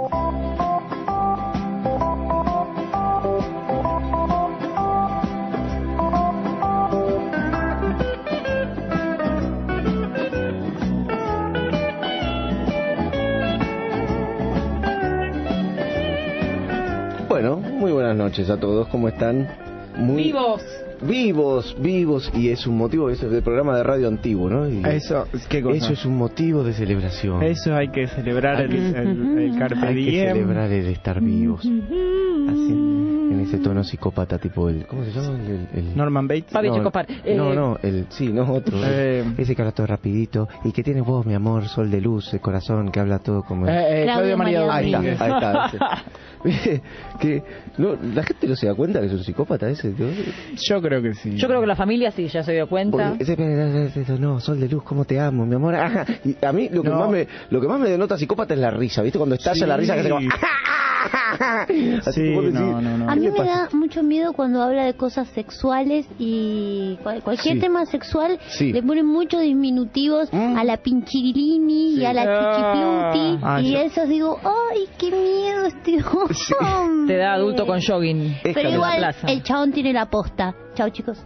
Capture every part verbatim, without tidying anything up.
Bueno, muy buenas noches a todos, ¿cómo están? Muy ¡Vivos! Vivos, vivos, y es un motivo, eso es del programa de radio antiguo, ¿no? Y Eso, ¿qué cosa? Eso es un motivo de celebración. Eso hay que celebrar el, el, el carpe Hay que diem. celebrar el estar vivos. Así, en ese tono psicópata tipo el... ¿Cómo se llama? El, el... Norman Bates. Fabi no, Checopar. Eh, no, no, el, sí, no, otro. Eh, ese que habla todo rapidito. Y que tiene vos, mi amor, sol de luz, el corazón, que habla todo como... eh, eh, Claudio Claudio María María Ahí está, Domínguez. ahí está. Ese. que no, la gente no se da cuenta que es un psicópata ese, ¿no? Yo creo que sí. Yo creo que la familia sí, ya se dio cuenta. Porque ese, no, sol de luz, cómo te amo, mi amor. Ajá. Y a mí lo que No. más me lo que más me denota psicópata es la risa, ¿viste? Cuando estalla Sí. la risa que se como... Así Sí, que vos decís, no, no, no. A ¿qué mí le me pasa? da mucho miedo cuando habla de cosas sexuales y cual- cualquier Sí. tema sexual Sí. le ponen muchos diminutivos Mm. a la pinchirilini Sí. y a la chichipluti Ah, y yo- esos digo, ¡ay, qué miedo este hombre! Te da adulto con jogging. Es Pero que- en la igual plaza. el chabón tiene la posta. Chao, chicos.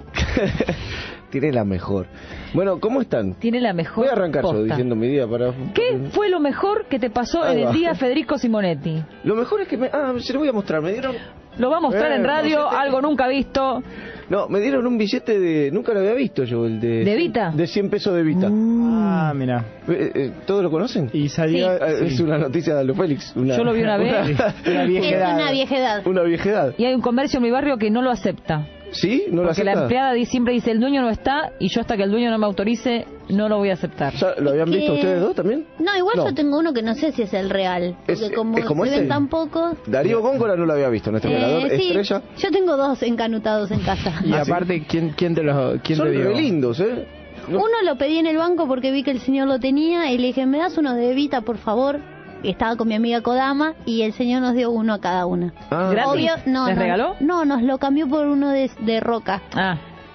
Tiene la mejor. Bueno, ¿cómo están? Tiene la mejor Voy a arrancar yo posta. diciendo mi día para... ¿Qué fue lo mejor que te pasó Ahí en va. el día Federico Simonetti? Lo mejor es que me... Ah, se lo voy a mostrar. Me dieron... Lo va a mostrar Eh, en radio, no sé, te- algo nunca visto. No, me dieron un billete de... Nunca lo había visto yo, el de... ¿De Vita? De cien pesos de Vita. Ah, mira. Eh, eh, ¿Todos lo conocen? Y salió... Ah, Es sí. una noticia de Aldo Félix. Una, Yo lo vi una vez. Una Es viejedad. una viejedad. Una viejedad. Y hay un comercio en mi barrio que no lo acepta. ¿Sí? ¿No lo Porque la acepta? empleada di- siempre dice, el dueño no está, y yo hasta que el dueño no me autorice, no lo voy a aceptar. ¿Ya ¿Lo habían Es visto que- ustedes dos también? No, igual No. yo tengo uno que no sé si es el real. Es- Porque como, es como se ese. ven tan pocos... Darío Góngora no lo había visto, nuestro velador Eh, sí, estrella. yo tengo dos encanutados en casa. Y Ah, ¿sí? aparte, ¿quién, quién te los quién Son te dio? re lindos, ¿eh? No- Uno lo pedí en el banco porque vi que el señor lo tenía y le dije, ¿me das uno de Evita, por favor? Estaba con mi amiga Kodama y el señor nos dio uno a cada una. Ah, Gratis. Obvio, no, ¿Les no, regaló? No, nos lo cambió por uno de, de roca. Ah,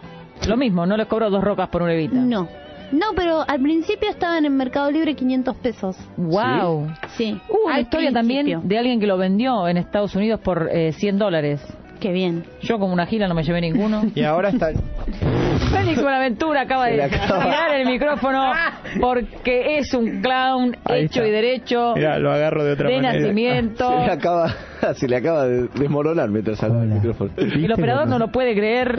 lo mismo, no les cobro dos rocas por una evita. No. No, pero al principio estaban en Mercado Libre quinientos pesos. Wow. Sí. Hubo una Al historia principio. también de alguien que lo vendió en Estados Unidos por eh, cien dólares. Qué bien. Yo como una gila no me llevé ninguno. Y ahora está... Félix Buenaventura acaba Se de le acaba. tirar el micrófono porque es un clown Ahí hecho está. y derecho Mira, lo agarro de otra de manera. nacimiento. Se le acaba, se le acaba de desmoronar mientras hablaba el micrófono. Y el operador no lo puede creer.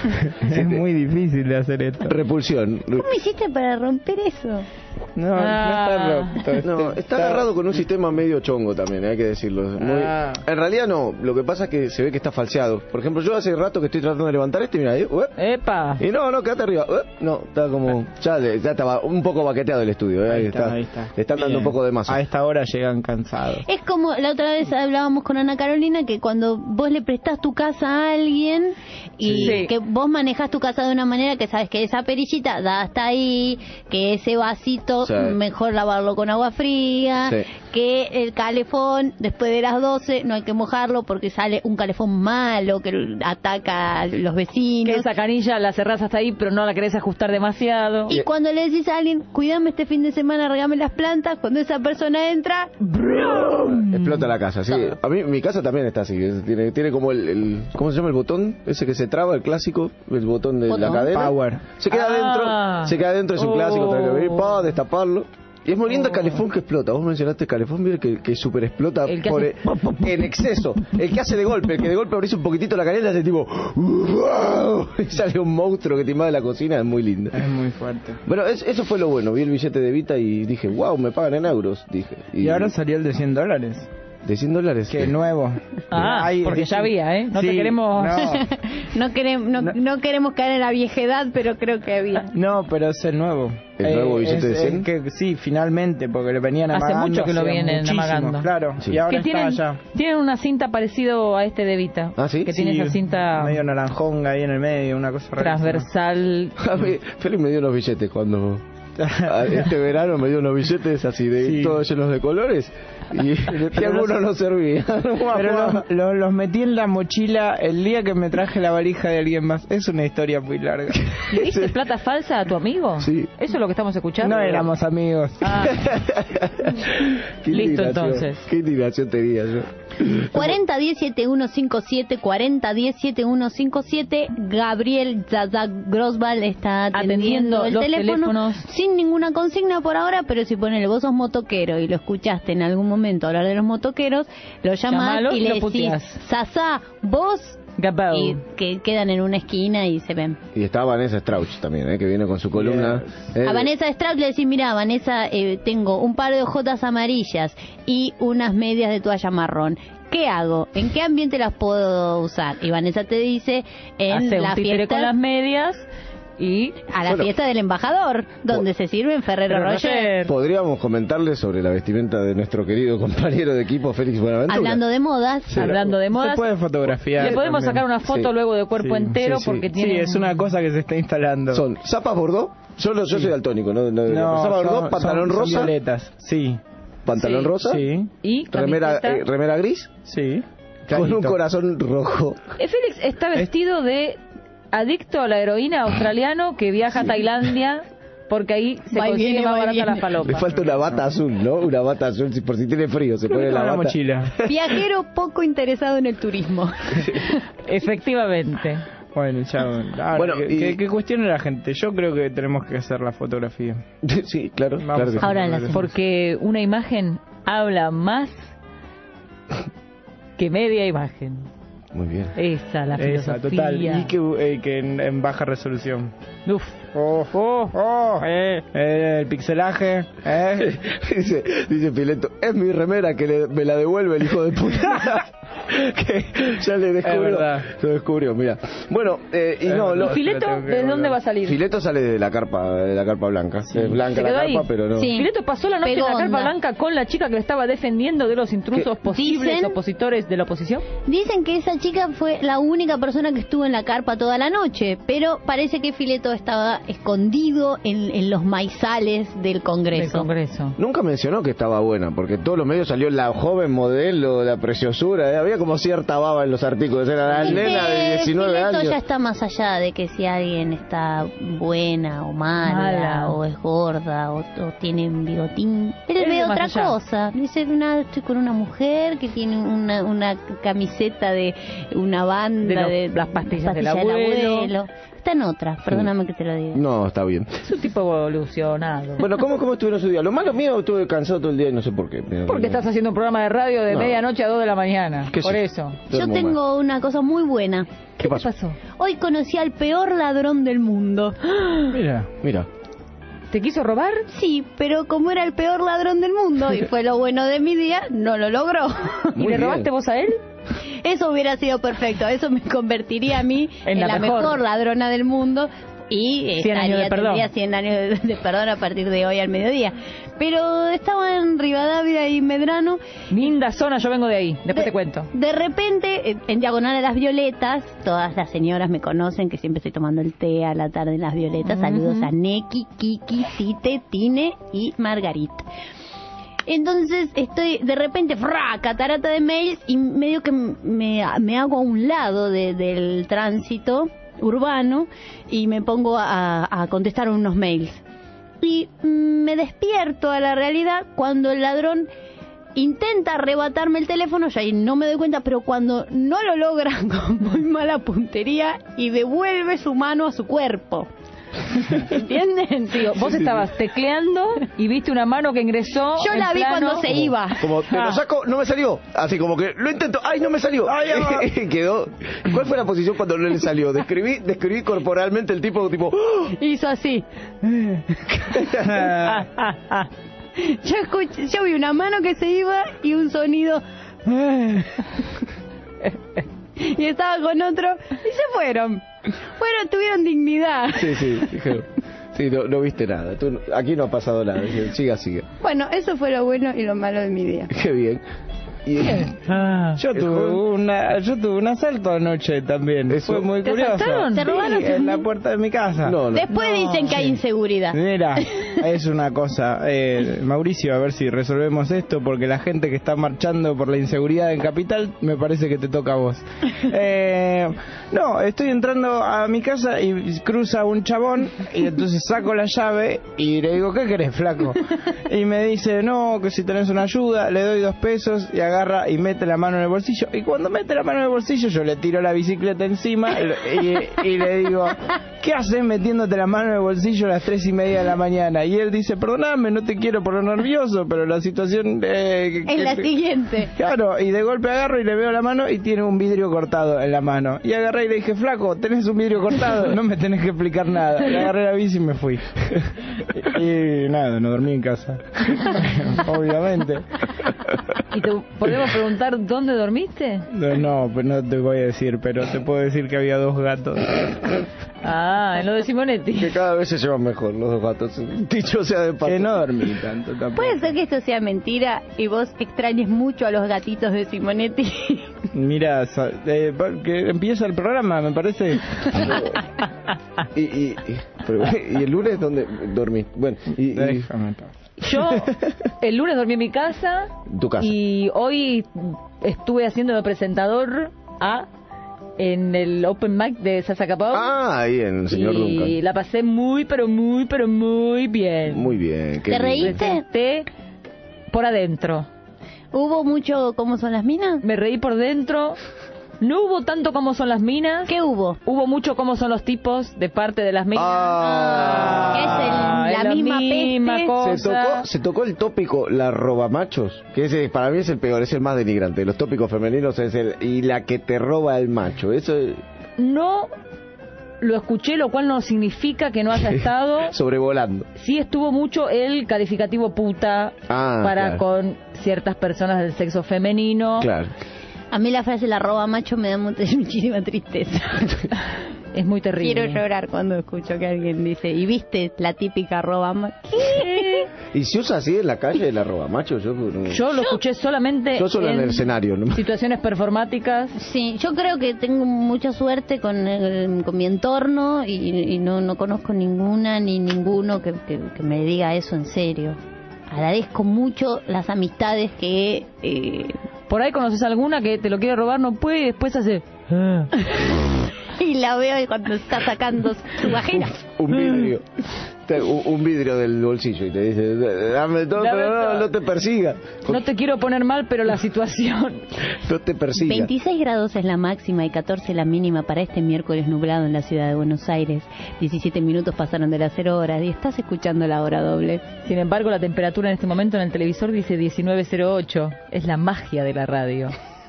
Es muy difícil de hacer esto. Repulsión. ¿Cómo hiciste para romper eso? No, Ah. no está roto. No, está agarrado con un sistema medio chongo también, hay que decirlo. Muy- Ah. En realidad no, lo que pasa es que se ve que está falseado. Por ejemplo, yo hace rato que estoy tratando de levantar este, mira, ahí, ué, Epa. y no, no, quédate arriba. ué, No, está como, ya, le- ya estaba un poco baqueteado el estudio, eh, ahí, Ahí está, está, ahí está. Le están dando Bien. un poco de masa. A esta hora llegan cansados. Es como la otra vez hablábamos con Ana Carolina que cuando vos le prestás tu casa a alguien y Sí. que vos manejás tu casa de una manera que sabes que esa perillita da hasta ahí, que ese vasito Sí. mejor lavarlo con agua fría, Sí. que el calefón después de las doce no hay que mojarlo porque sale un calefón malo que ataca a los Que vecinos. esa canilla la cerrás hasta ahí, pero no la querés ajustar demasiado. Y cuando le decís a alguien, cuidame este fin de semana, regame las plantas, cuando esa persona entra, Explota la casa, sí. A mí mi casa también está así. es- Tiene, tiene como el, el- ¿cómo se llama el botón? Ese que se traba, el clásico, el botón de la ¿Botón? cadena. Power. Se queda Ah. adentro, se queda adentro, es un Oh. clásico, tenés que venir, pa, destaparlo. Y es muy lindo el calefón que explota. Vos mencionaste el calefón, mire, que, que super explota El que por hace e- en exceso. El que hace de golpe, el que de golpe abrís un poquitito la canela, hace tipo ¡wow! Y sale un monstruo que te invade la cocina, es muy lindo. Es muy fuerte. Bueno, es- eso fue lo bueno. Vi el billete de Vita y dije, wow, me pagan en euros, dije. Y ahora salió el de cien dólares. de cien dólares. Que nuevo. Ah, Hay- porque ya había, ¿eh? No Sí, te queremos... No, no, queremos, no, No. no queremos caer en la viejedad, pero creo que había. no, pero es el nuevo. ¿El nuevo billete de es- cien? es que, sí, finalmente, porque le venían Hace amagando. mucho que lo hacía vienen muchísimo, amagando. Claro, Sí. y ahora que está tienen, allá. tienen una cinta parecido a este de Vita. ¿Ah, sí? Que tiene Sí, esa cinta medio naranjonga ahí en el medio, una cosa rarísima. transversal. A mí, Félix me dio unos billetes cuando este verano me dio unos billetes así de Sí. todos llenos de colores y, y algunos no servían. Pero los, los, los metí en la mochila el día que me traje la valija de alguien más. Es una historia muy larga. ¿Le diste plata falsa a tu amigo? Sí. ¿Eso es lo que estamos escuchando? No éramos amigos. Ah, Qué Listo, indignación, entonces. Qué indignación tenía yo. cuarenta diez setenta y uno cincuenta y siete, cuarenta diez setenta y uno cincuenta y siete. Gabriel Zaza Grosval está atendiendo, Atendiendo el los teléfono teléfonos. sin ninguna consigna por ahora, pero si ponele vos sos motoquero y lo escuchaste en algún momento hablar de los motoqueros, lo llamás Llamalo y y le lo decís, puteás. Zaza, vos, Gabau. y que quedan en una esquina y se ven. Y está Vanessa Strauch también, ¿eh? Que viene con su columna. Eh, A Vanessa Strauss le decís, mira, Vanessa, eh, tengo un par de hojotas amarillas y unas medias de toalla marrón. ¿Qué hago? ¿En qué ambiente las puedo usar? Y Vanessa te dice, en Hace la un títere fiesta, con las medias y... a la Bueno. fiesta del embajador, donde se sirven Ferrero Ferrero Rocher. Rocher. Podríamos comentarle sobre la vestimenta de nuestro querido compañero de equipo, Félix Buenaventura. Hablando de modas, Sí. Hablando de Se modas, puede fotografiar. le podemos también. sacar una foto Sí. luego de cuerpo Sí, entero sí, sí. porque Sí, tiene... es una cosa que se está instalando. Son zapas bordó. Yo, lo- yo soy daltónico, ¿no? no, No, zapa bordó, son- pantalón son- son rosa. violetas. Sí, Pantalón Sí. rosa. sí, Y Remera, camiseta. eh, remera gris. sí. Con un Clarito. corazón rojo. Eh, Félix está vestido de adicto a la heroína australiano que viaja a Tailandia porque ahí se Va y consigue viene, más va y barata viene. la falopa. Le falta una bata azul, ¿no? Una bata azul, si- por si tiene frío, se Creo pone que la tengo bata. una mochila. viajero poco interesado en el turismo. Efectivamente. Bueno, ya. ahora, Bueno, que, y- que- que cuestione la gente. Yo creo que tenemos que hacer la fotografía. Sí, claro. Vamos claro que a- sí. Ahora la hacemos. Porque una imagen habla más que media imagen. Muy bien. Esa, la Esa, filosofía. total. Y que, eh, que en, en baja resolución. Uf. Oh, oh, oh, eh, eh, el pixelaje, eh. Dice, dice Pileto, es mi remera que le- me la devuelve el hijo de puta. Que ya le descubrió. Es verdad. Lo descubrió, mira. Bueno, eh, y Es no, verdad. lo, ¿Y Fileto tengo que de dónde volver. va a salir? Fileto sale de la carpa, de la carpa blanca. Es blanca ¿Se la quedó carpa, ahí? pero no. Sí. Fileto pasó la noche Pegó en la carpa onda. blanca con la chica que lo estaba defendiendo de los intrusos ¿Qué? posibles Dicen- opositores de la oposición. Dicen que esa chica fue la única persona que estuvo en la carpa toda la noche, pero parece que Fileto estaba escondido en, en los maizales del Del Congreso. Congreso. Nunca mencionó que estaba buena, porque en todos los medios salió la joven modelo, la preciosura, eh, había como cierta baba en los artículos, era la Es nena de que diecinueve Fileto años. ya está más allá de que si alguien está buena o mala, Mala. o es gorda o, o tiene un bigotín. Él Él ve ve más otra allá. cosa. Dice, una, estoy con una mujer que tiene una, una camiseta de una banda De los- de las pastillas del pastillas abuelo. Está en otra, perdóname que te lo diga. No, está bien. Es un tipo evolucionado. Bueno, ¿cómo, cómo estuvieron su día? Lo malo mío, estuve cansado todo el día y no sé por qué. Mira, Porque no- estás haciendo un programa de radio de No. medianoche a dos de la mañana. ¿Qué Por sé? eso. Yo duermo tengo una cosa muy buena. ¿Qué pasó? pasó? Hoy conocí al peor ladrón del mundo. Mira. Mira. ¿Te quiso robar? Sí, pero como era el peor ladrón del mundo y fue lo bueno de mi día, no lo logró. ¿Y Muy le bien. robaste vos a él? Eso hubiera sido perfecto. Eso me convertiría a mí En en, la la mejor. mejor. ladrona del mundo y cien años de estaría, perdón. tendría cien años de, de perdón a partir de hoy al mediodía. Pero estaba en Rivadavia y Medrano. Linda zona, yo vengo de ahí. Después de, te cuento. De repente, eh, en Diagonal a las Violetas, todas las señoras me conocen que siempre estoy tomando el té a la tarde en las Violetas. Saludos a Neki, Kiki, Tite, Tine y Margarita. Entonces estoy de repente, ¡fra! Catarata de mails y medio que me, me hago a un lado de- del tránsito urbano y me pongo a, a contestar unos mails. Y mm, me despierto a la realidad cuando el ladrón intenta arrebatarme el teléfono, ya ahí no me doy cuenta, pero cuando no lo logra con muy mala puntería y devuelve su mano a su cuerpo. ¿Entienden? Digo, vos estabas tecleando y viste una mano que ingresó. Yo en la vi plano. cuando se iba. Como, te Ah. lo saco, no me salió. Así como que lo intento, ¡ay, no me salió! Y quedó. ¿Cuál fue la posición cuando no le salió? Describí, describí corporalmente el tipo, tipo. ¡oh! Hizo así. Ah, ah, ah. Yo escuché, yo vi una mano que se iba y un sonido. Y estaba con otro y se fueron. Fueron, tuvieron dignidad. Sí, sí, dijeron. Sí, no, no viste nada. Tú, no- aquí no ha pasado nada. Dijeron, siga, sigue. Bueno, eso fue lo bueno y lo malo de mi día. Qué bien. Y, Ah. Yo ¿El tuve joven? una, yo tuve un asalto anoche también. Eso. Fue muy ¿Te curioso. asaltaron? ¿Te robaron? Sí, en la puerta de mi casa. no, no. Después No. dicen que hay inseguridad. Mira, Es una cosa, eh, Mauricio, a ver si resolvemos esto, porque la gente que está marchando por la inseguridad en Capital, me parece que te toca a vos. Eh, no, estoy entrando a mi casa y cruza un chabón, y entonces saco la llave y le digo, ¿qué querés, flaco? Y me dice, no, que si tenés una ayuda, le doy dos pesos, y agarra y mete la mano en el bolsillo, y cuando mete la mano en el bolsillo, yo le tiro la bicicleta encima, y, y le digo, ¿qué haces metiéndote la mano en el bolsillo a las tres y media de la mañana? Y él dice, perdóname, no te quiero poner nervioso, pero la situación eh, es la siguiente. Claro, y de golpe agarro y le veo la mano y tiene un vidrio cortado en la mano. Y agarré y le dije, flaco, ¿tenés un vidrio cortado? No me tenés que explicar nada. Le agarré la bici y me fui. Y, y nada, no dormí en casa. Obviamente. ¿Y te podemos preguntar dónde dormiste? No, no, pues no te voy a decir, pero te puedo decir que había dos gatos. Ah, en lo de Simonetti. Que cada vez se llevan mejor los dos gatos. Dicho sea de paso. Que no dormí tanto tampoco. ¿Puede ser que esto sea mentira y vos extrañes mucho a los gatitos de Simonetti? Mira, eh, que empieza el programa, me parece. y, y, y, pero, ¿y el lunes dónde dormí? Bueno, y, y... Déjame. Yo el lunes dormí en mi casa. Tu casa. Y hoy estuve haciendo de presentador a en el Open Mic de Sasacapau. Ah, ahí en el señor y Duncan. Y la pasé muy, pero muy, pero muy bien. Muy bien. ¿Te reíste? Presenté por adentro. ¿Hubo mucho cómo son las minas? Me reí por dentro. No hubo tanto como son las minas. ¿Qué hubo? Hubo mucho como son los tipos de parte de las minas. Ah, es el, la, es la misma, misma peste. cosa. Se tocó, se tocó el tópico la robamachos, que ese para mí es el peor, es el más denigrante. Los tópicos femeninos es el y la que te roba el macho. Eso es... No lo escuché, lo cual no significa que no haya estado. Sobrevolando. Sí estuvo mucho el calificativo puta Ah, para claro. con ciertas personas del sexo femenino. Claro. A mí la frase la roba macho me da muchísima tristeza. Es muy terrible. Quiero llorar cuando escucho que alguien dice, ¿y viste la típica roba macho? ¿Qué? Y si usa así en la calle la robamacho, yo no... Yo lo escuché solamente Yo solo en en el escenario, ¿no? situaciones performáticas. Sí, yo creo que tengo mucha suerte con, el- con mi entorno y, y no, no conozco ninguna ni ninguno que, que, que me diga eso en serio. Agradezco mucho las amistades que... Eh, Por ahí conoces alguna que te lo quiere robar, no puede, y después hace... "Ah". y la veo cuando está sacando su vagina. Un vidrio. Te- un, un vidrio del bolsillo y te dice, dame todo, Dame pero no, todo. no te persiga. No te quiero poner mal, pero la situación... No te persiga. veintiséis grados es la máxima y catorce la mínima para este miércoles nublado en la ciudad de Buenos Aires. diecisiete minutos pasaron de las cero horas y estás escuchando la hora doble. Sin embargo, la temperatura en este momento en el televisor dice diecinueve cero ocho. Es la magia de la radio.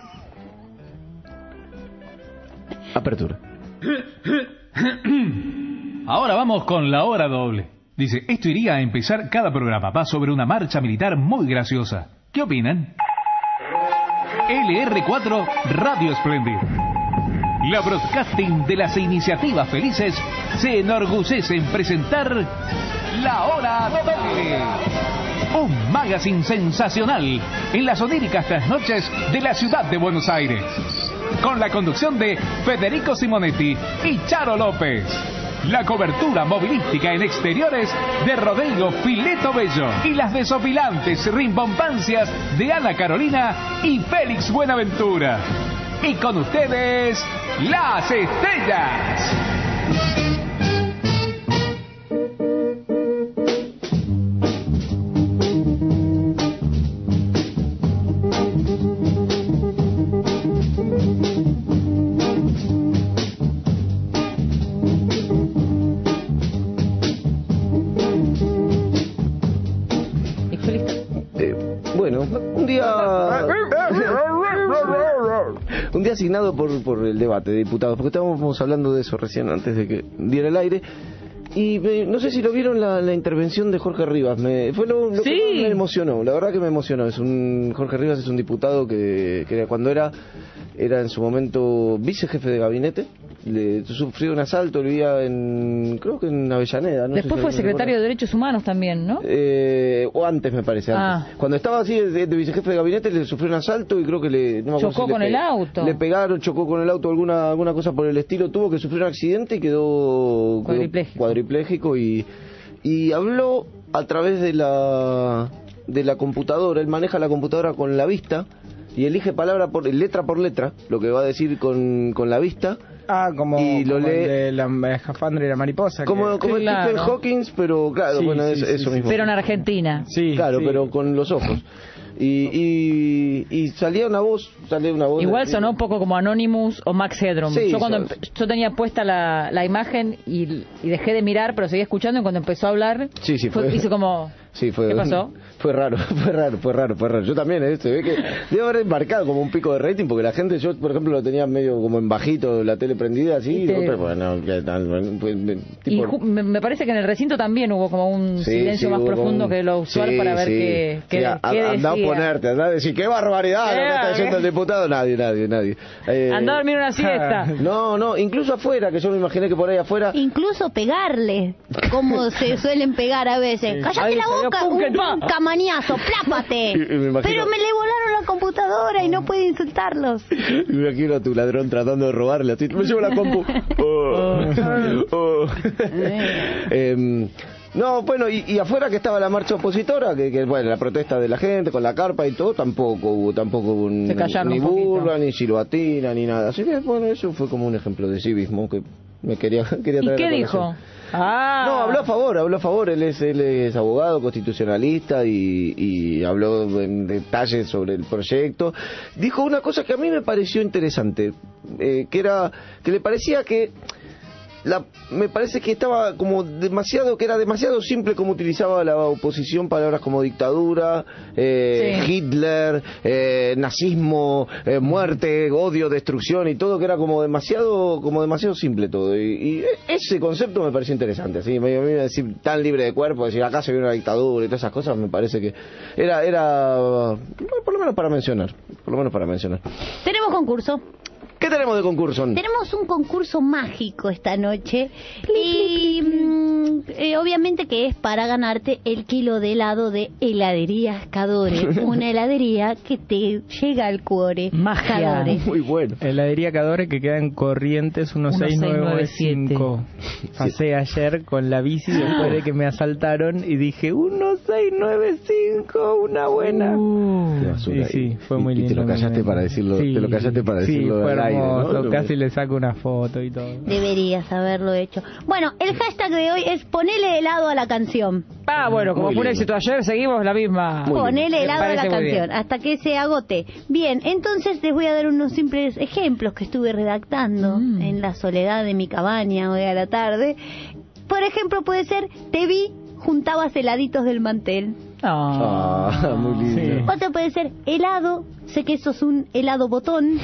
Apertura. Ahora vamos con la hora doble. Dice, esto iría a empezar cada programa. Va sobre una marcha militar muy graciosa. ¿Qué opinan? L R cuatro Radio Splendid. La broadcasting de las iniciativas felices se enorgullece en presentar La Hora Doble. Un magazine sensacional en las oníricas trasnoches de la ciudad de Buenos Aires. Con la conducción de Federico Simonetti y Charo López. La cobertura movilística en exteriores de Rodrigo Fileto Bello. Y las desopilantes rimbombancias de Ana Carolina y Félix Buenaventura. Y con ustedes, las estrellas. Eh, bueno, un día... un día asignado por, por el debate de diputados, porque estábamos hablando de eso recién antes de que diera el aire. Y me- no sé si lo vieron la, la intervención de Jorge Rivas. Me, fue lo, lo Sí. que más me emocionó. La verdad que me emocionó. Es un Jorge Rivas es un diputado que, que cuando era era en su momento vicejefe de gabinete. Le sufrió un asalto, vivía en creo que en Avellaneda. No sé Después si fue alguien secretario de recuerda. Derechos Humanos también, ¿no? Eh, o antes me parece antes. Ah. Cuando estaba así de, de vicejefe de gabinete le sufrió un asalto y creo que le no me acuerdo Chocó si le con pe- el auto. le pegaron, chocó con el auto, alguna alguna cosa por el estilo, tuvo que sufrir un accidente y quedó, quedó Cuadripléjico. cuadripléjico y y habló a través de la de la computadora. Él maneja la computadora con la vista y elige palabra por letra por letra lo que va a decir con, con la vista. Ah, como, y lo como lee, el de la escafandra y la mariposa. Como, que... como sí, claro. Stephen Hawking, pero claro, Sí, bueno, sí, es, sí, eso sí. mismo. Pero en Argentina. Sí, Claro, sí. pero con los ojos. Y, y, y salía una voz, salía una voz. Igual de- sonó un poco como Anonymous o Max Headroom. Sí, yo cuando son- empe- yo tenía puesta la, la imagen y, y dejé de mirar, pero seguía escuchando y cuando empezó a hablar, Sí, sí, fue- hice como... Sí, fue, ¿Qué pasó? Fue raro, fue raro, fue raro, fue raro. Yo también, ¿eh? Se ve que debe haber marcado como un pico de rating, porque la gente, yo por ejemplo lo tenía medio como en bajito, la tele prendida así, Y te- otra, bueno, ¿qué tal? Bueno, pues, me- Y tipo- ju- me, me parece que en el recinto también hubo como un Sí, silencio sí, más hubo profundo como- que lo usual sí, para ver sí. qué, qué, Sí, a- qué andá a decía. ponerte, andá a decir, qué barbaridad lo que Eh, está diciendo ¿qué? el diputado, nadie, nadie, nadie. Eh, Andá a dormir una siesta. No, no, incluso afuera, que yo me imaginé que por ahí afuera... Incluso pegarle, como se suelen pegar a veces. ¡Cállate Ahí la salió, boca! pum, Un, que pa. un camaniazo, plápate. Y- y me imagino- Pero me le volaron la computadora y no puedo insultarlos. Me imagino a tu ladrón tratando de robarle así, me llevo la compu. Oh, oh. Em, no, bueno, y, y afuera que estaba la marcha opositora, que, que bueno, la protesta de la gente con la carpa y todo, tampoco hubo, tampoco hubo un- Se callaron ni un poquito. burla, ni silbatina, ni nada. Así que bueno, eso fue como un ejemplo de civismo que me quería, quería ¿Y traer qué a dijo? colación. Ah. No, habló a favor, habló a favor, él es, él es abogado constitucionalista y, y habló en detalles sobre el proyecto. Dijo una cosa que a mí me pareció interesante, eh, que era, que le parecía que la, me parece que estaba como demasiado, que era demasiado simple como utilizaba la oposición palabras como dictadura, eh, Sí. Hitler, eh, nazismo, eh, muerte, odio, destrucción y todo, que era como demasiado, como demasiado simple todo. Y, y ese concepto me pareció interesante, así, me, me iba a decir tan libre de cuerpo, decir acá se viene una dictadura y todas esas cosas, me parece que era, era, bueno, por lo menos para mencionar, por lo menos para mencionar. Tenemos concurso. ¿Qué tenemos de concurso? Tenemos un concurso mágico esta noche y mm, eh, obviamente que es para ganarte el kilo de helado de Heladerías Cadore, una heladería que te llega al cuore. Magia. Cadore. Muy bueno. Heladería Cadore que queda en Corrientes uno seis nueve diecinueve cinco. Pasé ayer con la bici después de que me asaltaron y dije uno seis nueve cinco, una buena. Uh. Qué basura. Sí, sí, fue Y- muy y lindo. te lo callaste momento. para decirlo- te lo callaste para sí, decirlo fue al aire, ¿no? hermoso, Lo- casi le saco una foto y todo. Deberías haberlo hecho. Bueno, el hashtag de hoy es ponele helado a la canción. Ah, bueno, como Muy fue un lindo. éxito ayer, seguimos la misma. Muy Ponele Me helado a la parece muy canción bien. hasta que se agote. Bien, entonces les voy a dar unos simples ejemplos que estuve redactando Mm. en la soledad de mi cabaña hoy a la tarde. Por ejemplo, puede ser, te vi, juntabas heladitos del mantel. Ah. Ah, muy lindo. Sí. Otro puede ser helado, sé que sos un helado botón.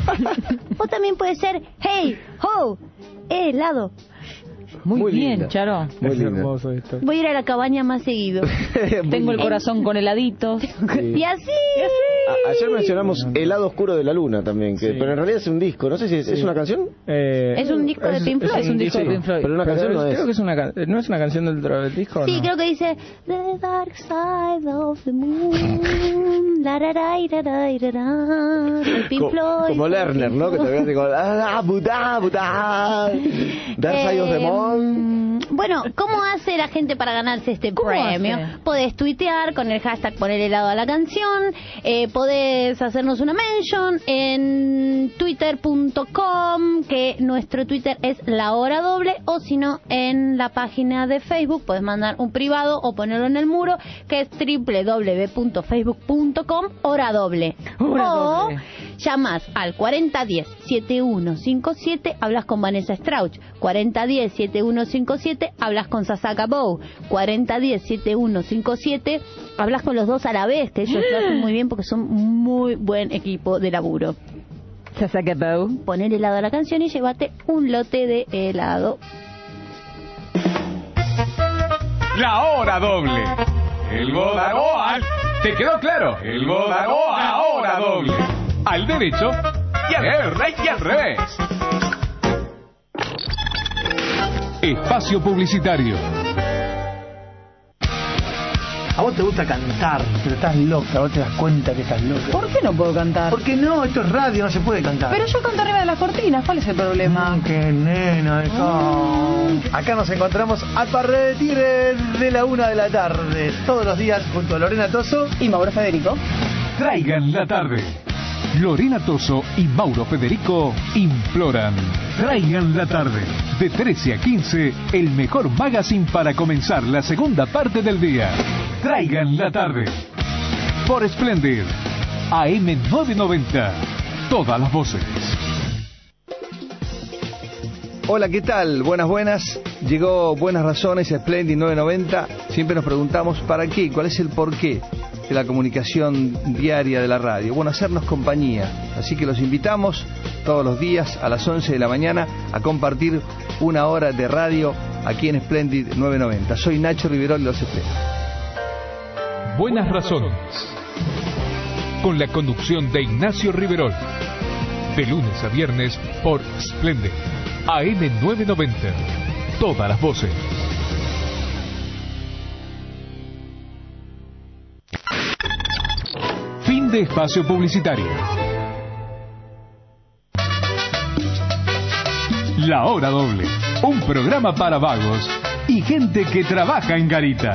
O también puede ser, hey, ho, helado. Muy, Muy bien, linda. Charo. Muy Es lindo. hermoso esto. Voy a ir a la cabaña más seguido. Tengo el corazón con heladitos. Y así. A- ayer mencionamos El lado oscuro de la luna también, que, Sí. pero en realidad es un disco, no sé si es, ¿es una canción. Eh, ¿Es un disco de Pink Floyd? Es un disco de sí. Pink Floyd. Pero una Pero canción no es- es. creo que es una can- no es una canción del, del disco. ¿o Sí, no? creo que dice The Dark Side of the Moon. La, ra, ra, ra, ra, ra, ra. El Pink Co- Floyd. como Lerner, ¿no? Que todavía digo, ah, butá, butá, Dark Side of the Eh, Moon. Bueno, ¿cómo hace la gente para ganarse este ¿Cómo premio? hace? Podés tuitear con el hashtag poner helado a la canción, eh, podés hacernos una mention en twitter punto com, que nuestro Twitter es La Hora Doble, o si no, en la página de Facebook podés mandar un privado o ponerlo en el muro, que es doble u doble u doble u punto facebook punto com Hora Doble. Hora o Doble. llamas al cuarenta diez setenta y uno cincuenta y siete, hablas con Vanessa Strauch. cuarenta diez setenta y uno cincuenta y siete, hablas con Sasaka Bow. cuarenta diez setenta y uno cincuenta y siete, hablas con los dos a la vez, que ellos lo hacen muy bien porque son muy buen equipo de laburo. Sasaka Bow. Poner helado a la canción y llévate un lote de helado. La hora doble. El Bodagoa. ¿Te quedó claro? El Bodagoa. La hora doble. Al derecho y al, y al revés. Espacio publicitario. A vos te gusta cantar, pero estás loca, vos te das cuenta que estás loca. ¿Por qué no puedo cantar? Porque no, esto es radio, no se puede cantar. Pero yo canto arriba de las cortinas, ¿cuál es el problema? Mm, qué nena, mm. Acá nos encontramos a partir de la una de la tarde, todos los días, junto a Lorena Tosso y Mauro Federico. Traigan la tarde. Lorena Tosso y Mauro Federico imploran. Traigan la tarde. De trece a quince, el mejor magazine para comenzar la segunda parte del día. Traigan la tarde. Por Splendid. A M novecientos noventa. Todas las voces. Hola, ¿qué tal? Buenas, buenas. Llegó Buenas Razones, Splendid novecientos noventa. Siempre nos preguntamos ¿para qué? ¿Cuál es el porqué de la comunicación diaria de la radio? Bueno, hacernos compañía. Así que los invitamos todos los días a las once de la mañana a compartir una hora de radio aquí en Splendid novecientos noventa. Soy Nacho Riverol, los espero. Buenas Razones. Con la conducción de Ignacio Riverol. De lunes a viernes por Splendid. A M novecientos noventa. Todas las voces. Fin de espacio publicitario. La Hora Doble. Un programa para vagos y gente que trabaja en garita.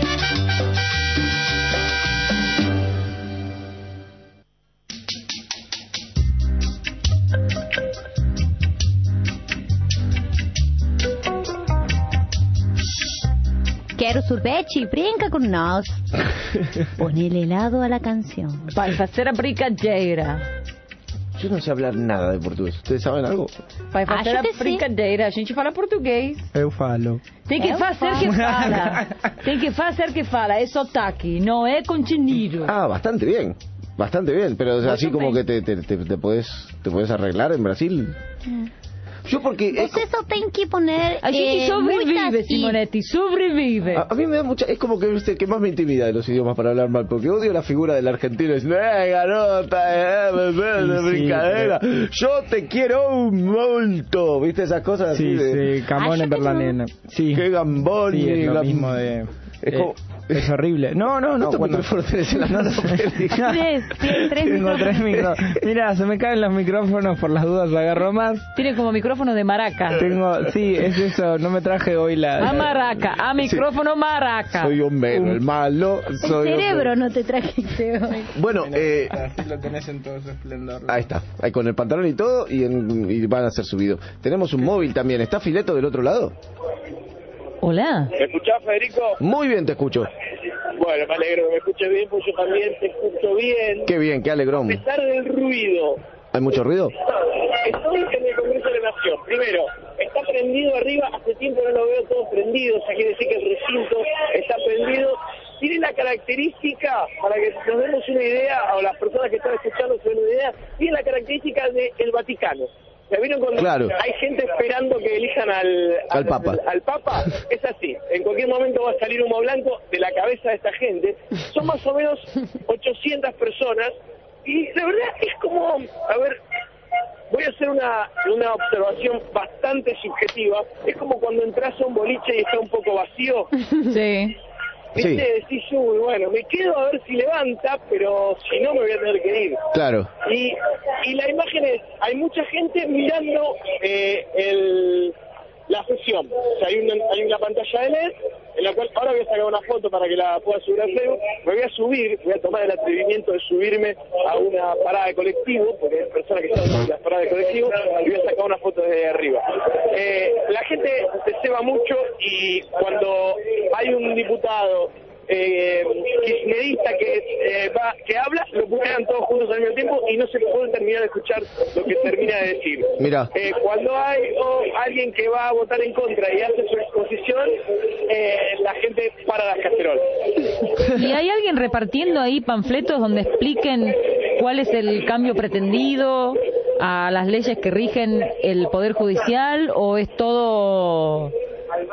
Quero sorvete, brinca con nós. Ponele helado a la canción. Para hacer a brincadeira. Yo no sé hablar nada de portugués. ¿Ustedes saben algo? Para fazer a brincadeira, a gente fala português. Eu falo. Tem que Eu fazer falo. que fala. Tem que fazer que fala. É sotaque, não é contenido. Ah, bastante bien. Bastante bien, pero o sea, así Muito como bem. que te, te, te, te podés te podés arreglar en Brasil. Yo porque es Você só tem que poner A gente eh, sobrevive, muitas i. Simonetti, sobrevive. A, a mí me da mucha... Es como que viste que más me intimida de los idiomas para hablar mal, porque odio la figura del argentino diciendo, ¡eh, garota, eh, bebé, de Sí, brincadera! Yo te quiero un molto, ¿viste esas cosas así Sí, de... sí, Camón Ah, en yo Berlanena. Sí. ¡Qué gambón! Sí, es lo gam- mismo de... Es eh, como... Es horrible. No, no, no. ¿Cuántos Bueno, micrófonos tenés en la mano? Tres, tres, tres tengo tres micrófonos. micrófonos. Mira, se me caen los micrófonos, por las dudas agarro más. Tiene como micrófono de maraca. Tengo, sí, es eso, no me traje hoy la... A maraca, a micrófono maraca. Soy Homero, el malo. El Soy cerebro Homero. no te trajiste hoy. Bueno, eh... Así lo tenés en todo su esplendor. Ahí está, ahí con el pantalón y todo, y, en- y van a ser subidos. Tenemos un móvil también. ¿Está Fileto del otro lado? Hola. ¿Me escuchás, Federico? Muy bien, te escucho. Bueno, me alegro que me escuches bien, pues yo también te escucho bien. Qué bien, qué alegrón. A pesar del ruido, ¿Hay mucho ruido? estoy en el Congreso de la Nación. Primero, está prendido arriba, hace tiempo no lo veo todo prendido, o sea, quiere decir que el recinto está prendido. Tiene la característica, para que nos demos una idea, o las personas que están escuchando se den una idea, tiene la característica del Vaticano. ¿Se vieron cuando Claro. hay gente esperando que elijan al, Al Papa. Al, al Papa? Es así. En cualquier momento va a salir humo blanco de la cabeza de esta gente. Son más o menos ochocientas personas. Y la verdad es como, a ver, voy a hacer una, una observación bastante subjetiva. Es como cuando entras a un boliche y está un poco vacío. Sí. ¿Viste? Sí. Decís, uy, bueno, me quedo a ver si levanta, pero si no me voy a tener que ir. Claro. Y, y la imagen es, hay mucha gente mirando eh, el, la sesión. O sea, hay una, hay una pantalla de L E D, en la cual ahora voy a sacar una foto para que la pueda subir al Facebook. Me voy a subir, voy a tomar el atrevimiento de subirme a una parada de colectivo, porque hay personas que están en las paradas de colectivo, y voy a sacar una foto desde arriba. Eh, la gente se ceba mucho y cuando hay un diputado eh, kirchnerista que eh, va, que habla, lo putean todos juntos al mismo tiempo y no se puede terminar de escuchar lo que termina de decir. Mira. Eh, cuando hay oh, alguien que va a votar en contra y hace su exposición, eh, la gente para las cacerolas. ¿Y hay alguien repartiendo ahí panfletos donde expliquen cuál es el cambio pretendido a las leyes que rigen el Poder Judicial, o es todo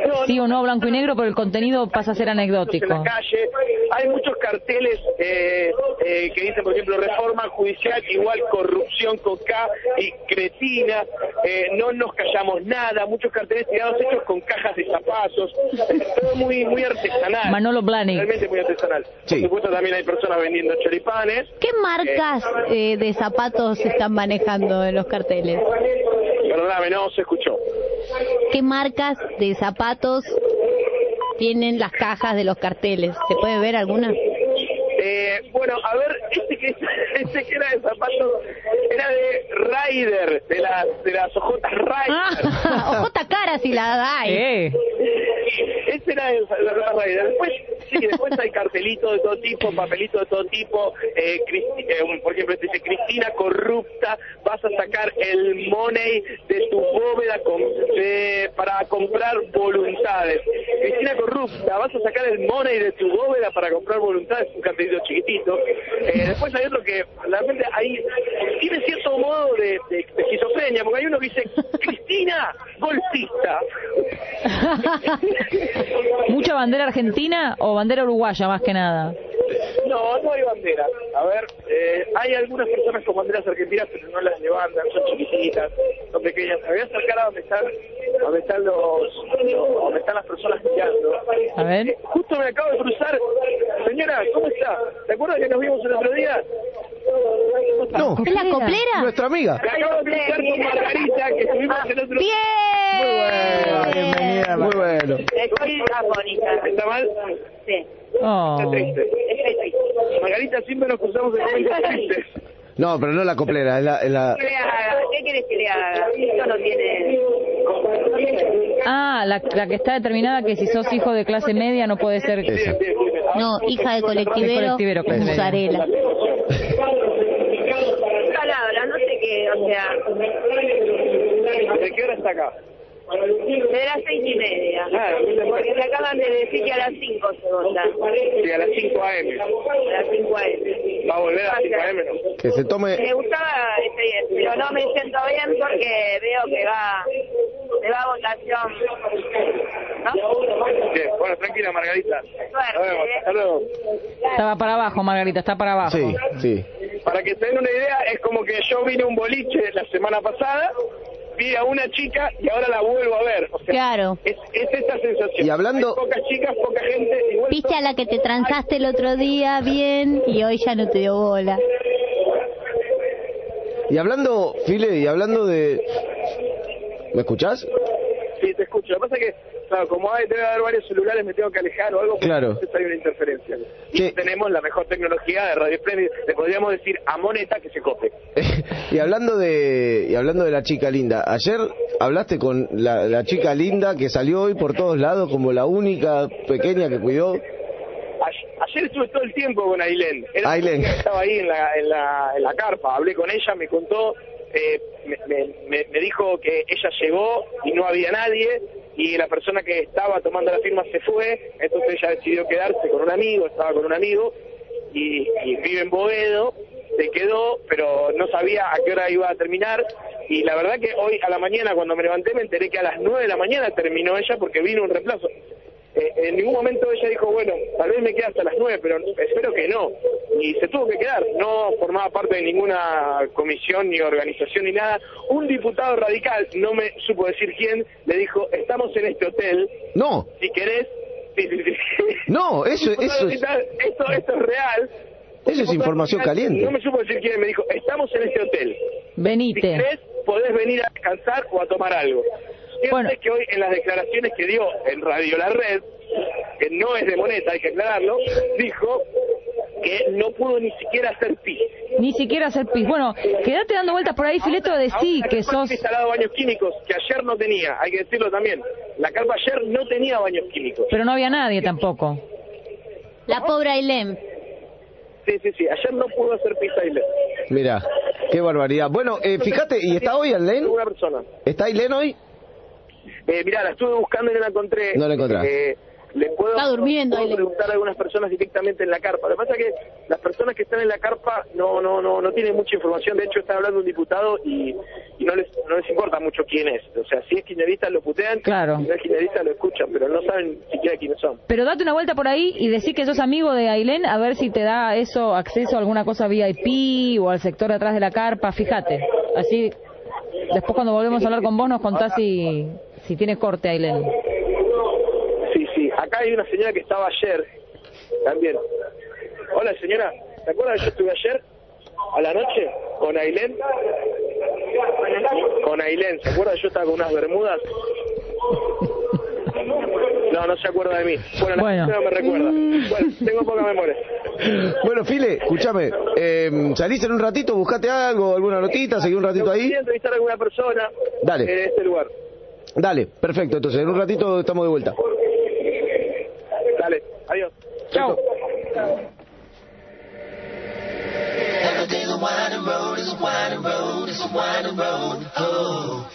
sí o no, blanco y negro, pero el contenido pasa a ser anecdótico. En la calle hay muchos carteles eh, eh, que dicen, por ejemplo, reforma judicial igual corrupción con K y cretina, eh, no nos callamos nada, muchos carteles tirados hechos con cajas de zapatos, todo muy muy artesanal. Manolo Blahnik. Realmente muy artesanal. Sí. Por supuesto también hay personas vendiendo choripanes. ¿Qué marcas eh, de zapatos se están manejando en los carteles? Perdóname, no se escuchó. ¿Qué marcas de zapatos tienen las cajas de los carteles? ¿Se puede ver alguna? Eh, bueno, a ver, este que este que era de zapatos era de Ryder, de las de las ojotas Ryder. Ah, ojota cara si la hay. Eh. Ese era de las ojotas Ryder. Después, sí, después hay cartelitos de todo tipo, papelitos de todo tipo. Eh, Cristi- eh, por ejemplo, este dice Cristina corrupta, vas a sacar el money de tu bóveda con, de, para comprar voluntades. Cristina corrupta, vas a sacar el money de tu bóveda para comprar voluntades. Un cartelito chiquitito. Eh, después hay otro que realmente hay, tiene cierto modo de, de, de esquizofrenia, porque hay uno que dice Cristina golpista. ¿Mucha bandera argentina o bandera uruguaya más que nada? No, no hay bandera. A ver, eh, hay algunas personas con banderas argentinas, pero no las levantan, son chiquititas, son pequeñas. Me voy a acercar a donde están, donde están los, donde están las personas mirando. A ver. Eh, justo me acabo de cruzar. Señora, ¿cómo está? ¿Te acuerdas que nos vimos el otro día? No, ¿Es la coplera? nuestra amiga. Me acabo de cruzar con Margarita, que estuvimos el otro día. Muy bueno, bienvenida. Muy bueno. Estoy afónica. ¿Está mal? Sí. Oh. Está triste. Estoy triste. Margarita, siempre nos cruzamos en momentos tristes. No, pero no la coplera, es la... Es la... ¿Qué le haga? ¿Qué querés que le haga? Esto no tiene... Ah, la, la que está determinada que si sos hijo de clase media no puede ser... Esa. No, hija de colectivero, colectivero, clase media. musarela. Palabras, no sé qué, o sea... ¿De qué hora está acá? De las seis y media. Ah, Porque me acaban de decir que a las cinco se vota. sí, a las cinco a eme. A las cinco a eme. Va a volver a las cinco a eme, ¿no? Que se tome... Me gustaba, este, pero no me siento bien porque veo que va... Se va a votación. ¿No? Bien, bueno, tranquila, Margarita. Nos vemos. Suerte, ¿eh? Hasta luego. Estaba para abajo, Margarita, está para abajo. Sí, sí. Para que se den una idea, es como que yo vine a un boliche la semana pasada, vi a una chica y ahora la vuelvo a ver. O sea, Claro. es, es esta sensación. Y hablando- Hay pocas chicas, poca gente. Igual Viste a la que te transaste el otro día bien y hoy ya no te dio bola. Y hablando, File, y hablando de... ¿Me escuchás? Sí, te escucho. Lo que pasa es que, claro, como hay, debe haber varios celulares, me tengo que alejar o algo, porque Claro. entonces hay una interferencia. Y Sí. tenemos la mejor tecnología de Radio Splendid. Le podríamos decir a Moneta que se cope. y hablando de y hablando de la chica linda, ayer hablaste con la, la chica linda que salió hoy por todos lados como la única pequeña que cuidó. Ayer, ayer estuve todo el tiempo con Ailén. Era Ailén. una chica que estaba ahí en la, en, la, en la carpa. Hablé con ella, me contó, eh, me, me, me, me dijo que ella llegó y no había nadie, y la persona que estaba tomando la firma se fue, entonces ella decidió quedarse con un amigo, estaba con un amigo, y, y vive en Boedo, se quedó, pero no sabía a qué hora iba a terminar, y la verdad que hoy a la mañana cuando me levanté me enteré que a las nueve de la mañana terminó ella porque vino un reemplazo. Eh, en ningún momento ella dijo, bueno, tal vez me quede hasta las nueve, pero espero que no. Y se tuvo que quedar, no formaba parte de ninguna comisión ni organización ni nada. Un diputado radical, no me supo decir quién, le dijo, estamos en este hotel, No, si querés... Sí, sí, sí. no, eso, Un eso diputado es, radical, esto, esto es real. eso es información caliente. No me supo decir quién, me dijo, estamos en este hotel. Si Venite. querés, podés venir a descansar o a tomar algo. Cierto Bueno. es que hoy en las declaraciones que dio en Radio La Red, que no es de Moneta, hay que aclararlo, dijo que no pudo ni siquiera hacer pis. Ni siquiera hacer pis. Bueno, quédate dando vueltas por ahí, Fileto, decí Ahora, que la carpa sos... tiene instalado baños químicos, que ayer no tenía, hay que decirlo también. La carpa ayer no tenía baños químicos. Pero no había nadie tampoco. La pobre Ailén. Sí, sí, sí, ayer no pudo hacer pis Ailén. Mira, qué barbaridad. Bueno, eh, fíjate, ¿y está hoy Ailén? Una persona. ¿Está Ailén hoy? Eh, mirá, la estuve buscando y no la encontré. No la encontrás. Eh, les puedo, Está durmiendo, puedo Ailén. preguntar a algunas personas directamente en la carpa. Lo que pasa es que las personas que están en la carpa no no no no tienen mucha información. De hecho, está hablando un diputado y, y no les no les importa mucho quién es. O sea, si es kirchnerista lo putean, Claro. si no es kirchnerista lo escuchan, pero no saben siquiera quiénes son. Pero date una vuelta por ahí y decí que sos amigo de Ailén, a ver si te da eso acceso a alguna cosa V I P o al sector de atrás de la carpa, fíjate. Así, después cuando volvemos a hablar con vos nos contás si, si tiene corte Ailén. Sí, sí. Acá hay una señora que estaba ayer también. Hola, señora. ¿Se acuerda que yo estuve ayer a la noche con Ailén? Con Ailén. ¿Se acuerda que yo estaba con unas bermudas? No, no se acuerda de mí. Bueno, la Bueno. señora me recuerda. Bueno, tengo poca memoria. Bueno, File, escúchame, eh, salís en un ratito, buscate algo, alguna notita, seguí un ratito ahí. Quería entrevistar a alguna persona Dale. en este lugar. Dale, perfecto, entonces en un ratito estamos de vuelta. Dale, adiós. Chao. Every day's a winding road, it's a winding road, it's a winding road. Oh.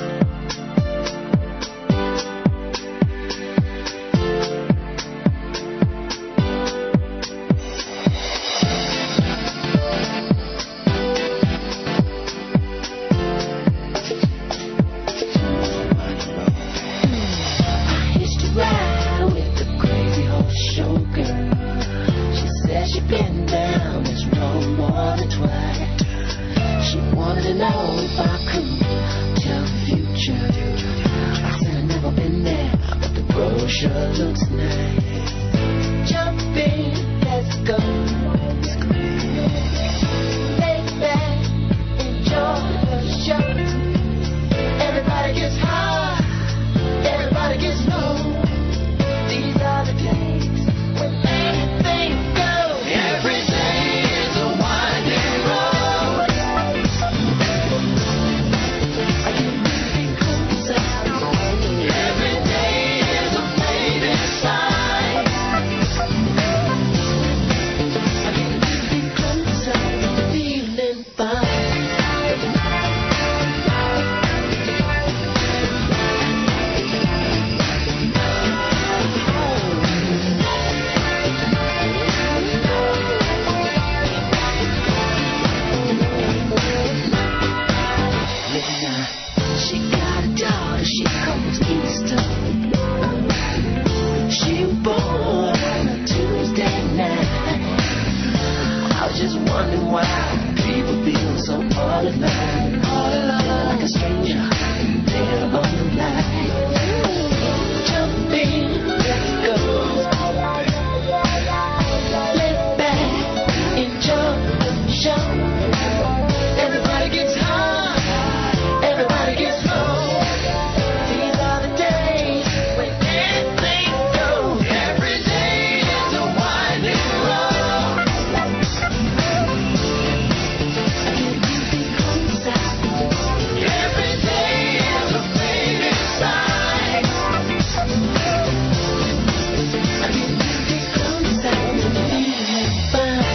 I used to ride with the crazy horse show girl. She said she'd been down this road more than twice. She wanted to know if I could tell the future. I said I've never been there, but the brochure looks nice. Jump in, let's go. Lay back, enjoy the show. Everybody gets high, everybody gets low. These are the days when anything goes. Every day is a winding road. I get moving closer. Every day is a fading sign. I get moving closer, feeling fine. She got a daughter, she comes Easter. She was born on a Tuesday night. I was just wondering why people feel so all alone, all alone, like a stranger there on the line. Jump in, let's go. Lay back, enjoy the show. Everybody gets high, everybody gets low. These are the days when anything goes. Every day is a winding road. I get moving closer. Every day is a fading sign. I get moving closer, feeling fine.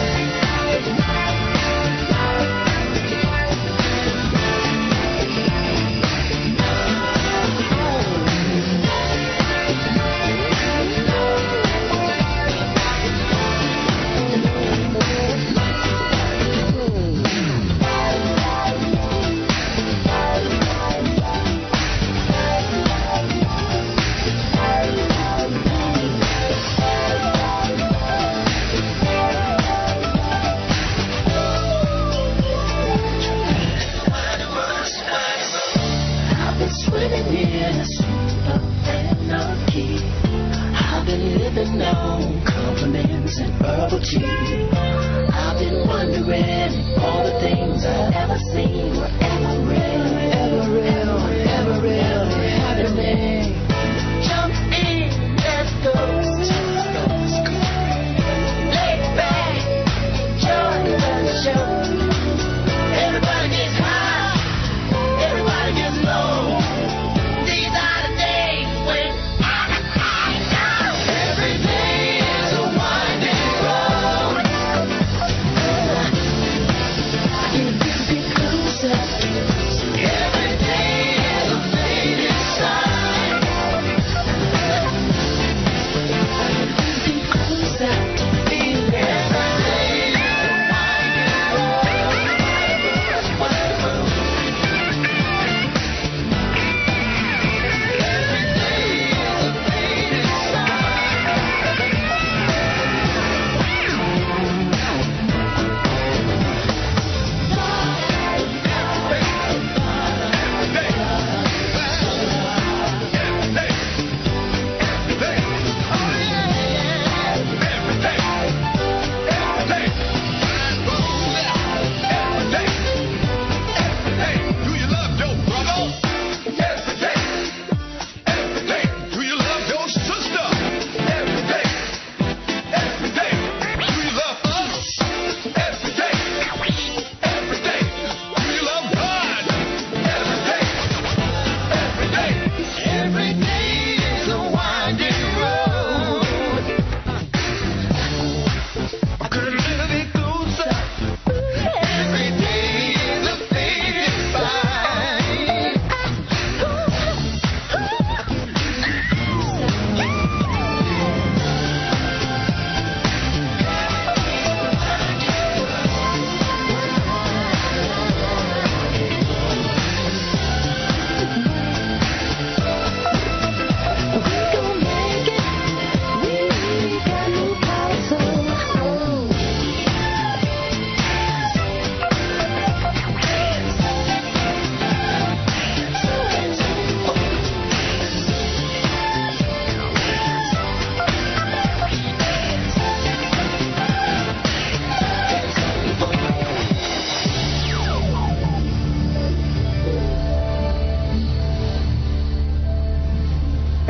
I've been swimming in a soup of anarchy. I've been living on compliments and herbal tea. I've been wondering if all the things I've ever seen were ever real, ever real, ever real, happening. Jump in, let's go. Lay back, enjoy the show. Everybody gets high, everybody gets low. These are the days when every day is a winding road.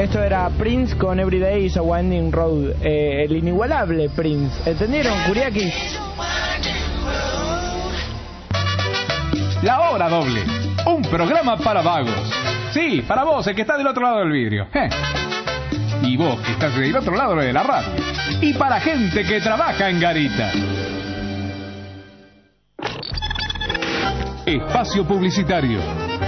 Esto era Prince con Everyday is a Winding Road. Eh, el inigualable Prince. ¿Entendieron, Kuriaki? La hora doble. Un programa para vagos. Sí, para vos, el que está del otro lado del vidrio. Eh. Y vos, que estás del otro lado de la radio. Y para gente que trabaja en garita. Espacio publicitario.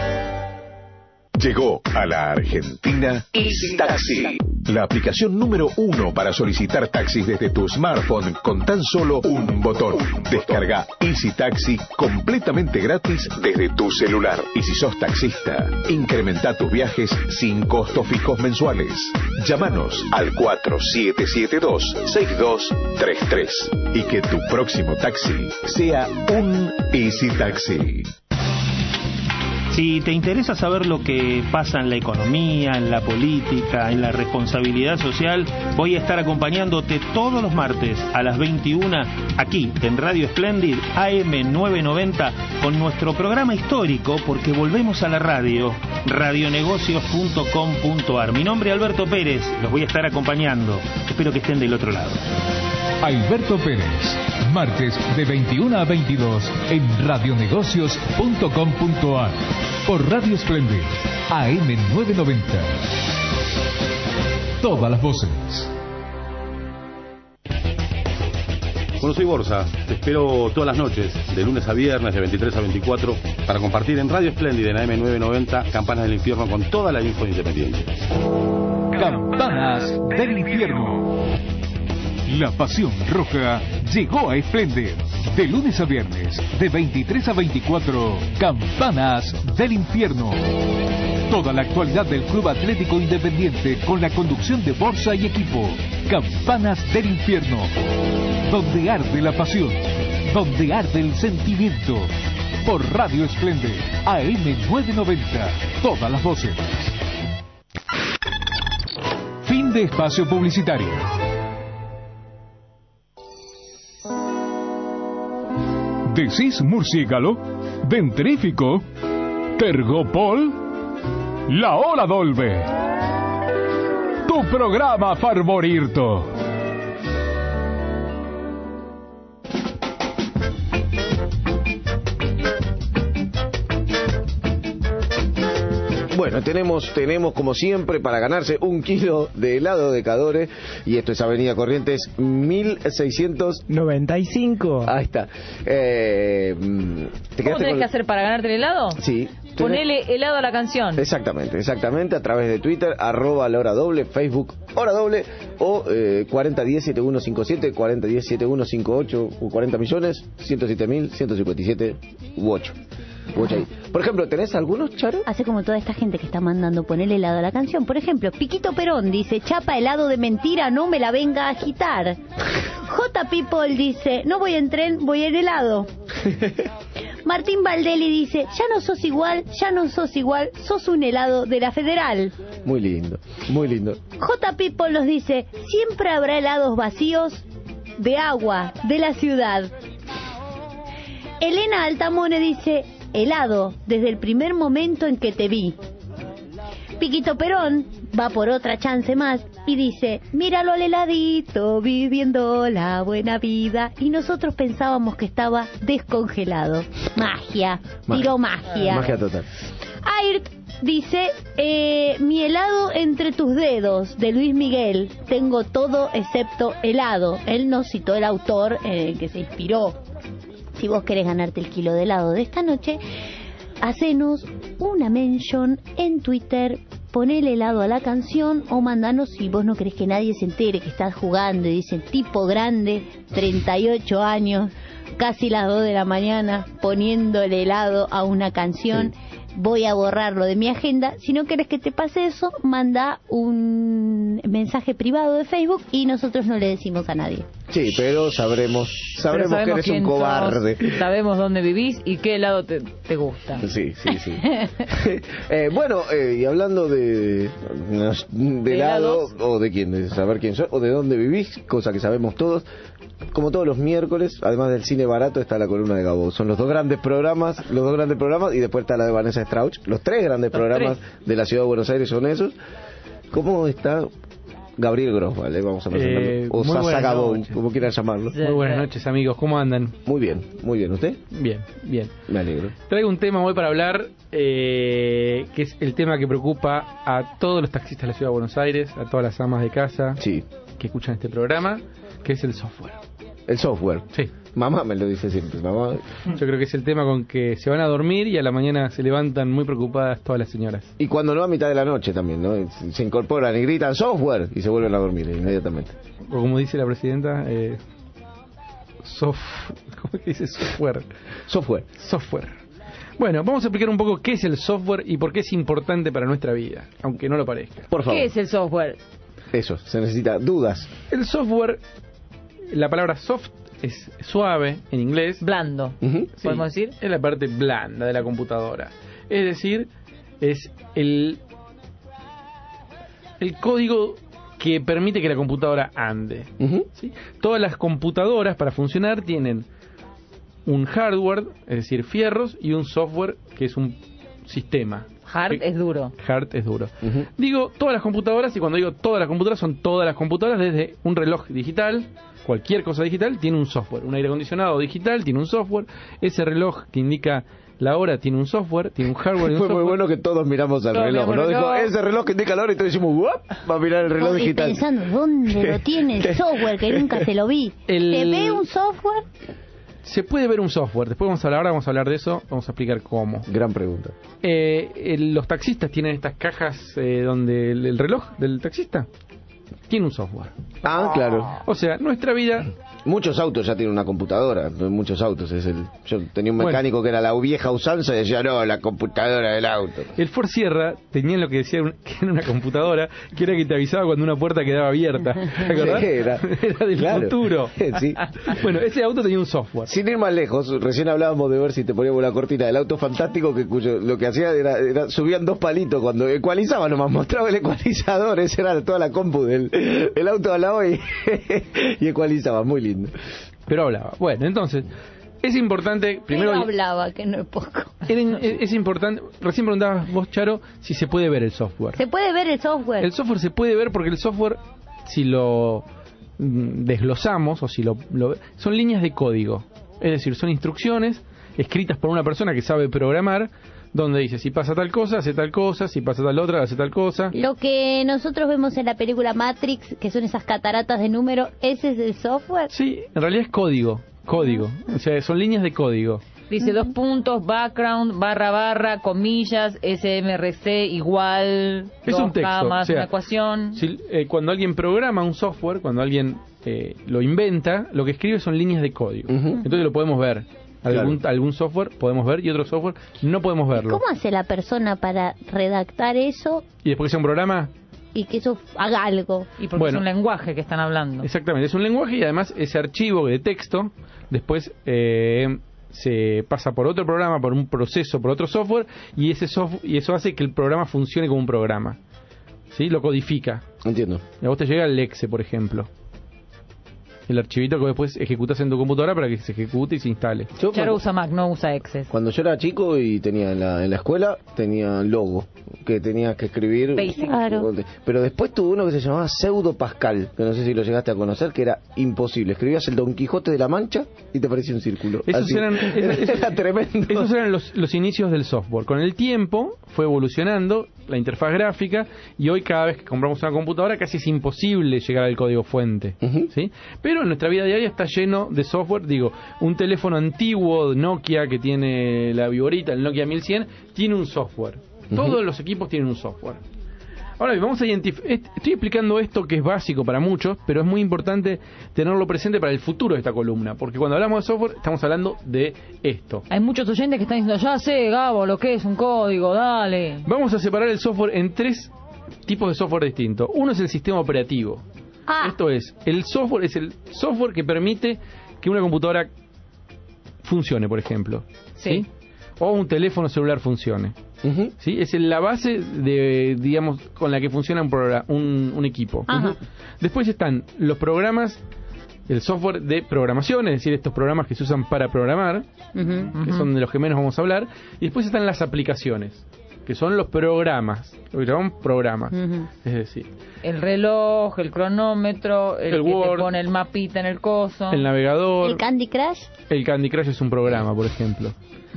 Llegó a la Argentina Easy Taxi, la aplicación número uno para solicitar taxis desde tu smartphone con tan solo un botón. Descarga Easy Taxi completamente gratis desde tu celular. Y si sos taxista, incrementa tus viajes sin costos fijos mensuales. Llámanos al cuatro siete siete dos, seis dos tres tres y que tu próximo taxi sea un Easy Taxi. Si te interesa saber lo que pasa en la economía, en la política, en la responsabilidad social, voy a estar acompañándote todos los martes a las veintiuna aquí en Radio Splendid A M novecientos noventa con nuestro programa histórico, porque volvemos a la radio, radionegocios punto com punto ar. Mi nombre es Alberto Pérez, los voy a estar acompañando. Espero que estén del otro lado. Alberto Pérez, martes de veintiuna a veintidós en radionegocios punto com punto ar por Radio Splendid A M novecientos noventa. Todas las voces. Bueno, soy Borsa. Te espero todas las noches, de lunes a viernes, de veintitrés a veinticuatro, para compartir en Radio Splendid en A M novecientos noventa Campanas del Infierno con toda la info independiente. Campanas del Infierno. La pasión roja llegó a Splendid. De lunes a viernes, de veintitrés a veinticuatro, Campanas del Infierno. Toda la actualidad del Club Atlético Independiente con la conducción de Borsa y equipo. Campanas del Infierno. Donde arde la pasión, donde arde el sentimiento. Por Radio Splendid, A M novecientos noventa. Todas las voces. Fin de espacio publicitario. ¿Decís murciélago? ¿Dentrífico? ¿Tergopol? La Hora Dolbe. Tu programa favorito. Bueno, tenemos, tenemos como siempre para ganarse un kilo de helado de Cadore, y esto es Avenida Corrientes mil seiscientos noventa y cinco. Ahí está. Eh, ¿te ¿Cómo tenés con... que hacer para ganarte el helado? Sí. Ponele helado a la canción. Exactamente, exactamente, a través de Twitter, arroba la hora doble, Facebook, hora doble, o eh, cuarenta diez setenta y uno cincuenta y siete, cuarenta diez setenta y uno cincuenta y ocho, o cuarenta millones, ciento siete mil, ciento cincuenta y siete, u ocho. Por ejemplo, ¿tenés algunos, Charo? Hace como toda esta gente que está mandando poner helado a la canción. Por ejemplo, Piquito Perón dice: chapa helado de mentira, no me la venga a agitar. J. People dice: no voy en tren, voy en helado. Martín Valdelli dice: ya no sos igual, ya no sos igual, sos un helado de la Federal. Muy lindo, muy lindo. J. People nos dice: siempre habrá helados vacíos de agua, de la ciudad. Elena Altamone dice: helado, desde el primer momento en que te vi. Piquito Perón va por otra chance más y dice: míralo al heladito, viviendo la buena vida. Y nosotros pensábamos que estaba descongelado. Magia, tiró magia. Magia total. Airt dice: eh, mi helado entre tus dedos, de Luis Miguel. Tengo todo excepto helado. Él nos citó el autor en el que se inspiró. Si vos querés ganarte el kilo de helado de esta noche, hacenos una mention en Twitter, ponele helado a la canción, o mandanos, si vos no querés que nadie se entere que estás jugando y dicen: tipo grande, treinta y ocho años, casi las dos de la mañana, poniendo el helado a una canción. Sí. Voy a borrarlo de mi agenda. Si no querés que te pase eso, manda un mensaje privado de Facebook y nosotros no le decimos a nadie. Sí, pero sabremos sabremos, pero sabemos que eres un cobarde. Sos, sabemos dónde vivís y qué helado te, te gusta. Sí, sí, sí. eh, bueno, eh, y hablando de, de helado, o de quién, de saber quién sos, o de dónde vivís, cosa que sabemos todos. Como todos los miércoles, además del cine barato, está la columna de Gabo. Son los dos grandes programas, los dos grandes programas, y después está la de Vanessa Strauch. Los tres grandes los programas tres. de la ciudad de Buenos Aires son esos. ¿Cómo está Gabriel Grosval? Eh? Vamos a presentarlo. Eh, o muy buenas Sasagabón, noches. como quieran llamarlo. Muy buenas noches, amigos. ¿Cómo andan? Muy bien, muy bien. ¿Usted? Bien, bien. Me alegro. Traigo un tema hoy para hablar, eh, que es el tema que preocupa a todos los taxistas de la Ciudad de Buenos Aires, a todas las amas de casa sí. que escuchan este programa, que es el software. ¿El software? Sí. Mamá me lo dice siempre, mamá. Yo creo que es el tema con que se van a dormir y a la mañana se levantan muy preocupadas todas las señoras. Y cuando no, a mitad de la noche también, ¿no? Se incorporan y gritan software y se vuelven a dormir inmediatamente. O como dice la presidenta, eh, soft... ¿Cómo es que dice software? Software. Software. Bueno, vamos a explicar un poco qué es el software y por qué es importante para nuestra vida, aunque no lo parezca. Por favor. ¿Qué es el software? Eso, se necesita dudas. El software, la palabra soft es suave en inglés. Blando, uh-huh. podemos sí, decir. Es la parte blanda de la computadora. Es decir, es el, el código que permite que la computadora ande. Uh-huh. ¿Sí? Todas las computadoras para funcionar tienen un hardware, es decir, fierros, y un software que es un sistema. Hard es duro. Hard es duro. Uh-huh. Digo todas las computadoras, y cuando digo todas las computadoras, son todas las computadoras, desde un reloj digital, cualquier cosa digital, tiene un software. Un aire acondicionado digital tiene un software. Ese reloj que indica la hora tiene un software, tiene un hardware y un Fue software. muy bueno que todos miramos al Todos reloj, ¿no? miramos el Dijo, reloj. ese reloj que indica la hora y todos decimos, ¡guap! Va a mirar el reloj Estoy digital. pensando, ¿dónde lo tiene el software? Que nunca se lo vi. El- ¿Se ve un software? Se puede ver un software. Después vamos a hablar, ahora vamos a hablar de eso, vamos a explicar cómo. Gran pregunta. Eh, el- los taxistas tienen estas cajas eh, donde el, el reloj del taxista tiene un software. Ah, claro. O sea, nuestra vida... Muchos autos ya tienen una computadora, muchos autos. Es el. Yo tenía un Bueno. mecánico que era la vieja usanza y decía, no, la computadora del auto. El Ford Sierra tenía lo que decía un- que era una computadora, que era que te avisaba cuando una puerta quedaba abierta. ¿Te acordás? Sí, era. Era del Claro. futuro. Sí. Bueno, ese auto tenía un software. Sin ir más lejos, recién hablábamos de ver si te poníamos la cortina del auto fantástico, que cuyo lo que hacía era, era subían dos palitos cuando ecualizaba nomás, mostraba el ecualizador, esa era toda la compu del, del auto al lado y, y ecualizaba, muy lindo. Pero hablaba. Bueno, entonces, es importante, primero... Pero hablaba, que no es poco. era- es importante, recién preguntabas vos, Charo, si se puede ver el software. ¿Se puede ver el software? El software se puede ver porque el software, si lo mm, desglosamos o si lo, lo son líneas de código, es decir, son instrucciones escritas por una persona que sabe programar, donde dice si pasa tal cosa, hace tal cosa, si pasa tal otra, hace tal cosa. Lo que nosotros vemos en la película Matrix, que son esas cataratas de números, ¿ese es el software? Sí, en realidad es código, código, o sea, son líneas de código. Dice dos puntos, background, barra, barra, comillas, S M R C igual, Es dos un texto, camas, o sea, una ecuación. Si, eh, cuando alguien programa un software, cuando alguien eh, lo inventa, lo que escribe son líneas de código. Entonces lo podemos ver. Algún, algún software podemos ver y otro software no podemos verlo. ¿Cómo hace la persona para redactar eso Y después que sea un programa, y que eso haga algo? Y porque Bueno. es un lenguaje que están hablando. exactamente, es un lenguaje y además ese archivo de texto después eh, se pasa por otro programa, por un proceso, por otro software y ese software, y eso hace que el programa funcione como un programa. ¿Sí? Lo codifica. Entiendo. Y a vos te llega el exe, por ejemplo. El archivito que después ejecutas en tu computadora para que se ejecute y se instale. Yo Charo usa Mac, no usa Access. Cuando yo era chico y tenía en la, en la escuela, tenía logo, que tenías que escribir. Basic. Claro. Pero después tuve uno que se llamaba Pseudo Pascal, que no sé si lo llegaste a conocer, que era imposible. Escribías el Don Quijote de la Mancha y te parecía un círculo. Esos Así. eran, esos- era tremendo. Esos eran los, los inicios del software. Con el tiempo fue evolucionando la interfaz gráfica y hoy cada vez que compramos una computadora casi es imposible llegar al código fuente. Ujú. ¿Sí? Pero en nuestra vida diaria está lleno de software. Digo, un teléfono antiguo de Nokia que tiene la viborita, el Nokia mil cien, tiene un software. Todos los equipos tienen un software. Ahora bien, vamos a identificar. Estoy explicando esto que es básico para muchos, pero es muy importante tenerlo presente para el futuro de esta columna, porque cuando hablamos de software estamos hablando de esto. Hay muchos oyentes que están diciendo, ya sé, Gabo, lo que es un código, dale. Vamos a separar el software en tres tipos de software distintos. Uno es el sistema operativo. Ah, Esto es, el software es el software que permite que una computadora funcione, por ejemplo. Sí. O un teléfono celular funcione. Ujú. ¿Sí? Es la base de, digamos, con la que funciona un, programa, un, un equipo. Ajá. Ujú. Después están los programas, el software de programación, es decir, estos programas que se usan para programar, ujú. que son de los que menos vamos a hablar. Y después están las aplicaciones. que son los programas, lo que llamamos programas. Ujú. Es decir, El reloj, el cronómetro, el, El que Word, te pone el mapita en el coso. el navegador. ¿El Candy Crush? El Candy Crush es un programa, por ejemplo.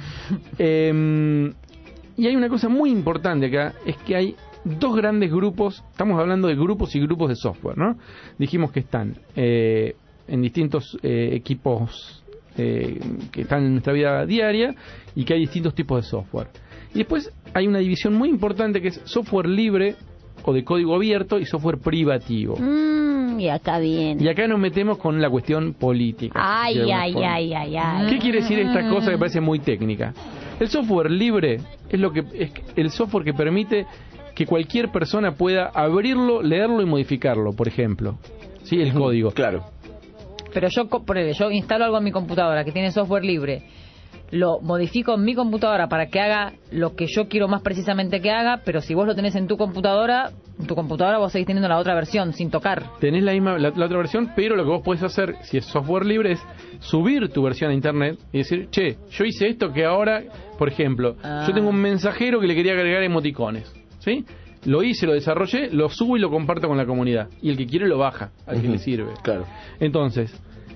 Eh, y hay una cosa muy importante acá, es que hay dos grandes grupos, estamos hablando de grupos y grupos de software, ¿no? Dijimos que están eh, en distintos eh, equipos eh, que están en nuestra vida diaria y que hay distintos tipos de software. Y después hay una división muy importante que es software libre o de código abierto y software privativo. Mm, y acá viene. Y acá nos metemos con la cuestión política. Ay, de alguna ay, forma. ay, ay, ay. ¿Qué quiere decir esta cosa que parece muy técnica? El software libre es lo que es el software que permite que cualquier persona pueda abrirlo, leerlo y modificarlo, por ejemplo. ¿Sí? El código. Claro. Pero yo, co- ponele, yo instalo algo en mi computadora que tiene software libre, lo modifico en mi computadora para que haga lo que yo quiero más precisamente que haga, pero si vos lo tenés en tu computadora, en tu computadora vos seguís teniendo la otra versión sin tocar. Tenés la misma la, la otra versión, pero lo que vos podés hacer, si es software libre, es subir tu versión a internet y decir, che, yo hice esto que ahora, por ejemplo, Ah. yo tengo un mensajero que le quería agregar emoticones, ¿sí? Lo hice, lo desarrollé, lo subo y lo comparto con la comunidad. Y el que quiere lo baja, al que Ujú. le sirve. Claro. Entonces,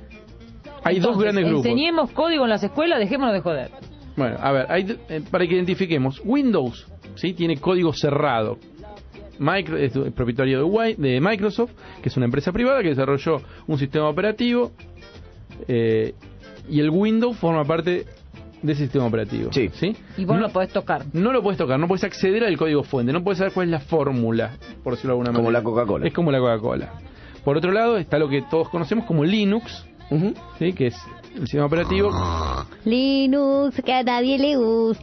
hay dos Entonces, grandes grupos. enseñemos código en las escuelas, dejémonos de joder. Bueno, a ver, hay, eh, para que identifiquemos, Windows, ¿sí? Tiene código cerrado. Micro, es el propietario de, Wi- de Microsoft, que es una empresa privada que desarrolló un sistema operativo, eh, y el Windows forma parte de ese sistema operativo. Sí. ¿sí? Y vos no, lo podés tocar. no lo puedes tocar, no puedes acceder al código fuente, no puedes saber cuál es la fórmula, por decirlo de alguna manera. Como la Coca-Cola. Es como la Coca-Cola. Por otro lado está lo que todos conocemos como Linux, ¿sí? Que es el sistema operativo. Linux, que a nadie le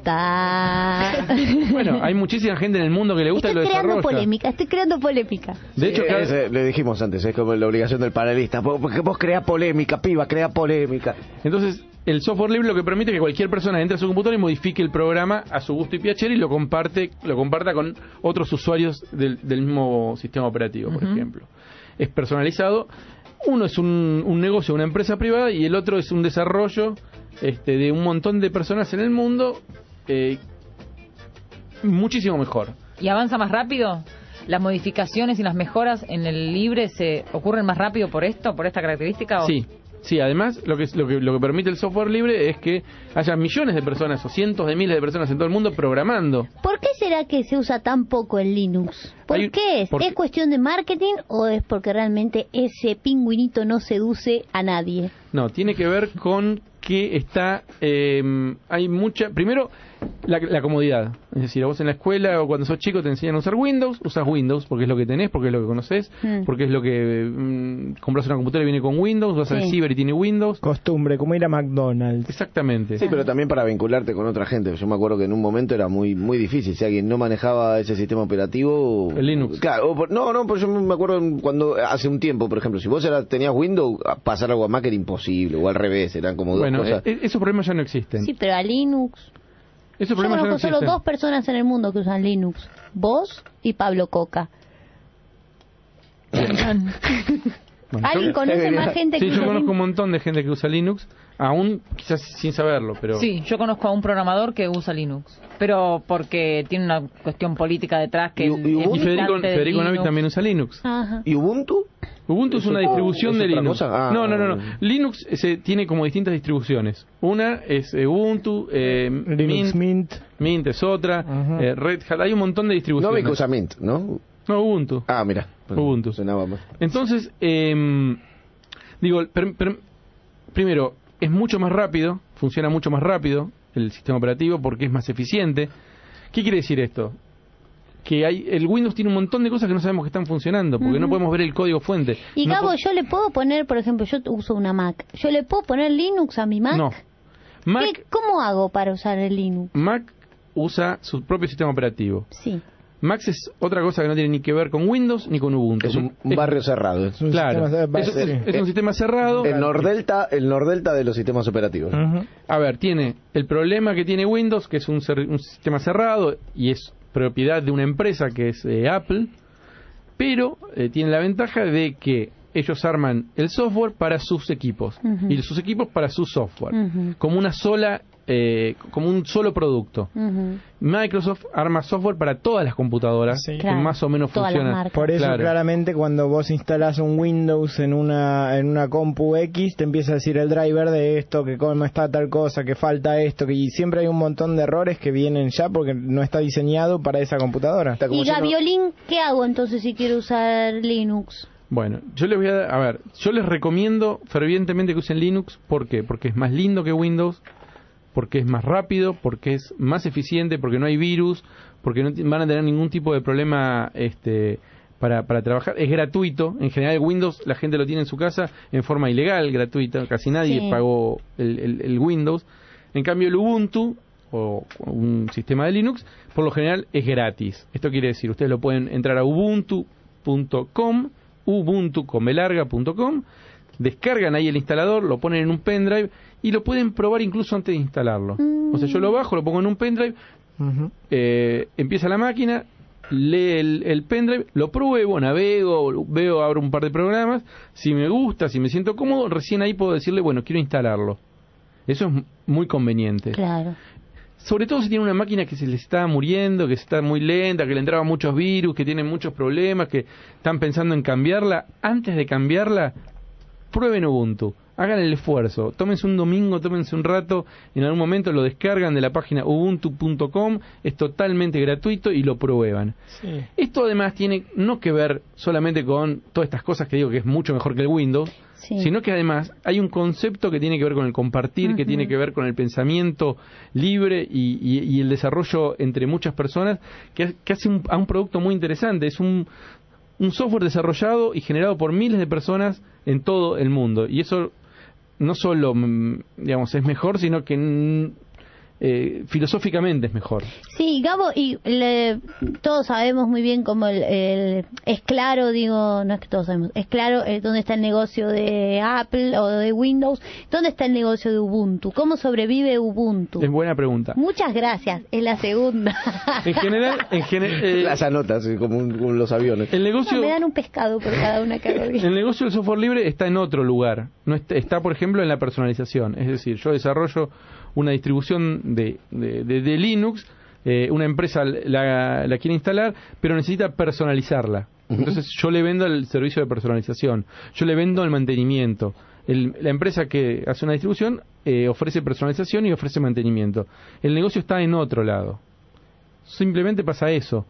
gusta. Bueno, hay muchísima gente en el mundo que le gusta y lo Estoy creando desarrolla. polémica, estoy creando polémica. De hecho, Sí, cada- ese- le dijimos antes, es como la obligación del panelista. Vos- Porque vos creás polémica, piba, crea polémica. Entonces, el software libre lo que permite es que cualquier persona entre a su computadora y modifique el programa a su gusto y piacere y lo comparte, lo comparta con otros usuarios del, del mismo sistema operativo, por Ujú. ejemplo. Es personalizado. Uno es un, un negocio, una empresa privada, y el otro es un desarrollo este, de un montón de personas en el mundo, eh, muchísimo mejor. ¿Y avanza más rápido? ¿Las modificaciones y las mejoras en el libre se ocurren más rápido por esto, por esta característica? o- Sí, sí, además lo que, lo que lo que permite el software libre es que haya millones de personas o cientos de miles de personas en todo el mundo programando. ¿Por qué será que se usa tan poco el Linux? ¿Por Hay- qué es? porque- ¿Es cuestión de marketing o es porque realmente ese pingüinito no seduce a nadie? No, tiene que ver con que está, eh, hay mucha, primero, la, la comodidad. Es decir, a vos en la escuela o cuando sos chico te enseñan a usar Windows, usas Windows porque es lo que tenés, porque es lo que conoces, Mm. porque es lo que mm, compras una computadora y viene con Windows, vas al Sí. ciber y tiene Windows. Costumbre, como ir a McDonald's. Exactamente. Sí, pero también para vincularte con otra gente. Yo me acuerdo que en un momento era muy muy difícil. Si alguien no manejaba ese sistema operativo... El Linux. Claro, o por- no, no, pues yo me acuerdo en- cuando hace un tiempo, por ejemplo, si vos era, tenías Windows, a- pasar algo a Mac era imposible, o al revés, eran como dos Bueno, cosas. eh, esos problemas ya no existen. Sí, pero a Linux. Esos Yo problemas ya no conozco solo existen. dos personas en el mundo que usan Linux. Vos y Pablo Coca. Bueno, ¿Alguien yo- conoce más gente que Sí, yo usa conozco Linux? un montón de gente que usa Linux, aún quizás sin saberlo, pero... Sí, yo conozco a un programador que usa Linux, pero porque tiene una cuestión política detrás que Y, él y es Federico, militante de Federico Novik Linux. también usa Linux. Ajá. ¿Y Ubuntu? Ubuntu es ¿Eso- una distribución es de otra Linux. cosa? Ah, no, no, no, no. bueno. Linux se, tiene como distintas distribuciones. Una es eh, Ubuntu, eh, Linux Mint, Mint es otra, eh, Red Hat, hay un montón de No distribuciones. me usa Mint, ¿no? No, Ubuntu. Ah, mira. Ubuntu. Sonaba más. Entonces, eh, digo, per- per- primero, es mucho más rápido, funciona mucho más rápido el sistema operativo porque es más eficiente. ¿Qué quiere decir esto? Que hay el Windows tiene un montón de cosas que no sabemos que están funcionando porque no Ujú. podemos ver el código fuente. Y No Gabo, po- yo le puedo poner, por ejemplo, yo uso una Mac. ¿Yo le puedo poner Linux a mi Mac? No. Mac, ¿Qué- ¿Cómo hago para usar el Linux? Mac usa su propio sistema operativo. Sí. Mac es otra cosa que no tiene ni que ver con Windows ni con Ubuntu. Es un, un barrio cerrado. Es un Claro, sistema- es, es- es un sistema cerrado. El Nordelta, el Nordelta de los sistemas operativos. A ver, tiene el problema que tiene Windows, que es un, cer- un sistema cerrado y es propiedad de una empresa que es eh, Apple, pero eh, tiene la ventaja de que ellos arman el software para sus equipos Ujú. y sus equipos para su software, Ujú. como una sola eh, como un solo producto. Ujú. Microsoft arma software para todas las computadoras Sí. que Claro, más o menos todas las funcionan. marcas. Por eso, Claro. claramente, cuando vos instalás un Windows en una en una compu X, te empieza a decir el driver de esto, que cómo está tal cosa, que falta esto, que y siempre hay un montón de errores que vienen ya porque no está diseñado para esa computadora. Y Gaviolín, ¿qué hago entonces si quiero usar Linux? Bueno, yo les voy a dar, a ver, yo les recomiendo fervientemente que usen Linux. ¿Por qué? Porque es más lindo que Windows, porque es más rápido, porque es más eficiente, porque no hay virus, porque no t- van a tener ningún tipo de problema este para, para trabajar. Es gratuito. En general Windows la gente lo tiene en su casa en forma ilegal, gratuita. Casi nadie Sí. pagó el, el- el Windows. En cambio el Ubuntu, o un sistema de Linux, por lo general es gratis. Esto quiere decir, ustedes lo pueden entrar a ubuntu punto com, ubuntu con b larga punto com, descargan ahí el instalador, lo ponen en un pendrive y lo pueden probar incluso antes de instalarlo. O sea, yo lo bajo, lo pongo en un pendrive, eh, empieza la máquina, lee el, el pendrive, lo pruebo, navego, veo, abro un par de programas, si me gusta, si me siento cómodo, recién ahí puedo decirle, bueno, quiero instalarlo. Eso es muy conveniente. Claro. Sobre todo si tiene una máquina que se le está muriendo, que está muy lenta, que le entraban muchos virus, que tiene muchos problemas, que están pensando en cambiarla. Antes de cambiarla, prueben Ubuntu. Hagan el esfuerzo. Tómense un domingo, tómense un rato. En algún momento lo descargan de la página ubuntu punto com. Es totalmente gratuito y lo prueban. Sí. Esto además tiene no que ver solamente con todas estas cosas que digo que es mucho mejor que el Windows, Sí. sino que además hay un concepto que tiene que ver con el compartir, que Ujú. tiene que ver con el pensamiento libre y, y- y el desarrollo entre muchas personas, que, que hace un, a un producto muy interesante. Es un, un software desarrollado y generado por miles de personas en todo el mundo. Y eso no solo, mm, digamos, es mejor, sino que mm, eh, filosóficamente es mejor. Sí, Gabo, y le- todos sabemos muy bien cómo el, el- es claro, digo, no es que todos sabemos, es claro eh, dónde está el negocio de Apple o de Windows, dónde está el negocio de Ubuntu, cómo sobrevive Ubuntu. Es buena pregunta. Muchas gracias, es la segunda. En general, en general eh, Las anotas, eh, como, un- como los aviones. el negocio... No, me dan un pescado por cada una que hago bien. El negocio del software libre está en otro lugar. No está, está, por ejemplo, en la personalización. Es decir, yo desarrollo una distribución de, de, de- de Linux, eh, una empresa la, la quiere instalar, pero necesita personalizarla. Entonces yo le vendo el servicio de personalización, yo le vendo el mantenimiento. El- la empresa que hace una distribución eh, ofrece personalización y ofrece mantenimiento. El negocio está en otro lado. Simplemente pasa eso.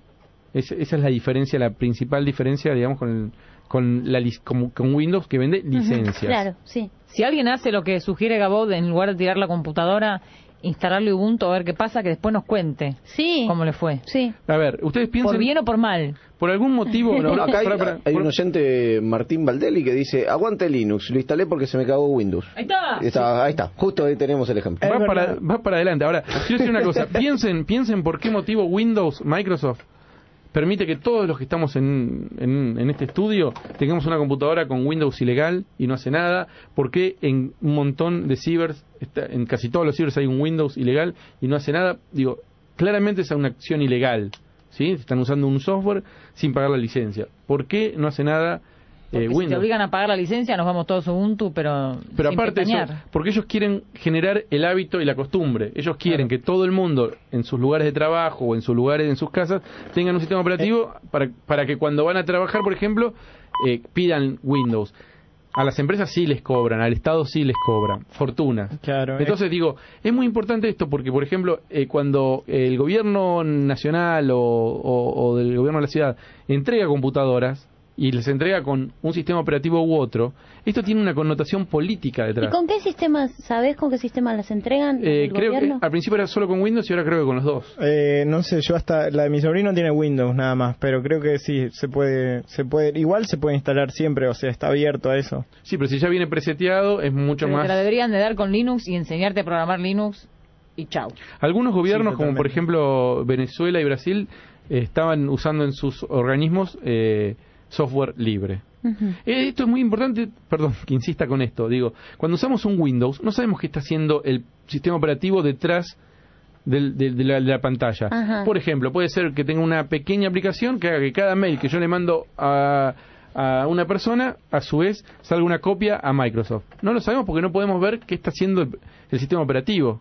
Es- esa es la diferencia, la principal diferencia, digamos, con, el- con, la, lic- con, con Windows, que vende licencias. Claro, sí. Si alguien hace lo que sugiere Gabot, en lugar de tirar la computadora, instalarle Ubuntu a ver qué pasa, que después nos cuente Sí. cómo le fue. Sí. A ver, ustedes piensan... Por bien o por mal. Por algún motivo... no, Bueno, acá hay, para- para- hay por- un oyente, Martín Valdelli, que dice: aguante Linux, lo instalé porque se me cagó Windows. Ahí está. Y está, ahí está, justo ahí tenemos el ejemplo. va, para, va para adelante. Ahora, quiero decir una cosa. Piensen, piensen por qué motivo Windows, Microsoft, permite que todos los que estamos en, en, en este estudio tengamos una computadora con Windows ilegal y no hace nada. ¿Por qué en un montón de cibers, está- en casi todos los cibers hay un Windows ilegal y no hace nada? Digo, claramente es una acción ilegal. ¿Sí? Están usando un software sin pagar la licencia. ¿Por qué no hace nada Porque eh, si te Windows? obligan a pagar la licencia, nos vamos todos a Ubuntu, pero, Pero sin aparte eso, pestañear. porque ellos quieren generar el hábito y la costumbre. Ellos quieren que todo el mundo en sus lugares de trabajo o en sus lugares, en sus casas, tengan un sistema operativo para, para que cuando van a trabajar, por ejemplo, eh, pidan Windows. A las empresas sí les cobran, al Estado sí les cobran, fortunas. Claro. Entonces digo, es muy importante esto porque, por ejemplo, eh, cuando el gobierno nacional o, o- o del gobierno de la ciudad entrega computadoras y les entrega con un sistema operativo u otro, esto tiene una connotación política ¿Y detrás. con qué sistemas, sabés con qué sistemas las entregan Eh, el creo gobierno? que al principio era solo con Windows y ahora creo que con los dos. Eh, no sé, yo hasta la de mi sobrino tiene Windows nada más, pero creo que sí se puede, se puede, igual se puede instalar siempre, o sea, está abierto a eso. Sí, pero si ya viene preseteado es mucho Pero más... te la deberían de dar con Linux y enseñarte a programar Linux y chau. Algunos gobiernos, Sí, como por totalmente. ejemplo Venezuela y Brasil, eh, estaban usando en sus organismos eh, software libre. Ujú. Eh, Esto es muy importante, perdón que insista con esto, digo, cuando usamos un Windows, no sabemos qué está haciendo el sistema operativo detrás del- de, de la, de la pantalla. Ajá. Por ejemplo, puede ser que tenga una pequeña aplicación que haga que cada mail que yo le mando a, a una persona, a su vez, salga una copia a Microsoft. No lo sabemos porque no podemos ver qué está haciendo el, el sistema operativo. ¿Sí?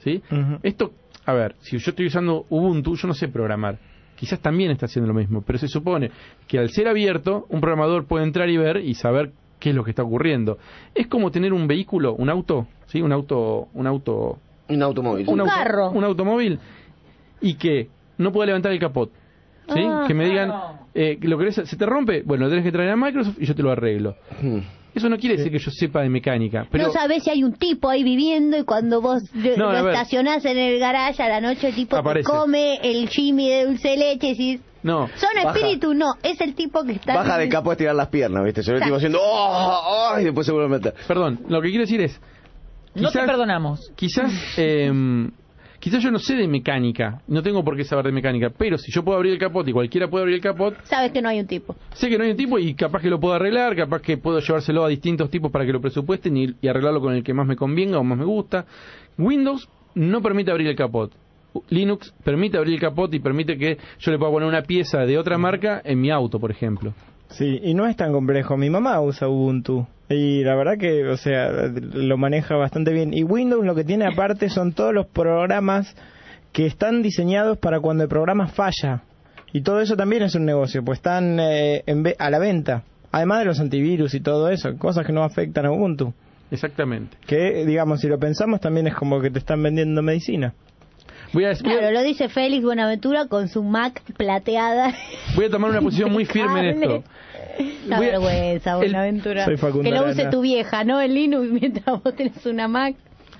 ¿sí? Ujú. Esto, a ver, si yo estoy usando Ubuntu, yo no sé programar. Quizás también está haciendo lo mismo, pero se supone que al ser abierto, un programador puede entrar y ver y saber qué es lo que está ocurriendo. Es como tener un vehículo, un auto, ¿sí? Un auto, un auto, un automóvil, un, Un auto- carro. un automóvil, y que no pueda levantar el capot, ¿sí? Ah, que me digan, claro. eh, lo querés, se te rompe, bueno, lo tenés que traer a Microsoft y yo te lo arreglo. Eso no quiere decir que yo sepa de mecánica, pero No sabés si hay un tipo ahí viviendo y cuando vos lo, No, lo a ver. estacionás en el garage a la noche el tipo Aparece. te come el Jimmy de dulce de leche y decís, no. son Baja. espíritus, no, es el tipo que está... Baja de capo a estirar las piernas, ¿viste? Se ve el tipo haciendo ¡oh! ¡Oh! Y después se vuelve a meter. Perdón, lo que quiero decir es, No te perdonamos. Quizás, eh, quizás yo no sé de mecánica, no tengo por qué saber de mecánica, pero si yo puedo abrir el capot y cualquiera puede abrir el capot, Sabes que no hay un tipo. sé que no hay un tipo y capaz que lo puedo arreglar, capaz que puedo llevárselo a distintos tipos para que lo presupuesten y, y arreglarlo con el que más me convenga o más me gusta. Windows no permite abrir el capot. Linux permite abrir el capot y permite que yo le pueda poner una pieza de otra marca en mi auto, por ejemplo. Sí, y no es tan complejo. Mi mamá usa Ubuntu y la verdad que, o sea, lo maneja bastante bien. Y Windows lo que tiene aparte son todos los programas que están diseñados para cuando el programa falla. Y todo eso también es un negocio, pues están eh, en ve- a la venta. Además de los antivirus y todo eso, cosas que no afectan a Ubuntu. Exactamente. Que, digamos, si lo pensamos, también es como que te están vendiendo medicina. Voy a, Claro, lo dice Félix Buenaventura con su Mac plateada. voy a tomar una posición muy firme en esto. Una Voy a- vergüenza, el- Buenaventura. Soy Facundo Que lo Arana. use tu vieja, ¿no? El Linux mientras vos tenés una Mac.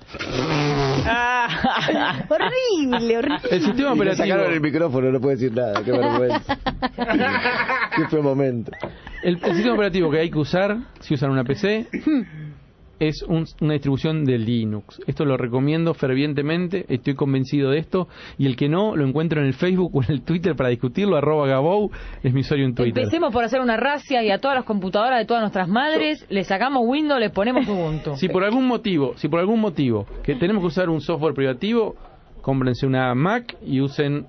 horrible, horrible. El sistema Y le operativo. sacaron el micrófono, no puede decir nada. Qué vergüenza. Qué fue momento. El, el sistema operativo que hay que usar, si usan una P C, es un- una distribución de Linux. Esto lo recomiendo fervientemente, estoy convencido de esto. Y el que no, lo encuentro en el Facebook o en el Twitter para discutirlo, arroba Gabou, es mi usuario en Twitter. Empecemos por hacer una racia y a todas las computadoras de todas nuestras madres le sacamos Windows, les ponemos Ubuntu. Si por algún motivo, si por algún motivo que tenemos que usar un software privativo, cómprense una Mac y usen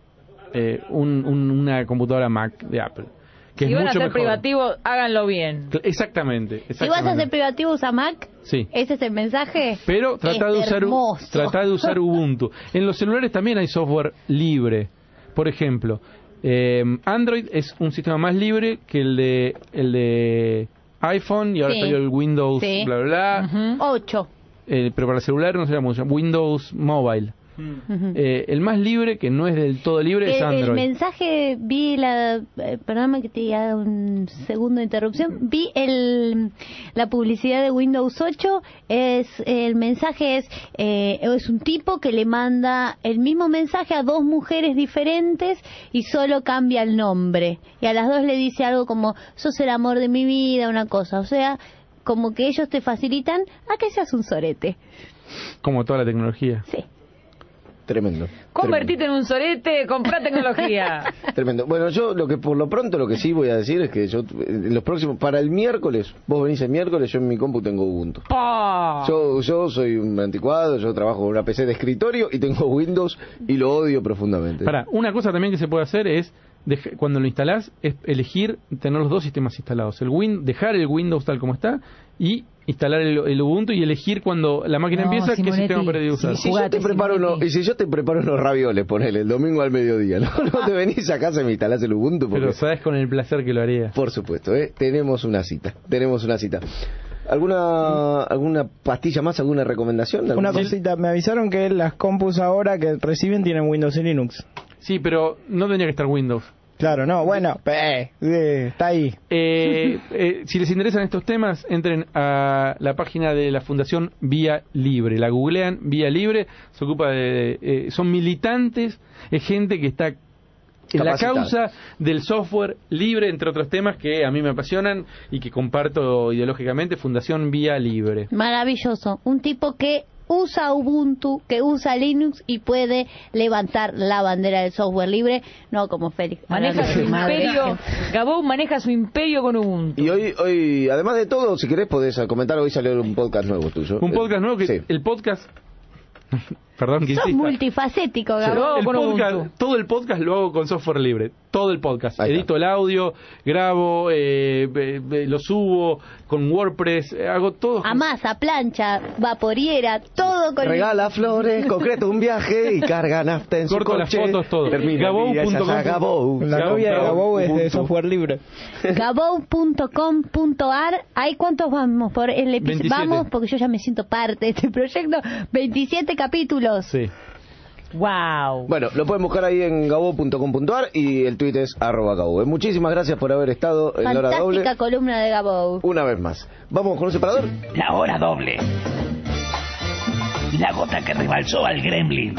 eh, un- un- una computadora Mac de Apple. Que Si es van a mucho ser mejor. privativos, háganlo bien. Cl- Exactamente, Si vas a exactamente. hacer privativo, usa Mac. Sí. ¿Ese es el mensaje? Pero trata Es de usar u- hermoso. trata de usar Ubuntu. En los celulares también hay software libre. Por ejemplo, eh, Android es un sistema más libre que el de el de iPhone y ahora Sí. salió el Windows Sí. bla bla bla. Ocho. Eh, pero para el celular no se llama Windows Mobile. Eh, el más libre, que no es del todo libre, es El, el Android. mensaje, vi la, eh, perdóname que te haga un segundo de interrupción, vi el, la publicidad de Windows ocho, es, el mensaje es, eh, es un tipo que le manda el mismo mensaje a dos mujeres diferentes y solo cambia el nombre. Y a las dos le dice algo como, sos el amor de mi vida, una cosa, o sea, como que ellos te facilitan a que seas un sorete. Como toda la tecnología. Sí. Tremendo. Convertite en un sorete, comprá tecnología. Tremendo. Bueno, yo lo que por lo pronto lo que sí voy a decir es que yo eh, los próximos para el miércoles, vos venís el miércoles, yo en mi compu tengo Ubuntu. Pa. Yo yo soy un anticuado, yo trabajo con una P C de escritorio y tengo Windows y lo odio profundamente. Para, una cosa también que se puede hacer es, dej- cuando lo instalás, es elegir tener los dos sistemas instalados. El Win, dejar el Windows tal como está y instalar el, el Ubuntu y elegir cuando la máquina No, empieza qué Simonetti, sistema operativo usar. Y si, yo te preparo unos, y si yo te preparo unos ravioles, ponele, el domingo al mediodía, ¿no? No te venís a casa y me instalás el Ubuntu porque... Pero sabes con el placer que lo haría. Por supuesto, ¿eh? Tenemos una cita, tenemos una cita. ¿Alguna alguna pastilla más, alguna recomendación? Una ¿Alguna- cosita, me avisaron que las compus ahora que reciben tienen Windows y Linux. Sí, pero no tendría que estar Windows. Claro, no, bueno, eh, eh, está ahí. Eh, eh, si les interesan estos temas, entren a la página de la Fundación Vía Libre. La googlean, Vía Libre. Se ocupa de... eh, son militantes, es gente que está en la Capacitada. causa del software libre, entre otros temas que a mí me apasionan y que comparto ideológicamente. Fundación Vía Libre. Maravilloso. Un tipo que usa Ubuntu, que usa Linux y puede levantar la bandera del software libre, no como Félix. Maneja hablando su de madre. imperio. Gabou maneja su imperio con Ubuntu. Y hoy, hoy, además de todo, si querés podés comentar, hoy salió un podcast nuevo tuyo. Un podcast nuevo que Sí. el podcast Perdón que Sos insista. multifacético, Sí, Gabo. el podcast, todo el podcast lo hago con software libre. Todo el podcast. Edito el audio, grabo, eh, eh, eh, lo subo con WordPress, eh, hago todo. Amasa, plancha, vaporiera, todo con... Regala flores, concreta un viaje y carga nafta en su Corto las coche. fotos, todo. Termina el día, Gabou punto com. ya, ya, Gabou. La novia de Gabou es de software libre. Gabou punto com punto ar. ¿Hay cuántos vamos por el episodio? veintisiete. Vamos, porque yo ya me siento parte de este proyecto. veintisiete capítulos. Sí. Wow. Bueno, lo pueden buscar ahí en gabou punto com punto ar y el tweet es arroba gabou. Muchísimas gracias por haber estado en la hora doble. Fantástica columna de Gabou. Una vez más. Vamos con un separador. La hora doble. La gota que rebalsó al gremlin.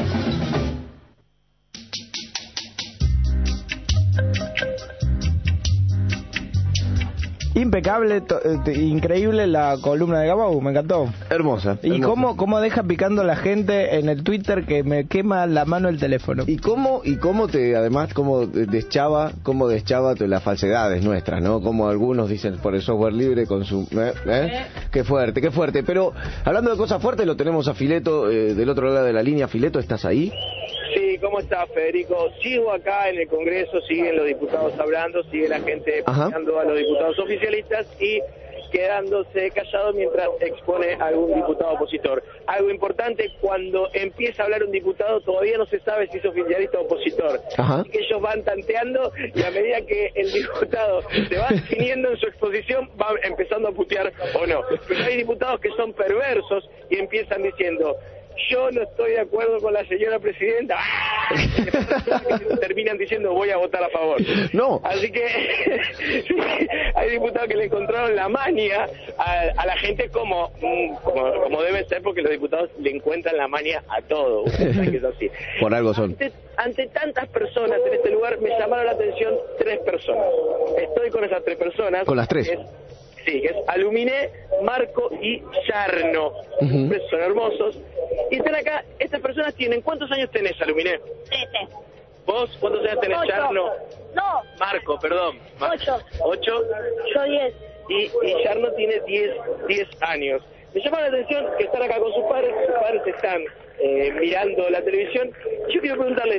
Impecable, to- eh, increíble la columna de Gabou, me encantó. Hermosa. Y hermosa. cómo, cómo deja picando la gente en el Twitter que me quema la mano el teléfono. Y cómo, y cómo te, además, cómo deschaba, cómo deschaba tu- las falsedades nuestras, ¿no? Como algunos dicen por el software libre con su... ¿eh? ¿eh? Qué fuerte, qué fuerte. Pero, hablando de cosas fuertes, lo tenemos a Fileto, eh, del otro lado de la línea. Fileto, ¿estás ahí? Sí, ¿cómo estás, Federico? Sigo acá en el Congreso, siguen los diputados hablando, sigue la gente Ajá. escuchando a los diputados oficialistas y quedándose callados mientras expone a algún diputado opositor. Algo importante, cuando empieza a hablar un diputado todavía no se sabe si es oficialista o opositor. Ajá. Así que ellos van tanteando y a medida que el diputado se va definiendo en su exposición va empezando a putear o no. Pero hay diputados que son perversos y empiezan diciendo: yo no estoy de acuerdo con la señora presidenta. ¡Ah! Terminan diciendo: voy a votar a favor. No. Así que sí, hay diputados que le encontraron la mania a, a la gente como, mm, como como debe ser, porque los diputados le encuentran la mania a todo. Ustedes saben que es así. Por algo son. Ante, ante tantas personas en este lugar me llamaron la atención tres personas. Estoy con esas tres personas. Con las tres. Es- Sí, que es Aluminé, Marco y Yarno. Ujú. Son hermosos. Y están acá, estas personas tienen... ¿Cuántos años tenés, Aluminé? Trece. ¿Vos cuántos años tenés, Ocho. Yarno? No. Marco, perdón. Mar- Ocho. ¿Ocho? Yo diez. Y, y Yarno tiene diez, diez años. Me llama la atención que están acá con sus padres. Sus padres están eh, mirando la televisión. Yo quiero preguntarles...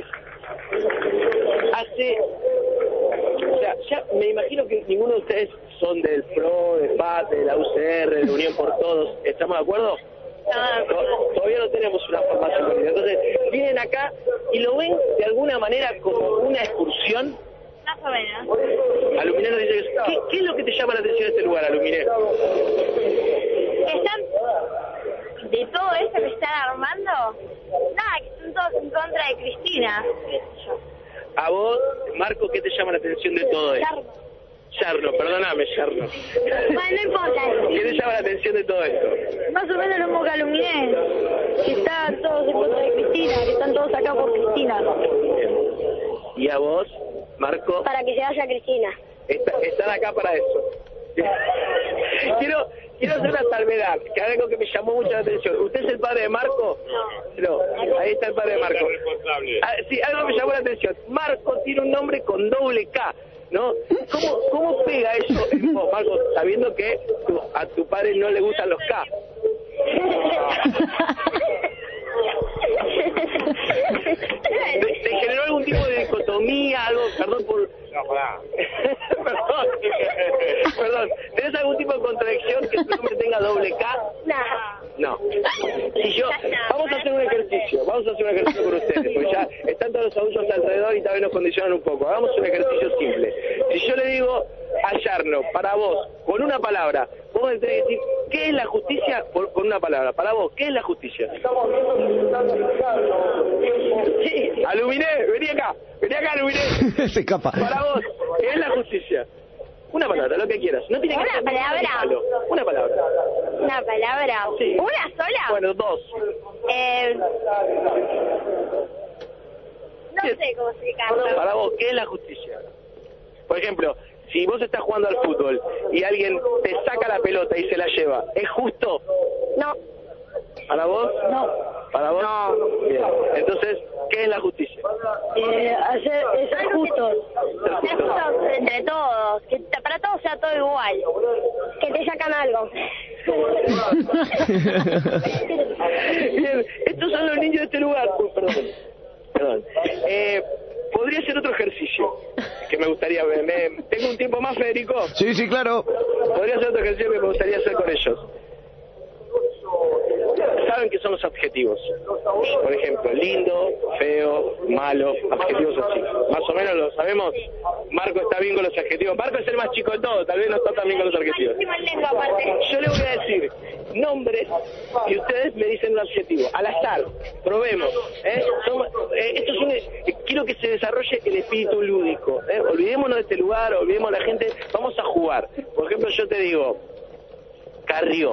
Hace... O sea, ya me imagino que ninguno de ustedes son del P R O, de P A T, de la U C R, de Unión por Todos. ¿Estamos de acuerdo? To- Todavía no tenemos una formación política. Entonces, vienen acá y lo ven de alguna manera como una excursión. Más o menos. Aluminé nos dice que... ¿Qué, ¿Qué es lo que te llama la atención de este lugar, Aluminé? Están de todo esto que están armando. Nada, que están todos en contra de Cristina. ¿Qué sé yo? A vos, Marco, ¿qué te llama la atención de todo esto? Yarno. Yarno, perdóname, Yarno. Bueno, no importa. ¿Qué te llama la atención de todo esto? Más o menos lo mismo que Aluminé. Que están todos en contra de Cristina, que están todos acá por Cristina. ¿Y a vos, Marco? Para que se vaya Cristina. Está- están acá para eso. Quiero quiero hacer una salvedad, que es algo que me llamó mucho la atención. ¿Usted es el padre de Marco? No. Ahí está el padre de Marco. Ah, sí, algo me llamó la atención. Marco tiene un nombre con doble K, ¿no? ¿Cómo, cómo pega eso en vos, Marco, sabiendo que tu- a tu padre no le gustan los K? ¿Te, te generó algún tipo de dicotomía, algo, perdón por... No, pará. perdón, perdón. ¿Tenés algún tipo de contradicción que tu nombre tenga doble K? No. Si yo, vamos a hacer un ejercicio, vamos a hacer un ejercicio con ustedes, porque ya están todos los adultos alrededor y también nos condicionan un poco. Hagamos un ejercicio simple. Si yo le digo a Yarno, para vos, con una palabra, vos me tenés que decir, ¿qué es la justicia? Por- con una palabra. Para vos, ¿qué es la justicia? Sí, Aluminé, vení acá, vení acá, Aluminé. Se escapa. Para vos, ¿qué es la justicia? Una palabra, lo que quieras. No tiene que ¿Una ser palabra? ni malo. Una palabra. Una palabra. Sí. ¿Una sola? Bueno, dos. Eh, no sé cómo explicarlo. Para vos, ¿qué es la justicia? Por ejemplo, si vos estás jugando al fútbol y alguien te saca la pelota y se la lleva, ¿es justo? No. ¿Para vos? No. ¿Para vos? No. Bien. Entonces, ¿qué es la justicia? Eh, hacer, ser justos. Ser justos entre todos. Que t- para todos sea todo igual. Que te sacan algo. Bien, estos son los niños de este lugar. Uy, perdón. Perdón. Eh, podría ser otro ejercicio que me gustaría ver. Me, ¿Tengo un tiempo más, Federico? Sí, sí, claro. Podría ser otro ejercicio que me gustaría hacer con ellos. Saben qué son los adjetivos. Por ejemplo, lindo, feo, malo, adjetivos así. Más o menos lo sabemos. Marco está bien con los adjetivos. Marco es el más chico de todos, tal vez no está tan bien con los adjetivos. Yo le voy a decir nombres y ustedes me dicen un adjetivo. Al azar, probemos. ¿eh? Somos, eh, esto es un, eh, quiero que se desarrolle el espíritu lúdico. ¿eh? Olvidémonos de este lugar, olvidemos a la gente. Vamos a jugar. Por ejemplo, yo te digo, Carrió.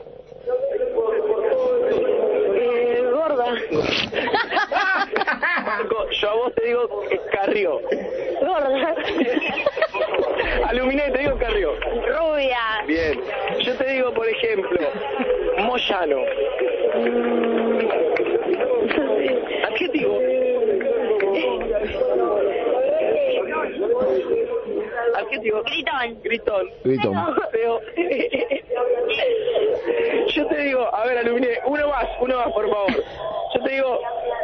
Eh, gorda. Marco, yo a vos te digo eh, Carrió. Gorda. Aluminé, te digo Carrió. Rubia. Bien. Yo te digo, por ejemplo, Moyano. Adjetivo. Adjetivo. Gritón. Gritón. Gritón. Feo. Yo te digo, a ver, Aluminé, uno más, uno más, por favor. Yo te digo,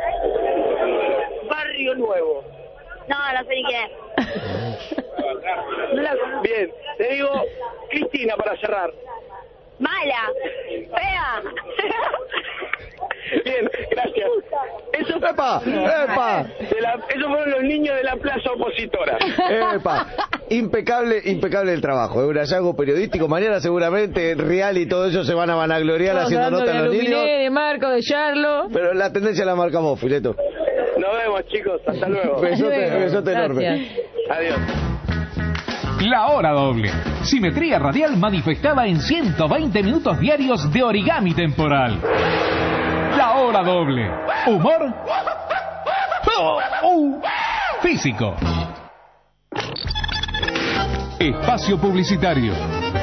Barrio Nuevo. No, no sé ni quién es. No la conozco. Bien, te digo, Cristina, para cerrar. Mala. Fea. Bien, gracias. Eso, ¡Epa! ¡Epa! De la, esos fueron los niños de la plaza opositora. ¡Epa! Impecable, impecable el trabajo. Es un hallazgo periodístico. Mañana seguramente Real y todo eso se van a vanagloriar Todos haciendo hablando notas de a los Aluminé, niños. de Marco, de Charlo. Pero la tendencia la marca vos, Fileto. Nos vemos, chicos. Hasta luego. Besote, besote enorme. Gracias. Adiós. La hora doble. Simetría radial manifestada en ciento veinte minutos diarios de origami temporal. La hora doble. Humor. Uh, físico. Espacio publicitario.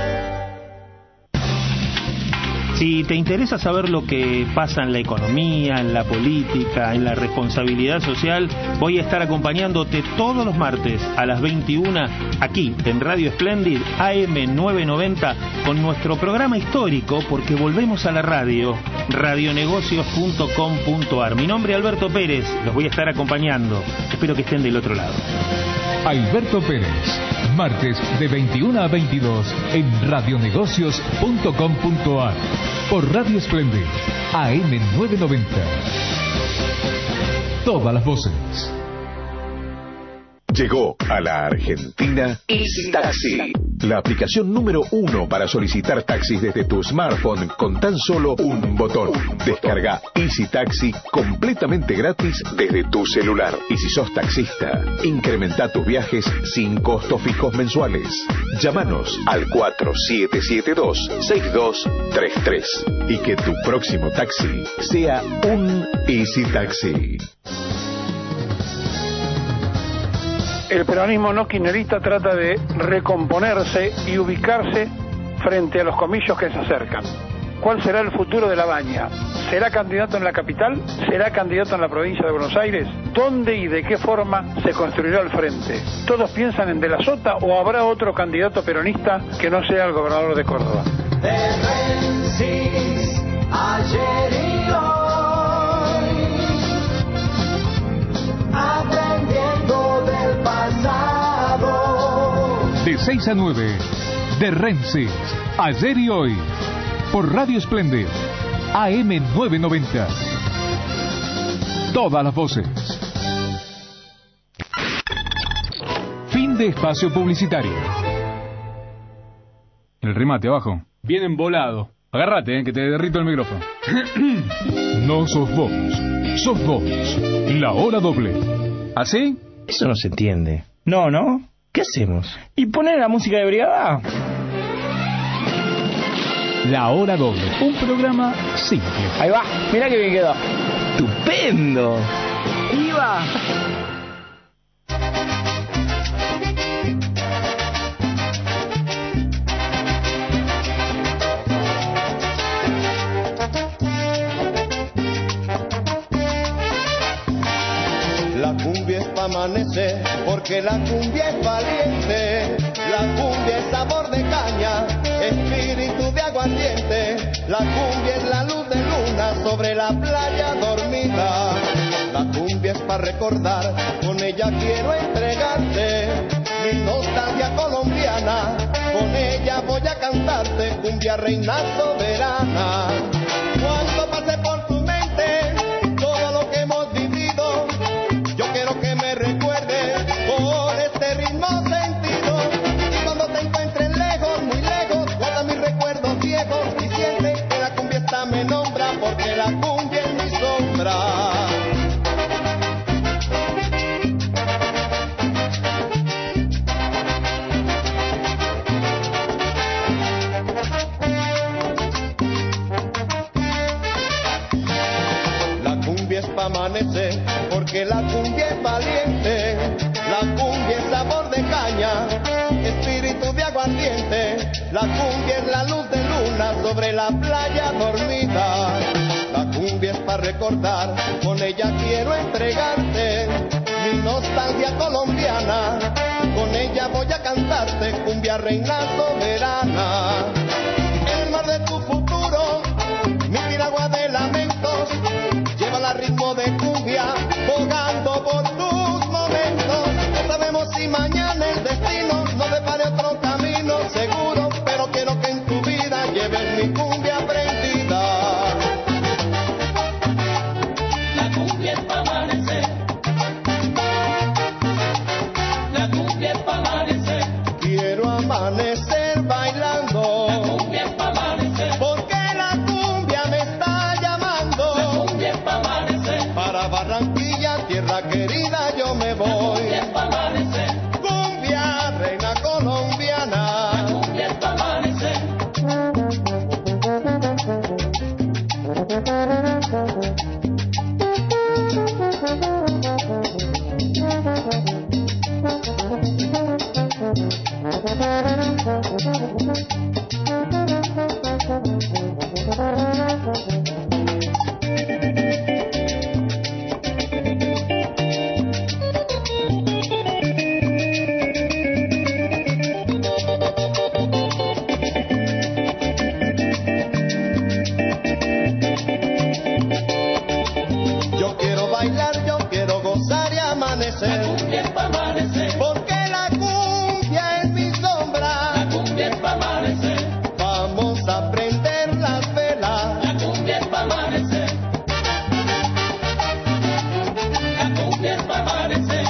Si te interesa saber lo que pasa en la economía, en la política, en la responsabilidad social, voy a estar acompañándote todos los martes a las veintiuna aquí en Radio Splendid A M novecientos noventa con nuestro programa histórico, porque volvemos a la radio, radionegocios punto com punto ar. Mi nombre es Alberto Pérez, los voy a estar acompañando. Espero que estén del otro lado. Alberto Pérez, martes de veintiuna a veintidós en radionegocios punto com punto ar por Radio Splendid A M novecientos noventa. Todas las voces. Llegó a la Argentina Easy Taxi, la aplicación número uno para solicitar taxis desde tu smartphone con tan solo un botón. Descarga Easy Taxi completamente gratis desde tu celular. Y si sos taxista, incrementa tus viajes sin costos fijos mensuales. Llámanos al cuatro siete siete dos seis dos tres tres y que tu próximo taxi sea un Easy Taxi. El peronismo no kirchnerista trata de recomponerse y ubicarse frente a los comicios que se acercan. ¿Cuál será el futuro de La Baña? ¿Será candidato en la capital? ¿Será candidato en la provincia de Buenos Aires? ¿Dónde y de qué forma se construirá el frente? ¿Todos piensan en De la Sota o habrá otro candidato peronista que no sea el gobernador de Córdoba? Ayer y hoy, aprendiendo del pasado. De seis a nueve, de Rensis, ayer y hoy, por Radio Splendid, A M novecientos noventa. Todas las voces. Fin de espacio publicitario. El remate abajo. Bien embolado. Agárrate, eh, que te derrito el micrófono. No sos vos, sos vos. La hora doble. ¿Así? Eso no se entiende. No, ¿no? ¿Qué hacemos? ¿Y poner la música de brigada? La hora doble. Un programa simple. Ahí va, mirá que bien quedó. ¡Estupendo! ¡Iba! La cumbia es pa' amanecer, porque la cumbia es valiente. La cumbia es sabor de caña, espíritu de aguardiente. La cumbia es la luz de luna sobre la playa dormida. La cumbia es pa' recordar, con ella quiero entregarte mi nostalgia colombiana. Con ella voy a cantarte, cumbia reina soberana. Cuando pase por tu mente todo lo que hemos vivido, yo quiero que me recuerdes por este ritmo sentido. Y cuando te encuentres lejos, muy lejos, guarda mis recuerdos viejos y siente que la cumbia esta me nombra, porque la cumbia es mi sombra. Amanecer, porque la cumbia es valiente, la cumbia es sabor de caña, espíritu de aguardiente, la cumbia es la luz de luna sobre la playa dormida. La cumbia es para recordar, con ella quiero entregarte mi nostalgia colombiana, con ella voy a cantarte, cumbia reina soberana. El mar de tu futuro, mi piragua de lamentos, llévala al ritmo de cumbia, bogando por tus momentos. No sabemos si mañana el destino nos depare otro camino seguro, pero quiero que en tu vida lleves mi cumbia prendida. La cumbia es pa' amanecer, la cumbia es pa' amanecer. Quiero amanecer bailando. La cumbia es pa' amanecer, porque la cumbia me está llamando. La cumbia es pa' amanecer, para Barranquilla, tierra querida, yo me voy. La cumbia es pa' amanecer, cumbia reina colombiana. La cumbia es pa' amanecer. Yo quiero bailar, yo quiero gozar y amanecer. La cumbia es pa' amanecer, porque la cumbia es mi sombra. La cumbia es pa' amanecer, vamos a prender las velas. La cumbia es pa' amanecer, la cumbia es pa' amanecer.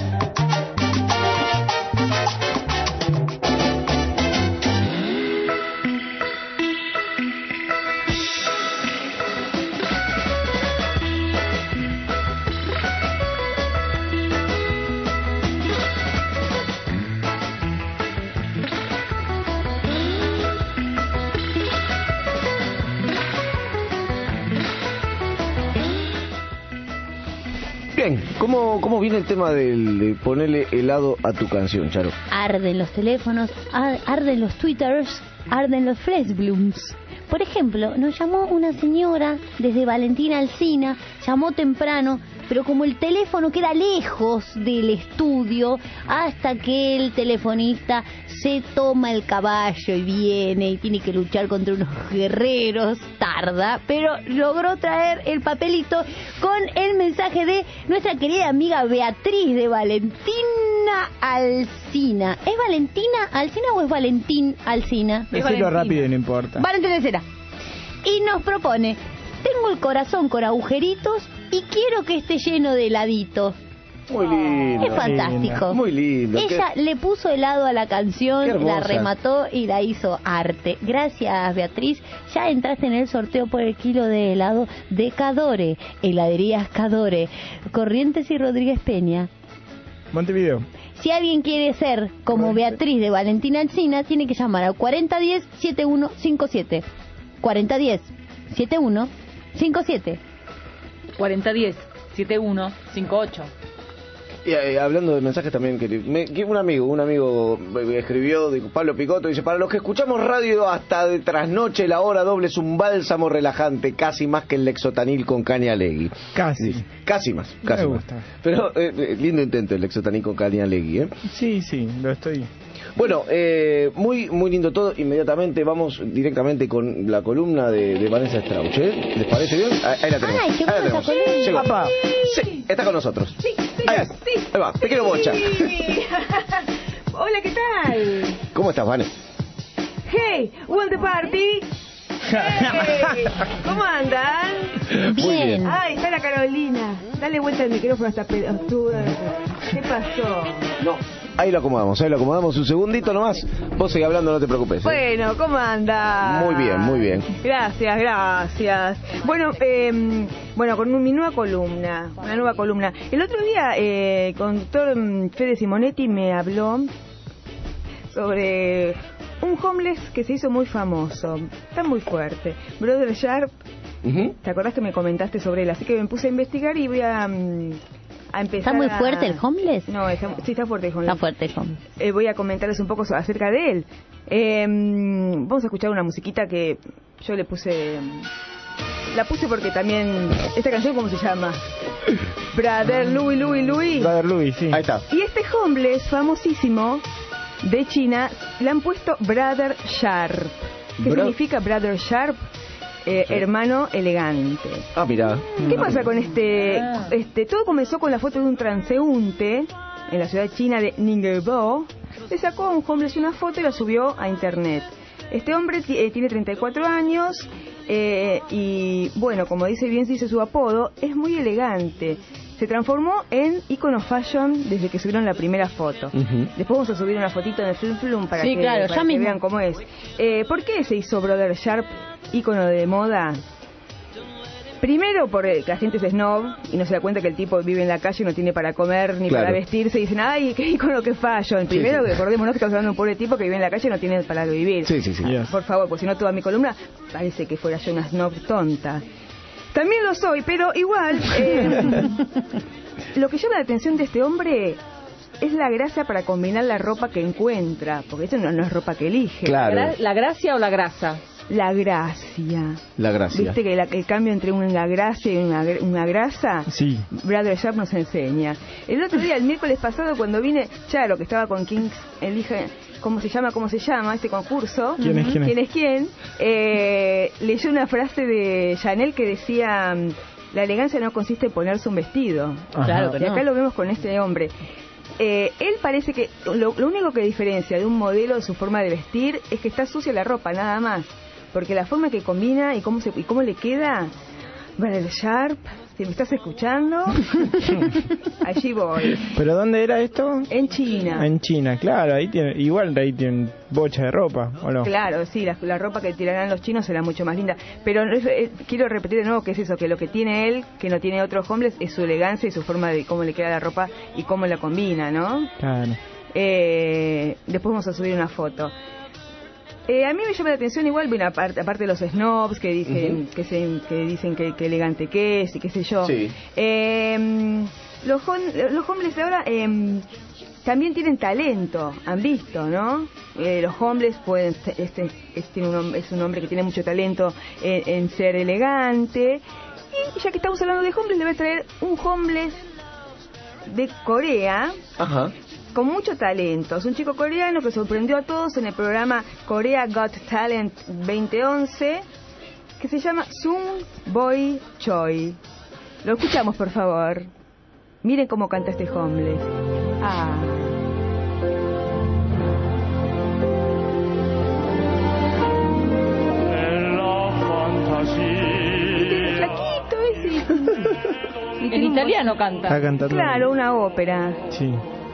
Bien, ¿cómo, cómo viene el tema del, de ponerle helado a tu canción, Charo? Arden los teléfonos, ar- arden los twitters, arden los flashblooms. Por ejemplo, nos llamó una señora desde Valentina Alsina, llamó temprano, pero como el teléfono queda lejos del estudio, hasta que el telefonista se toma el caballo y viene y tiene que luchar contra unos guerreros, tarda, pero logró traer el papelito con el mensaje de nuestra querida amiga Beatriz de Valentina Alsina. ¿Es Valentina Alsina o es Valentín Alsina? Decirlo rápido y no importa. Valentina Alsina. Y nos propone: tengo el corazón con agujeritos y quiero que esté lleno de heladitos. Muy lindo. Es fantástico. Muy lindo. Ella Qué- le puso helado a la Qué canción, hermosa. la remató y la hizo arte. Gracias, Beatriz. Ya entraste en el sorteo por el kilo de helado de Cadore, heladerías Cadore, Corrientes y Rodríguez Peña. Montevideo. Si alguien quiere ser como Beatriz de Valentina Alsina, tiene que llamar al cuarenta diez setenta y uno cincuenta y siete. cuarenta diez setenta y uno cincuenta y siete. cuarenta diez setenta y uno cincuenta y ocho. Y eh, hablando de mensajes también, que, me, que un amigo, un amigo me escribió, dijo, Pablo Picotto, dice, para los que escuchamos radio hasta de trasnoche, la hora doble es un bálsamo relajante, casi más que el Lexotanil con Cañalegui. Casi. Dice, casi más, casi Me más. gusta. Pero eh, lindo intento el Lexotanil con Cañalegui, ¿eh? Sí, sí, lo estoy. Bueno, eh, muy muy lindo todo. Inmediatamente vamos directamente con la columna de, de Vanessa Strauch, ¿eh? ¿Les parece bien? Ahí, ahí la tenemos. Ay, qué ahí la buena tenemos. esa columna. Llegó. Papá. Sí, está con nosotros. Sí, sí, ahí, sí. ahí va, te quiero bocha. Hola, ¿qué tal? ¿Cómo estás, Vanessa? Hey, want the party? Hey, ¿cómo andan? Muy bien. Ay, está la Carolina. Dale vuelta al micrófono a esta pelotuda. ¿Qué pasó? No, ahí lo acomodamos, ahí lo acomodamos un segundito nomás. Vos seguís hablando, no te preocupes. ¿eh? Bueno, ¿cómo anda? Muy bien, muy bien. Gracias, gracias. Bueno, eh, bueno, con mi nueva columna, una nueva columna. El otro día, eh, el conductor mm, Fede Simonetti me habló sobre un homeless que se hizo muy famoso, está muy fuerte, Brother Sharp. Uh-huh. ¿Te acordás que me comentaste sobre él? Así que me puse a investigar y voy a, mm, a empezar. ¿Está muy a- fuerte el homeless? No, está, sí está fuerte el homeless. Está fuerte el homeless. Eh, voy a comentarles un poco so- acerca de él. Eh, mm, vamos a escuchar una musiquita que yo le puse. mm, La puse porque también. ¿Esta canción cómo se llama? Brother Louis, Louis, Louis. Brother Louis, sí. Ahí está. Y este homeless famosísimo de China le han puesto Brother Sharp. ¿Qué Bro- significa Brother Sharp? Eh, hermano elegante. Ah, mira. ¿Qué pasa con este, este? Todo comenzó con la foto de un transeúnte en la ciudad china de Ningbo. Le sacó a un homeless una foto y la subió a internet. Este hombre ti- eh, tiene treinta y cuatro años eh, y, bueno, como dice bien, dice su apodo, es muy elegante. Se transformó en icono fashion desde que subieron la primera foto. Ujú. Después vamos a subir una fotito en el Flum Flum para, Sí, que, claro, para ya que mismo. vean cómo es. Eh, ¿Por qué se hizo Brother Sharp icono de moda? Primero porque la gente es snob y no se da cuenta que el tipo vive en la calle y no tiene para comer ni Claro. para vestirse y dicen, ay, qué icono, qué fashion. Primero, sí. que recordémonos que estamos hablando de un pobre tipo que vive en la calle y no tiene para vivir. Sí, sí, sí. Por favor, pues si no toda mi columna parece que fuera yo una snob tonta. También lo soy, pero igual, eh, lo que llama la atención de este hombre es la gracia para combinar la ropa que encuentra, porque esto no, no es ropa que elige. Claro. ¿La, gra- la gracia o la grasa? La gracia. La gracia. ¿Viste que la- el cambio entre una gracia y una, gr- una grasa? Sí. Brother Sharp nos enseña. El otro día, el miércoles pasado, cuando vine, Charo, que estaba con Kings, elige, ¿cómo se llama? ¿Cómo se llama este concurso? ¿Quién es quién es? ¿Quién es quién? Eh, leyó una frase de Chanel que decía, la elegancia no consiste en ponerse un vestido. Ajá. Claro que Y acá no. lo vemos con este hombre. Eh, él parece que lo, lo único que diferencia de un modelo de su forma de vestir es que está sucia la ropa, nada más. Porque la forma que combina y cómo se y cómo le queda, Brother Sharp, si me estás escuchando, allí voy. ¿Pero dónde era esto? En China. En China, claro, ahí tiene, igual ahí tienen bocha de ropa, ¿o no? Claro, sí, la, la ropa que tirarán los chinos será mucho más linda. Pero no es- eh, quiero repetir de nuevo que es eso, que lo que tiene él, que no tiene otros hombres, es su elegancia y su forma de cómo le queda la ropa y cómo la combina, ¿no? Claro. Eh, después vamos a subir una foto. Eh, a mí me llama la atención igual, bueno, aparte, aparte de los snobs que dicen Ujú. que, se, que dicen que, que elegante que es y qué sé yo. Sí. Eh, los, hom- los hombres de ahora eh, también tienen talento, han visto, ¿no? Eh, los hombres pueden, este, este tiene un hom- es un hombre que tiene mucho talento en, en ser elegante. Y ya que estamos hablando de hombres, le voy a traer un homeless de Corea Ajá. con mucho talento. Es un chico coreano que sorprendió a todos en el programa Korea Got Talent veinte once, que se llama Sung Boy Choi. Lo escuchamos, por favor. Miren cómo canta este homeless. Ah. Este flaquito ese. Y tiene En un italiano voz- canta. Está cantando. Claro, una ópera. Sí.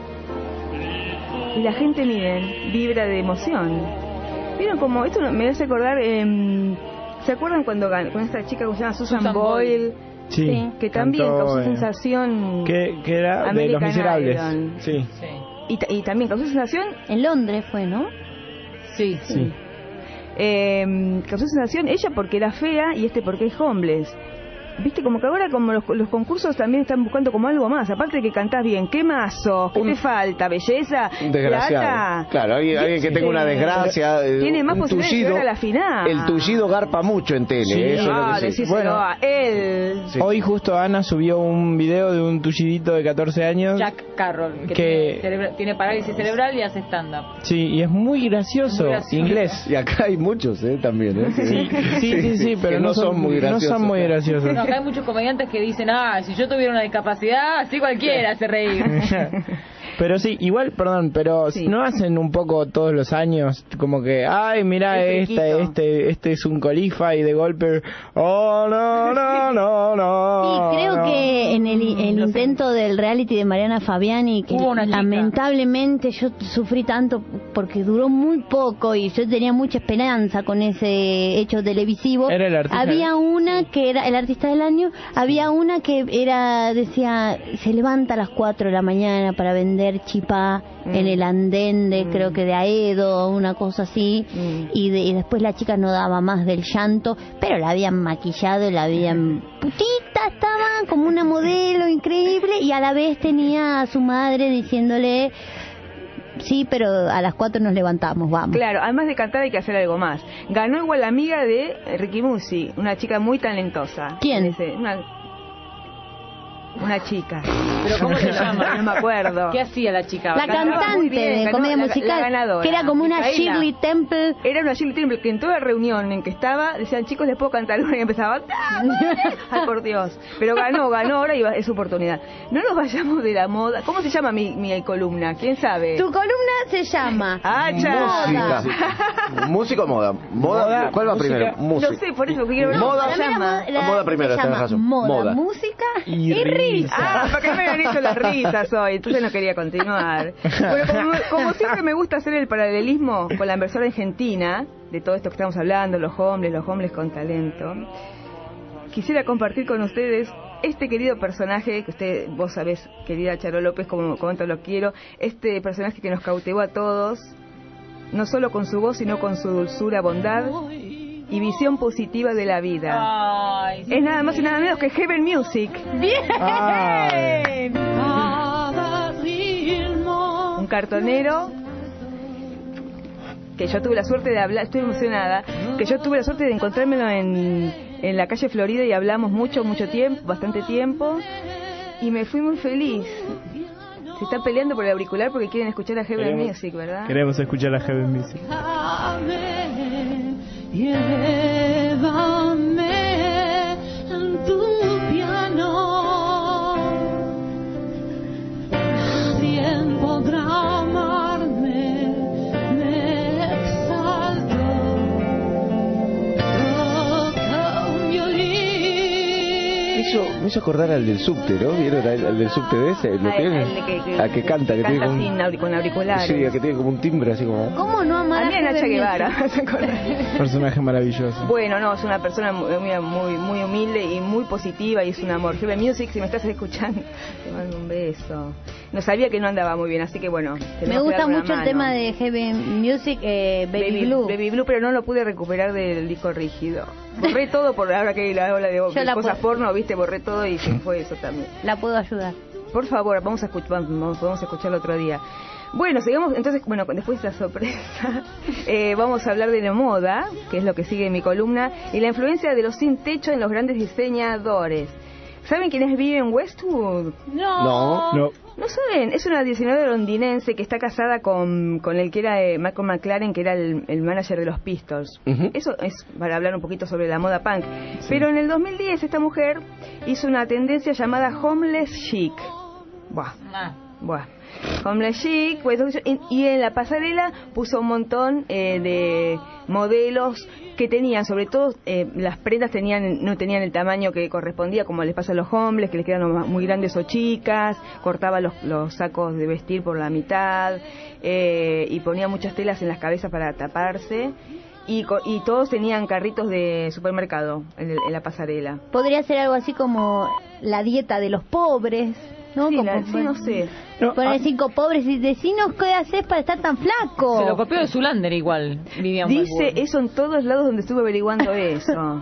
Y la gente, miren, vibra de emoción. Miren como, esto me hace acordar, eh, ¿se acuerdan cuando gan- con esta chica que se llama Susan, Susan Boyle? Sí, que también cantó, causó eh, sensación. Que, que era de Los American Miserables. Idol. Sí. Y, ta- y también causó sensación. En Londres fue, ¿no? Sí. Sí. Eh, causó sensación ella porque era fea y este porque es homeless. viste, como que ahora como los, los concursos también están buscando como algo más, aparte de que cantás bien, ¿qué más sos? ¿Qué te falta? ¿Belleza? Desgraciado. ¿Plata? Claro, alguien, alguien que tenga una desgracia. Tiene más un posibilidades de tullido, llegar a la final. El tullido garpa mucho en tele, Sí. eso Ah, es lo que sí. decíselo a él. Sí. Hoy justo Ana subió un video de un tullidito de catorce años. Jack Carroll, que, Que- Tiene, cerebra- tiene parálisis cerebral y hace stand-up. Sí, y es muy gracioso, Muy gracioso. inglés. Y acá hay muchos, ¿eh? También, ¿eh? Sí, sí, sí, sí, pero que no, son, muy no graciosos. son muy graciosos. No, acá hay muchos comediantes que dicen, ah, si yo tuviera una discapacidad, así cualquiera hace reír. Pero sí, igual, perdón, pero no hacen un poco todos los años como que, ay, mira, El esta, friquito. este, este es un colifa y de golpe, oh, no, no, no, no. Sí, creo no. que en el, el intento del reality de Mariana Fabiani, que Hubo una chica. lamentablemente yo sufrí tanto porque duró muy poco y yo tenía mucha esperanza con ese hecho televisivo. Era el artista Había del- una que era el artista del año, había una que era, decía, se levanta a las cuatro de la mañana para vender chipá Mm. en el andén de, Mm. creo que de Aedo, una cosa así, Mm. y, de- y después la chica no daba más del llanto, pero la habían maquillado, la habían putita, estaba como una modelo increíble y a la vez tenía a su madre diciéndole, sí, pero a las cuatro nos levantamos, vamos. Claro, además de cantar hay que hacer algo más. Ganó igual la amiga de Ricky Musi, una chica muy talentosa. ¿Quién? Ese- Una, una chica. ¿Pero cómo se llama? No me acuerdo. ¿Qué hacía la chica? La Cantaba cantante muy bien, de ganó comedia la- musical, la ganadora, que era como una Micaela. Shirley Temple. Era una Shirley Temple que en toda reunión en que estaba decían, chicos, les puedo cantar una y empezaba, ay por Dios. Pero ganó, ganó ahora y va- es su oportunidad. No nos vayamos de la moda. ¿Cómo se llama mi, mi columna? ¿Quién sabe? Tu columna se llama Ah, Música. Música o moda. Moda, Moda, ¿cuál va música. primero? Música. No sé, por eso quiero ver Moda. cómo se llama. La- Moda primero, se tenés llama razón. Moda, Moda. música Y y, risa. Ah, porque me habían hecho las risas hoy, entonces no quería continuar. Bueno, como, como siempre me gusta hacer el paralelismo con la inversora argentina, de todo esto que estamos hablando, los hombres, los hombres con talento, quisiera compartir con ustedes este querido personaje, que usted, vos sabés, querida Charo López, como cuánto lo quiero, este personaje que nos cautivó a todos, no solo con su voz, sino con su dulzura, bondad y visión positiva de la vida. Ay, Es nada más y nada menos que Heaven Music. bien. Un cartonero que yo tuve la suerte de hablar, estoy emocionada, que yo tuve la suerte de encontrármelo en, en la calle Florida y hablamos mucho, mucho tiempo, bastante tiempo, y me fui muy feliz. Se están peleando por el auricular porque quieren escuchar a Heaven Queremos- Music, ¿verdad? Queremos escuchar a Heaven Music. Llévame en tu piano, nadie podrá amarme, me exalto, toca un violín. Me hizo, me hizo acordar al del subte, ¿no? ¿Vieron al, al del subte de ese? ¿Lo Ah, tiene? el de que- que- a que canta, que canta tiene como, sin auri- con auriculares. sí, a que tiene como un timbre así como... ¿Cómo no amar A mí a Nacha Heaven Guevara, Music? ¿se acuerdan? Personaje maravilloso. Bueno, no, es una persona muy, muy, muy, muy humilde y muy positiva y es un amor. Heaven Music, si me estás escuchando, te mando un beso. No sabía que no andaba muy bien, así que bueno. Me tenemos que gusta darle una mucho el mano. tema de Heaven Music, eh, Baby, Blue. Baby Blue, pero no lo pude recuperar del disco rígido. Borré todo por ahora que hay la ola de, de la cosas puedo- porno, viste, borré todo y se fue eso también. La puedo ayudar. Por favor, vamos a escuchar, vamos, vamos a escucharlo otro día. Bueno, sigamos, entonces, bueno, después de esa sorpresa, eh, vamos a hablar de la moda, que es lo que sigue en mi columna, y la influencia de los sin techo en los grandes diseñadores. ¿Saben quién es Vivienne Westwood? No. No. No saben, es una diseñadora londinense que está casada con, con el que era eh, Malcolm McLaren, que era el, el manager de los Pistols. Ujú. Eso es para hablar un poquito sobre la moda punk. Pero en el dos mil diez esta mujer hizo una tendencia llamada homeless chic. Buah, Ah. buah. Homeless chic, pues, y, y en la pasarela puso un montón eh, de modelos que tenían, sobre todo eh, las prendas tenían no tenían el tamaño que correspondía, como les pasa a los hombres, que les quedan muy grandes o chicas, cortaba los, los sacos de vestir por la mitad, eh, y ponía muchas telas en las cabezas para taparse, y, co- y todos tenían carritos de supermercado en, el- en la pasarela. Podría ser algo así como la dieta de los pobres, ¿no? Sí, Como, la- sí, no sé. Poner cinco pobres y decinos qué haces para estar tan flaco. Se lo copió de Zulander igual, Vivian Dice Westwood. eso en todos lados donde estuve averiguando eso.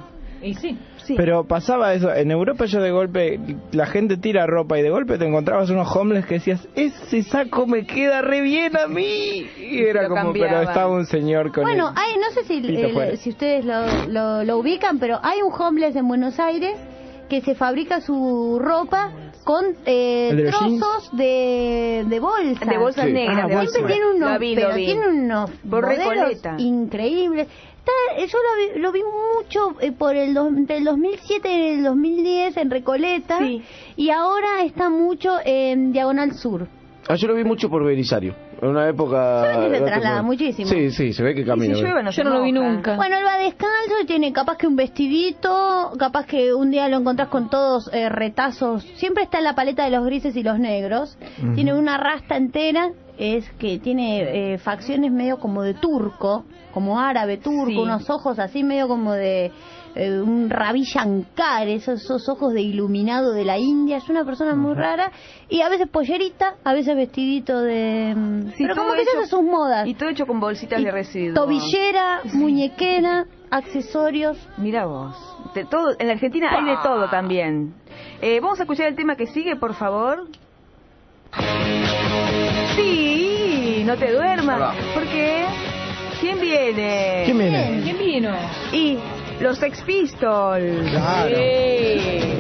Y sí. Sí. Pero pasaba eso, en Europa yo de golpe, la gente tira ropa y de golpe te encontrabas unos homeless que decías, ese saco me queda re bien a mí. Y era lo como, cambiaban. pero estaba un señor con Bueno, el hay, no sé si, pito eh, fuera. si ustedes lo, lo, lo ubican, pero hay un homeless en Buenos Aires que se fabrica su ropa con eh, ¿El de los trozos de, de bolsas. De bolsas Sí. negras. Ah, de bolsas. Siempre tiene unos, Lo vi, lo pero vi. tiene unos Por modelos Recoleta. increíbles. Está- eh, yo lo vi, lo vi mucho eh, por el dos- entre el dos mil siete y el dos mil diez en Recoleta, Sí. y ahora está mucho en Diagonal Sur. Ah, yo lo vi mucho por Belisario. En una época... Se ve que se no te traslada puedo- muchísimo. Sí, sí, se ve que camina. si llueve, no Yo se no lo vi moja. nunca. Bueno, él va descalzo y tiene capaz que un vestidito, capaz que un día lo encontrás con todos eh, retazos. Siempre está en la paleta de los grises y los negros. Ujú. Tiene una rasta entera, es que tiene eh, facciones medio como de turco, como árabe turco, Sí. unos ojos así medio como de eh, un Ravi Shankar, esos, esos ojos de iluminado de la India. Es una persona muy rara, y a veces pollerita, a veces vestidito de... mm, Sí, pero todo como que se hecho- hace sus modas. Y todo hecho con bolsitas Y de residuos. tobillera, muñequera, accesorios. Mira vos. De todo, en la Argentina hay de todo también. Eh, vamos a escuchar el tema que sigue, por favor. Sí, no te duermas. Porque ¿quién viene? ¿Quién viene? ¿Quién vino? Y los Sex Pistols. Claro. Sí.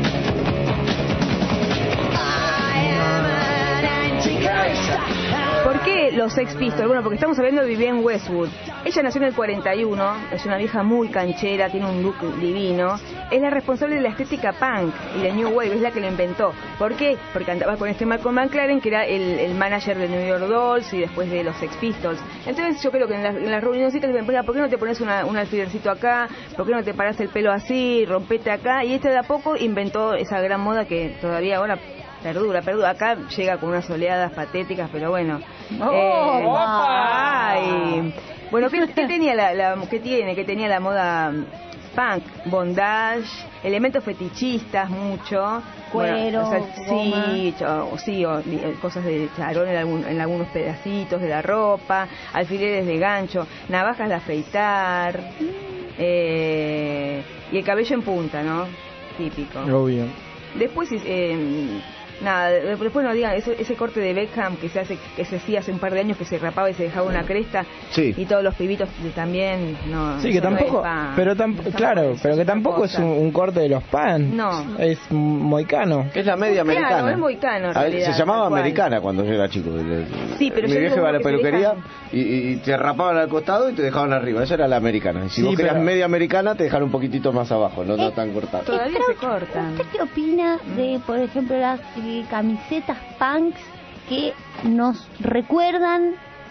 ¿Por qué los Sex Pistols? Bueno, porque estamos hablando de Vivienne Westwood. Ella nació en el cuarenta y uno, es una vieja muy canchera, tiene un look divino. Es la responsable de la estética punk y de New Wave, es la que lo inventó. ¿Por qué? Porque andaba con este Malcolm McLaren, que era el, el manager de New York Dolls y después de los Sex Pistols. Entonces yo creo que en, la, en las reunioncitas le ven, ¿por qué no te pones una, un alfilercito acá? ¿Por qué no te parás el pelo así? Rompete acá. Y este de a poco inventó esa gran moda que todavía ahora perdura, perdura. Acá llega con unas oleadas patéticas, pero bueno. ¡Oh, Eh, guapa! ay. Bueno, ¿qué, qué tenía la, la, qué tiene? ¿Qué tenía la moda punk? Bondage, elementos fetichistas mucho. Cuero, Bueno, o sea, sí, cho- sí, o, eh, cosas de charón en, algún- en algunos pedacitos de la ropa, alfileres de gancho, navajas de afeitar, eh, y el cabello en punta, ¿no? Típico. Obvio. Después, eh, nada, de- después no digan, ese, ese corte de Beckham que se hace que se hacía hace un par de años, que se rapaba y se dejaba una cresta, Sí. y todos los pibitos también, no. Sí, que eso no tampoco, es pa- pero tam- esa claro, cosa, pero que esa tampoco es cosa. un, un corte de los pan. No. Es moicano. Es la media Claro, americana. es moicano, en A ver, realidad, se llamaba tal cual. americana cuando yo era chico. Sí, pero Mi yo vieja digo iba a la que se peluquería dejan- y, y- y te rapaban al costado y te dejaban arriba. Esa era la americana. Y si Sí, vos querías pero- media americana, te dejaron un poquitito más abajo, no, no tan cortado. Todavía se cortan. ¿Usted qué opina de, por ejemplo, las eh, camisetas punks que nos recuerdan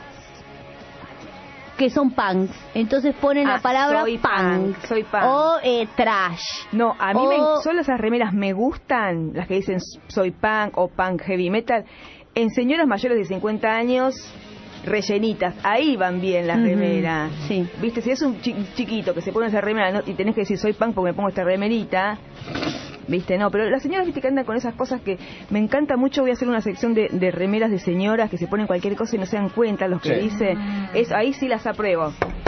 que son punks? Entonces ponen Ah, la palabra soy punk, punk, soy punk. o eh, trash. No, a mí O- me, solo esas remeras me gustan, las que dicen soy punk o punk heavy metal, en señoras mayores de cincuenta años, rellenitas, ahí van bien las Ujú, remeras. sí. Viste, si es un chi- chiquito que se pone esa remera, ¿no? Y tenés que decir soy punk porque me pongo esta remerita, viste, no, pero las señoras, viste, que andan con esas cosas que me encanta mucho. Voy a hacer una sección de, de remeras de señoras que se ponen cualquier cosa y no se dan cuenta los que Sí. dice, es, ahí sí las apruebo.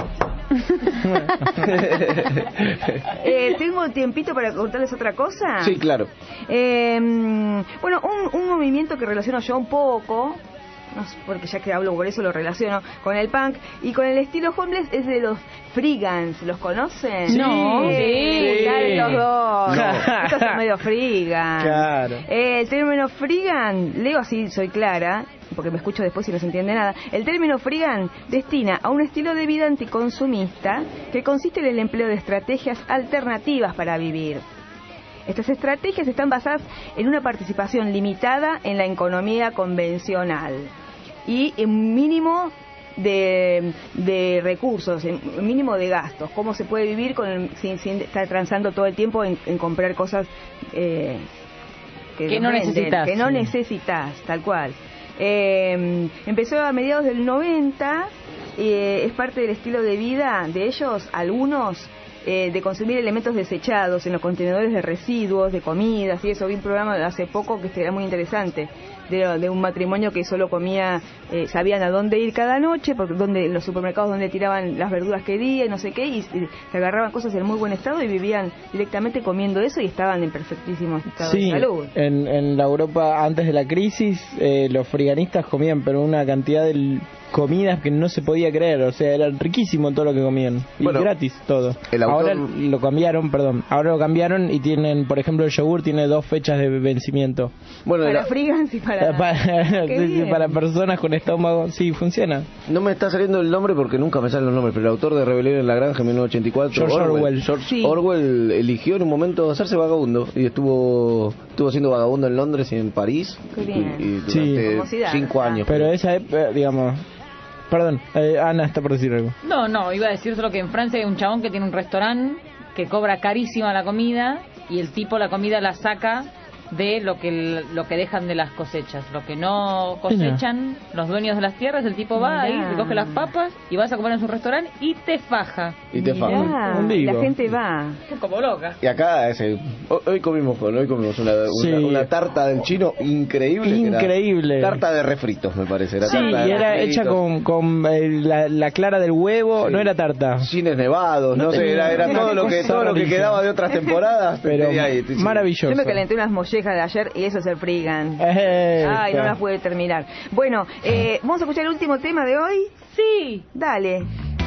eh, ¿Tengo un tiempito para contarles otra cosa? Sí, claro. Eh, bueno, un, un movimiento que relaciono yo un poco, no sé, porque ya que hablo por eso lo relaciono con el punk y con el estilo homeless, es de los freegans. ¿Los conocen? Sí. No. Sí, Sí. los dos. No. Estos son medio freegan. Claro. Eh, el término freegan, leo así, soy clara, porque me escucho después y no se entiende nada. El término freegan destina a un estilo de vida anticonsumista que consiste en el empleo de estrategias alternativas para vivir. Estas estrategias están basadas en una participación limitada en la economía convencional y en un mínimo de, de recursos, en un mínimo de gastos. Cómo se puede vivir con el- sin, sin estar transando todo el tiempo en, en comprar cosas eh, Que no venden, necesitas. que no Sí. necesitas, tal cual. Eh, empezó a mediados del noventa, eh, es parte del estilo de vida de ellos, algunos, eh, de consumir elementos desechados en los contenedores de residuos, de comidas y eso. Vi un programa de hace poco que era muy interesante, de, de un matrimonio que solo comía, eh, sabían a dónde ir cada noche, porque donde los supermercados donde tiraban las verduras que día y no sé qué, y, y se agarraban cosas en muy buen estado y vivían directamente comiendo eso y estaban en perfectísimo estado Sí, de salud. en, en la Europa antes de la crisis, eh, los friganistas comían, pero una cantidad de comidas que no se podía creer, o sea, era riquísimo todo lo que comían, y Bueno, gratis todo. el autor- Ahora lo cambiaron, perdón, ahora lo cambiaron y tienen, por ejemplo, el yogur tiene dos fechas de vencimiento. Bueno, Para la- frigans y para... para, Qué sí, bien. para personas con estómago, sí, funciona. No me está saliendo el nombre porque nunca me salen los nombres, pero el autor de Rebelión en la Granja en mil novecientos ochenta y cuatro, George Orwell. George Sí. Orwell eligió en un momento hacerse vagabundo y estuvo estuvo siendo vagabundo en Londres y en París. Qué bien. Y, y Sí. durante Como Zidane. cinco años. Pero esa época, digamos... Perdón, eh, Ana está por decir algo. No, no, iba a decir solo que en Francia hay un chabón que tiene un restaurante que cobra carísima la comida y el tipo la comida la saca de lo que lo que dejan de las cosechas. Lo que no cosechan los dueños de las tierras, el tipo va ahí, Mirá. recoge las papas y vas a comer en su restaurante y te faja. Y te faja. Mirá, Un vivo. la gente va. Como loca. Y acá ese, hoy hoy comimos con hoy comimos una, una, Sí. una tarta del chino increíble. que era Increíble. tarta de refritos, me parece. Era Sí, tarta de y era refritos, hecha con, con eh, la, la clara del huevo, Sí. no era tarta. Cines nevados, no, No sé, tenía era, era una todo lo que cosa todo lo que rarísima. quedaba de otras temporadas. Pero tenía ahí, sí. maravilloso. Yo me calenté unas mollejas de ayer y eso es el frigan. Eh, Ay, no está. las pude terminar. Bueno, eh, ¿vamos a escuchar el último tema de hoy? Sí. Dale.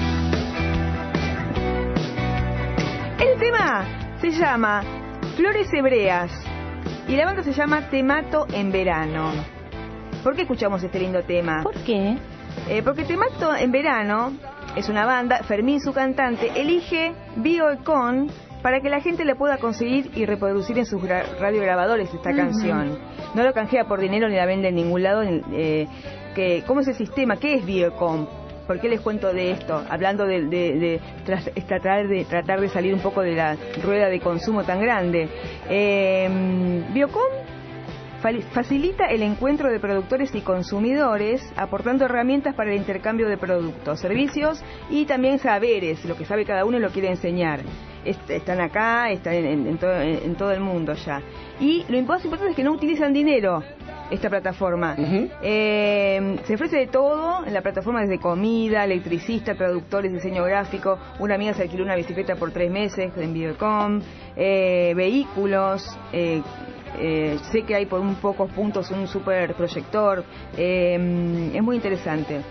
El tema se llama Flores Hebreas y la banda se llama Te Mato en Verano. ¿Por qué escuchamos este lindo tema? ¿Por qué? Eh, porque Te Mato en Verano es una banda, Fermín, su cantante, elige Bioecon para que la gente la pueda conseguir y reproducir en sus gra- radiograbadores esta Ujú. canción. No lo canjea por dinero ni la vende en ningún lado. Eh, que, ¿Cómo es el sistema? ¿Qué es Bioecon? ¿Por qué les cuento de esto? Hablando de, de, de tras- es tratar, de tratar de salir un poco de la rueda de consumo tan grande. Eh, Biocom fali- facilita el encuentro de productores y consumidores, aportando herramientas para el intercambio de productos, servicios y también saberes. Lo que sabe cada uno lo quiere enseñar. Est- están acá, están en, en- en todo, en- en todo el mundo ya. Y lo más importante es que no utilizan dinero esta plataforma. Eh, se ofrece de todo en la plataforma, desde comida, electricista, traductores, diseño gráfico. Una amiga se alquiló una bicicleta por tres meses en Videocom, eh, vehículos. Eh, eh, sé que hay por un pocos puntos un super proyector. Eh, es muy interesante.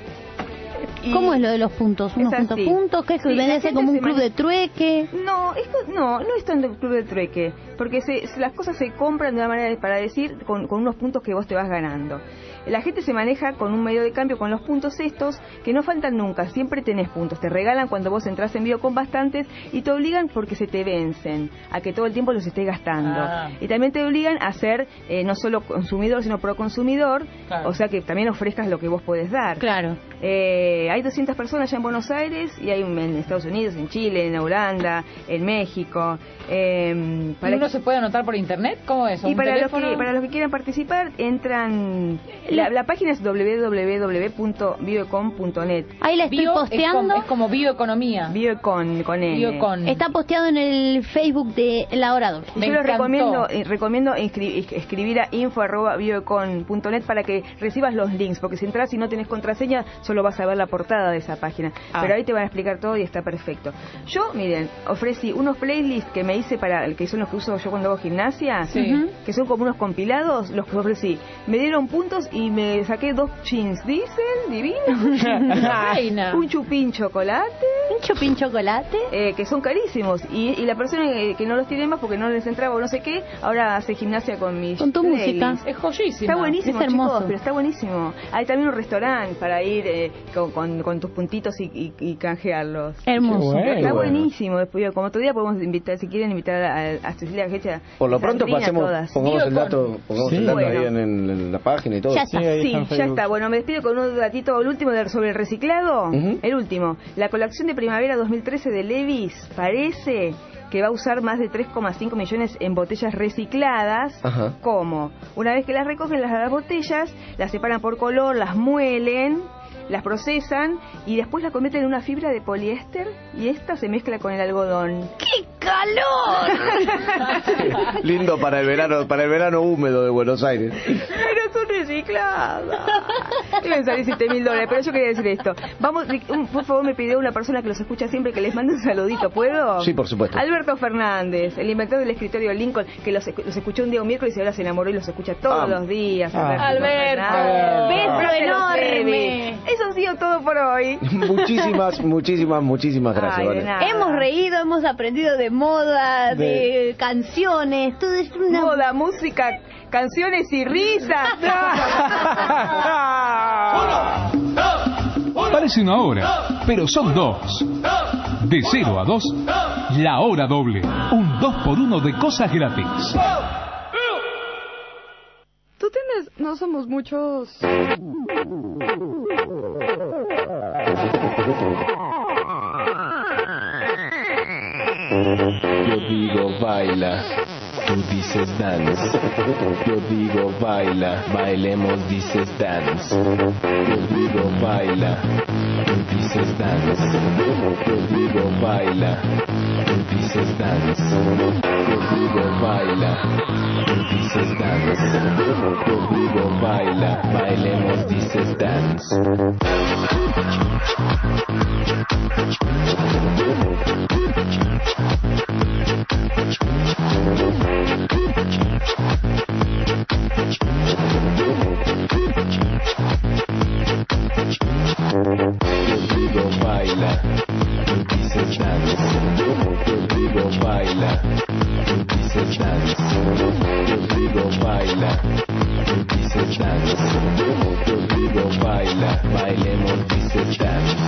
Y ¿Cómo es lo de los puntos? ¿Unos es puntos así. puntos? ¿Qué es que Sí, viene la a ser gente como un se club mane- de trueque? No, esto no, no es tanto club de trueque, porque se, se- las cosas se compran de una manera de- para decir con, con unos puntos que vos te vas ganando. La gente se maneja con un medio de cambio con los puntos estos que no faltan nunca, siempre tenés puntos, te regalan cuando vos entras en vivo con bastantes y te obligan porque se te vencen, a que todo el tiempo los estés gastando. Ah. Y también te obligan a ser eh, no solo consumidor, sino pro consumidor, Claro. o sea que también ofrezcas lo que vos podés dar. Claro. Eh, hay doscientas personas ya en Buenos Aires y hay un- en Estados Unidos, en Chile, en Holanda, en México. Eh, ¿Y uno se puede anotar por internet? ¿Cómo es? y ¿Un para los, teléfono? que, para los que quieran participar, entran... La, la página es doble u doble u doble u punto bioecon punto net. Ahí la estoy Bio es posteando. como- Es como bioeconomía. Bioecon, con N. Biocon. Está posteado en el Facebook de La Hora Doble. Y yo les recomiendo, eh, recomiendo inscri- es- escribir a info arroba bioecon punto net para que recibas los links, porque si entras y no tenés contraseña, solo vas a ver la portada de esa página. Ah. Pero ahí te van a explicar todo y está perfecto. Yo, miren, ofrecí unos playlists que me hice para, que son los que uso yo cuando hago gimnasia, Sí. Ujú. que son como unos compilados, los que ofrecí. Me dieron puntos y me saqué dos jeans diesel, divinos. Reina. Un chupín chocolate. Un chupín chocolate. Eh, que son carísimos. Y, y la persona que, que no los tiene más porque no les entraba o no sé qué, ahora hace gimnasia con mis Con tu playlists. música. Es joyísima. Está buenísimo, Es hermoso. chicos, pero está buenísimo. Hay también un restaurante para ir eh, con, con, con tus puntitos y, y, y canjearlos. Hermoso. Qué bueno. Está bueno. buenísimo. Después, como otro día podemos invitar, si quieren invitar a, a Cecilia Gecha. Por lo pronto Sandrina, pasemos, todas. pongamos el Biocon. dato, pongamos Sí. el dato Bueno. ahí en, en- en la página y todo. Ya está. Sí, ahí Sí, está en ya Facebook. está. Bueno, me despido con un datito, el último de- sobre el reciclado. Ujú. El último. La colección de primavera dos mil trece de Levi's parece que va a usar más de tres coma cinco millones en botellas recicladas. Ajá. ¿Cómo? Una vez que las recogen las, las botellas, las separan por color, las muelen, las procesan y después las convierten en una fibra de poliéster y esta se mezcla con el algodón. ¡Qué calor! Lindo para el verano, para el verano húmedo de Buenos Aires. Pero es arreglada. Deben salir siete mil dólares, pero yo quería decir esto. Vamos, un, por favor, me pidió una persona que los escucha siempre que les mande un saludito, ¿puedo? Sí, por supuesto. Alberto Fernández, el inventor del escritorio Lincoln, que los, los escuchó un día un miércoles y ahora se enamoró y los escucha todos Ah. los días. Ah. Alberto. Beso enorme. Eso ha sido todo por hoy. Muchísimas, muchísimas, muchísimas gracias. Ay, de Vale. nada. Hemos reído, hemos aprendido de moda, de, De- canciones, todo es una... Moda, música, canciones y risas. Parece una hora, pero son dos. De cero a dos, la hora doble. Un dos por uno de cosas gratis. Tú tienes... No somos muchos... Yo digo baila, tú dices dance. Yo digo baila, bailemos, dices dance. Yo digo baila, tú dices dance. Yo digo baila, tú dices dance. Yo digo baila, tú dices dance. Yo digo baila, bailemos, dices dance. Yo digo baila, tú dices dance. Yo digo baila, tú dices dance. Yo digo baila, tú dices dance. Yo digo baila, bailemos, dices dance.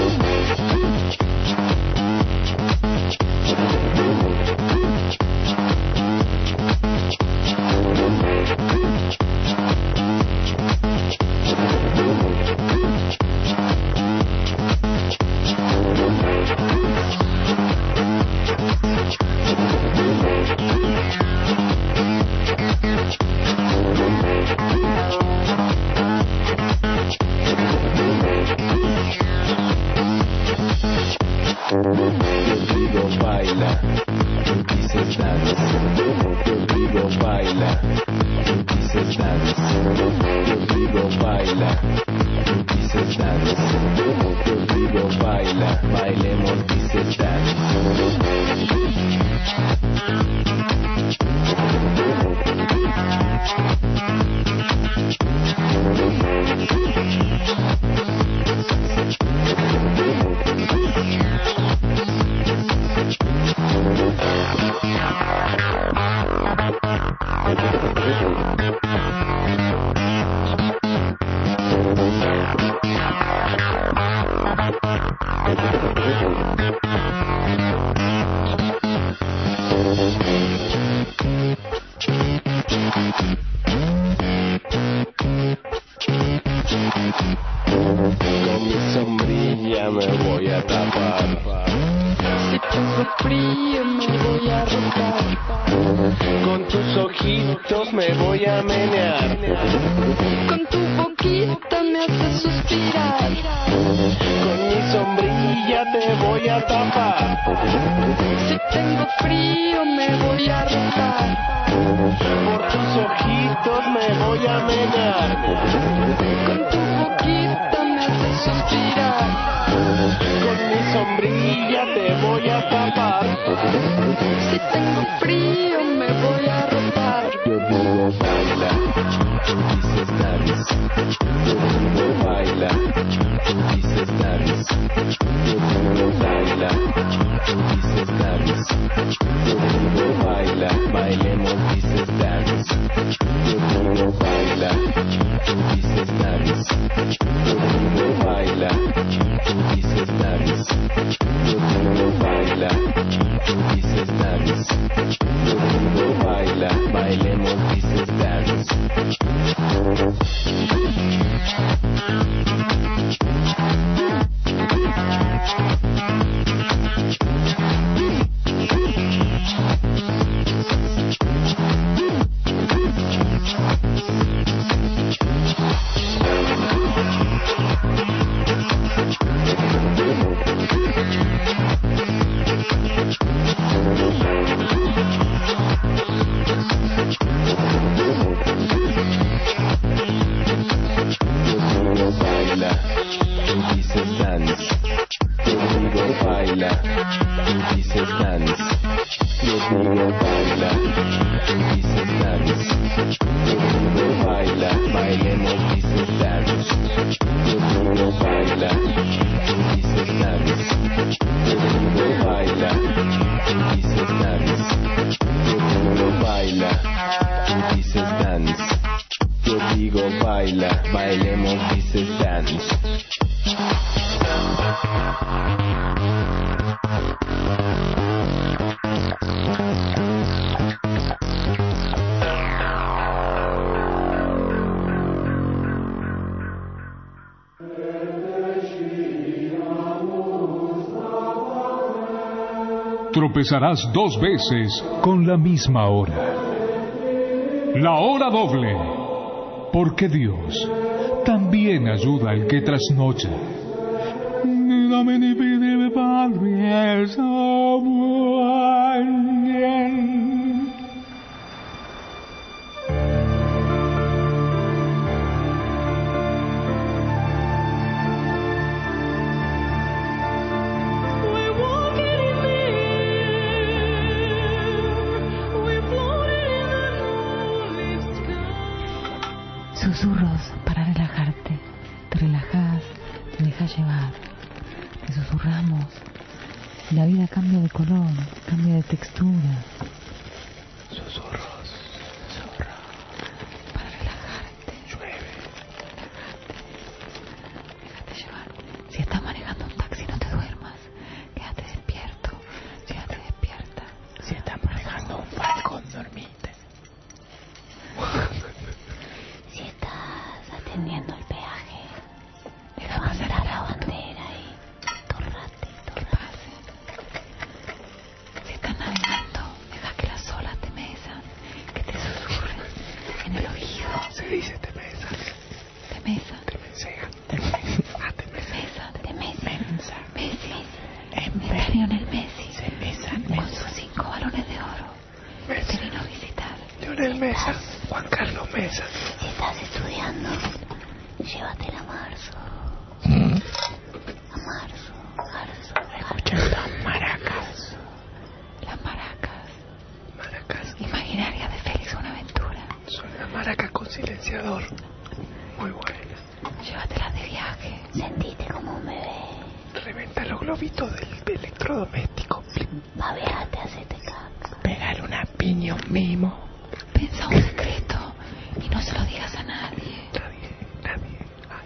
Yo digo baila, tú dices dance. Yo digo baila, tú dices dance. Yo digo baila, tú dices dance. Yo digo baila, bailemos, dices dance. Con mi sombrilla me voy a tapar. Si tengo frío me voy a rotar. Con tus ojitos me voy a menear. Con tu boquita me haces suspirar. Con mi sombrilla te voy a tapar. Si tengo frío me voy a rotar. Por tus ojitos me voy a menear. Con tu boquita me haces suspirar. Con mi sombrilla te voy a tapar. Si tengo frío me voy a rotar. Yo digo baila, tú dices dance. Yo digo baila, tú dices dance. Yo digo baila, tú dices dance. Yo digo baila, bailemos, dices dance. Yo digo baila, tú dices dance. Yo digo baila, tú dices dance. Yo digo baila, tú dices dance. Yo digo baila, bailemos, dices dance. baila, tú dices dance. Yo digo baila, tú dices dance. Yo digo baila, bailemos, dices dance. Yo digo baila, tú dices dance. Yo digo baila, tú dices dance. Yo digo baila, tú dices dance. Yo digo baila, bailemos, dices dance. Tropezarás dos veces con la misma hora. La hora doble. Porque Dios también ayuda al que trasnocha. Susurros para relajarte. Te relajas, te dejas llevar. Te susurramos. La vida cambia de color, cambia de textura. Susurros, susurros para relajarte. Llueve. Déjate llevar. Si estás manejando un taxi, no te duermas. Quédate despierto. Quédate despierta. Si estás manejando un Falcon, dormite. Si estás atendiendo el peaje, levanta la bandera y torrate, torrate. Si estás navegando, deja que las olas te mesan, que te susurren en el oído. Se dice te mesan. Te mesan. Te mensean. Te mesan. Ah, te mesan. Te mesan. Mensa. Messi. En Está Lionel Messi. Se mesan. Con sus cinco balones de oro. Mesa. Te vino a visitar. Lionel Mesa. Juan Carlos Mesa. Si estás estudiando, llévatela a marzo. A marzo, marzo. Escucha las maracas. Las maracas. Maracas. Imaginarias de Félix Buenaventura. Son una maraca con silenciador. Muy buena. Llévatelas de viaje. Sentite como un bebé. Reventa los globitos del electrodoméstico. Babeate, hacete caca. Pégale una piña a un mimo. Pensa un secreto y no se lo digas a nadie. Nadie,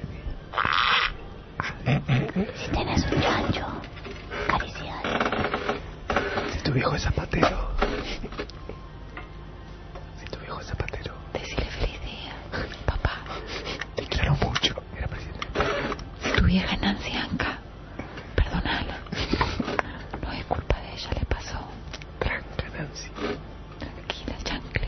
nadie. Si tenés un chancho, acaricialo. Si tu viejo es zapatero. Si tu viejo es zapatero. Decile feliz día, papá. Te quiero mucho. Era presidente. Si tu vieja es Nancy Anca, perdonala. No es culpa de ella, le pasó. Tranca, Nancy. Tranquila, chancle.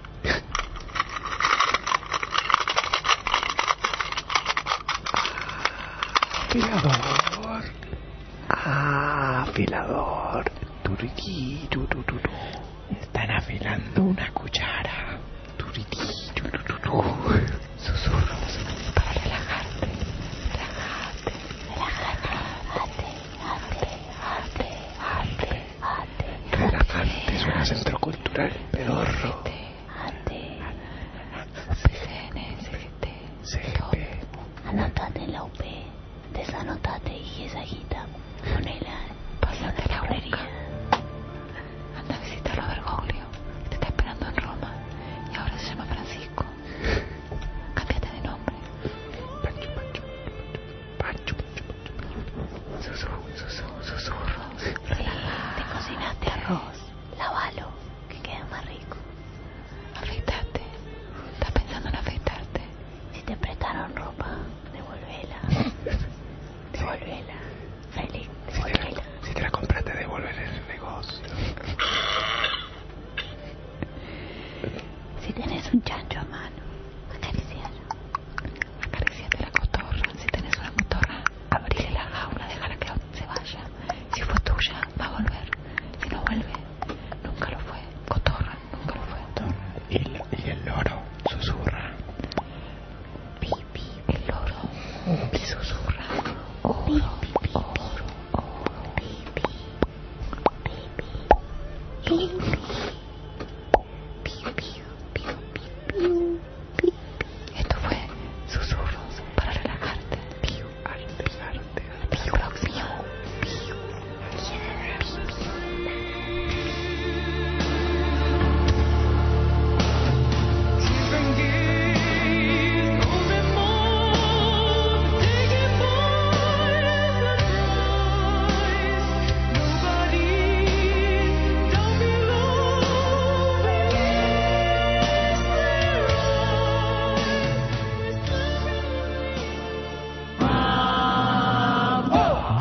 Afilador. Ah, afilador. Turiki, tu, tu, tu, tu. Están afilando una cuchara. Turiki, tu, tu, tu, tu. Susurros para relajarte. Relájate. Relájate. Ate, ate, ate, ate. Relajante es un centro cultural pedorro. Ate. C N S G T. C G P. Anotate en la U P. Desanotate y esa guita. Ponela. Pásate la boca. Anda a visitarlo a Bergoglio. Te está esperando en Roma. Y ahora se llama Francisco. Cámbiate de nombre. Pancho, Pancho. Pancho, Pancho, Pancho. Susurro, susurro, susurro. Te cocinaste arroz. Lávalo, que queda más rico. Afeitate. ¿Estás pensando en afeitarte? Si te prestaron ropa, devuélvela. Devuélvela. Félix, devuélvela. Si te la compraste, devolver el negocio. Si tenés un chancho a mano, acaricialo. Acariciate la cotorra. Si tenés una cotorra, abrile la jaula, déjala que se vaya. Si fue tuya, va a volver. Si no vuelve, nunca lo fue. Cotorra, nunca lo fue. Y, la, y el loro susurra. Pi, pi, el loro. Pi, susurra. Oro, oro, oro, pi, pi.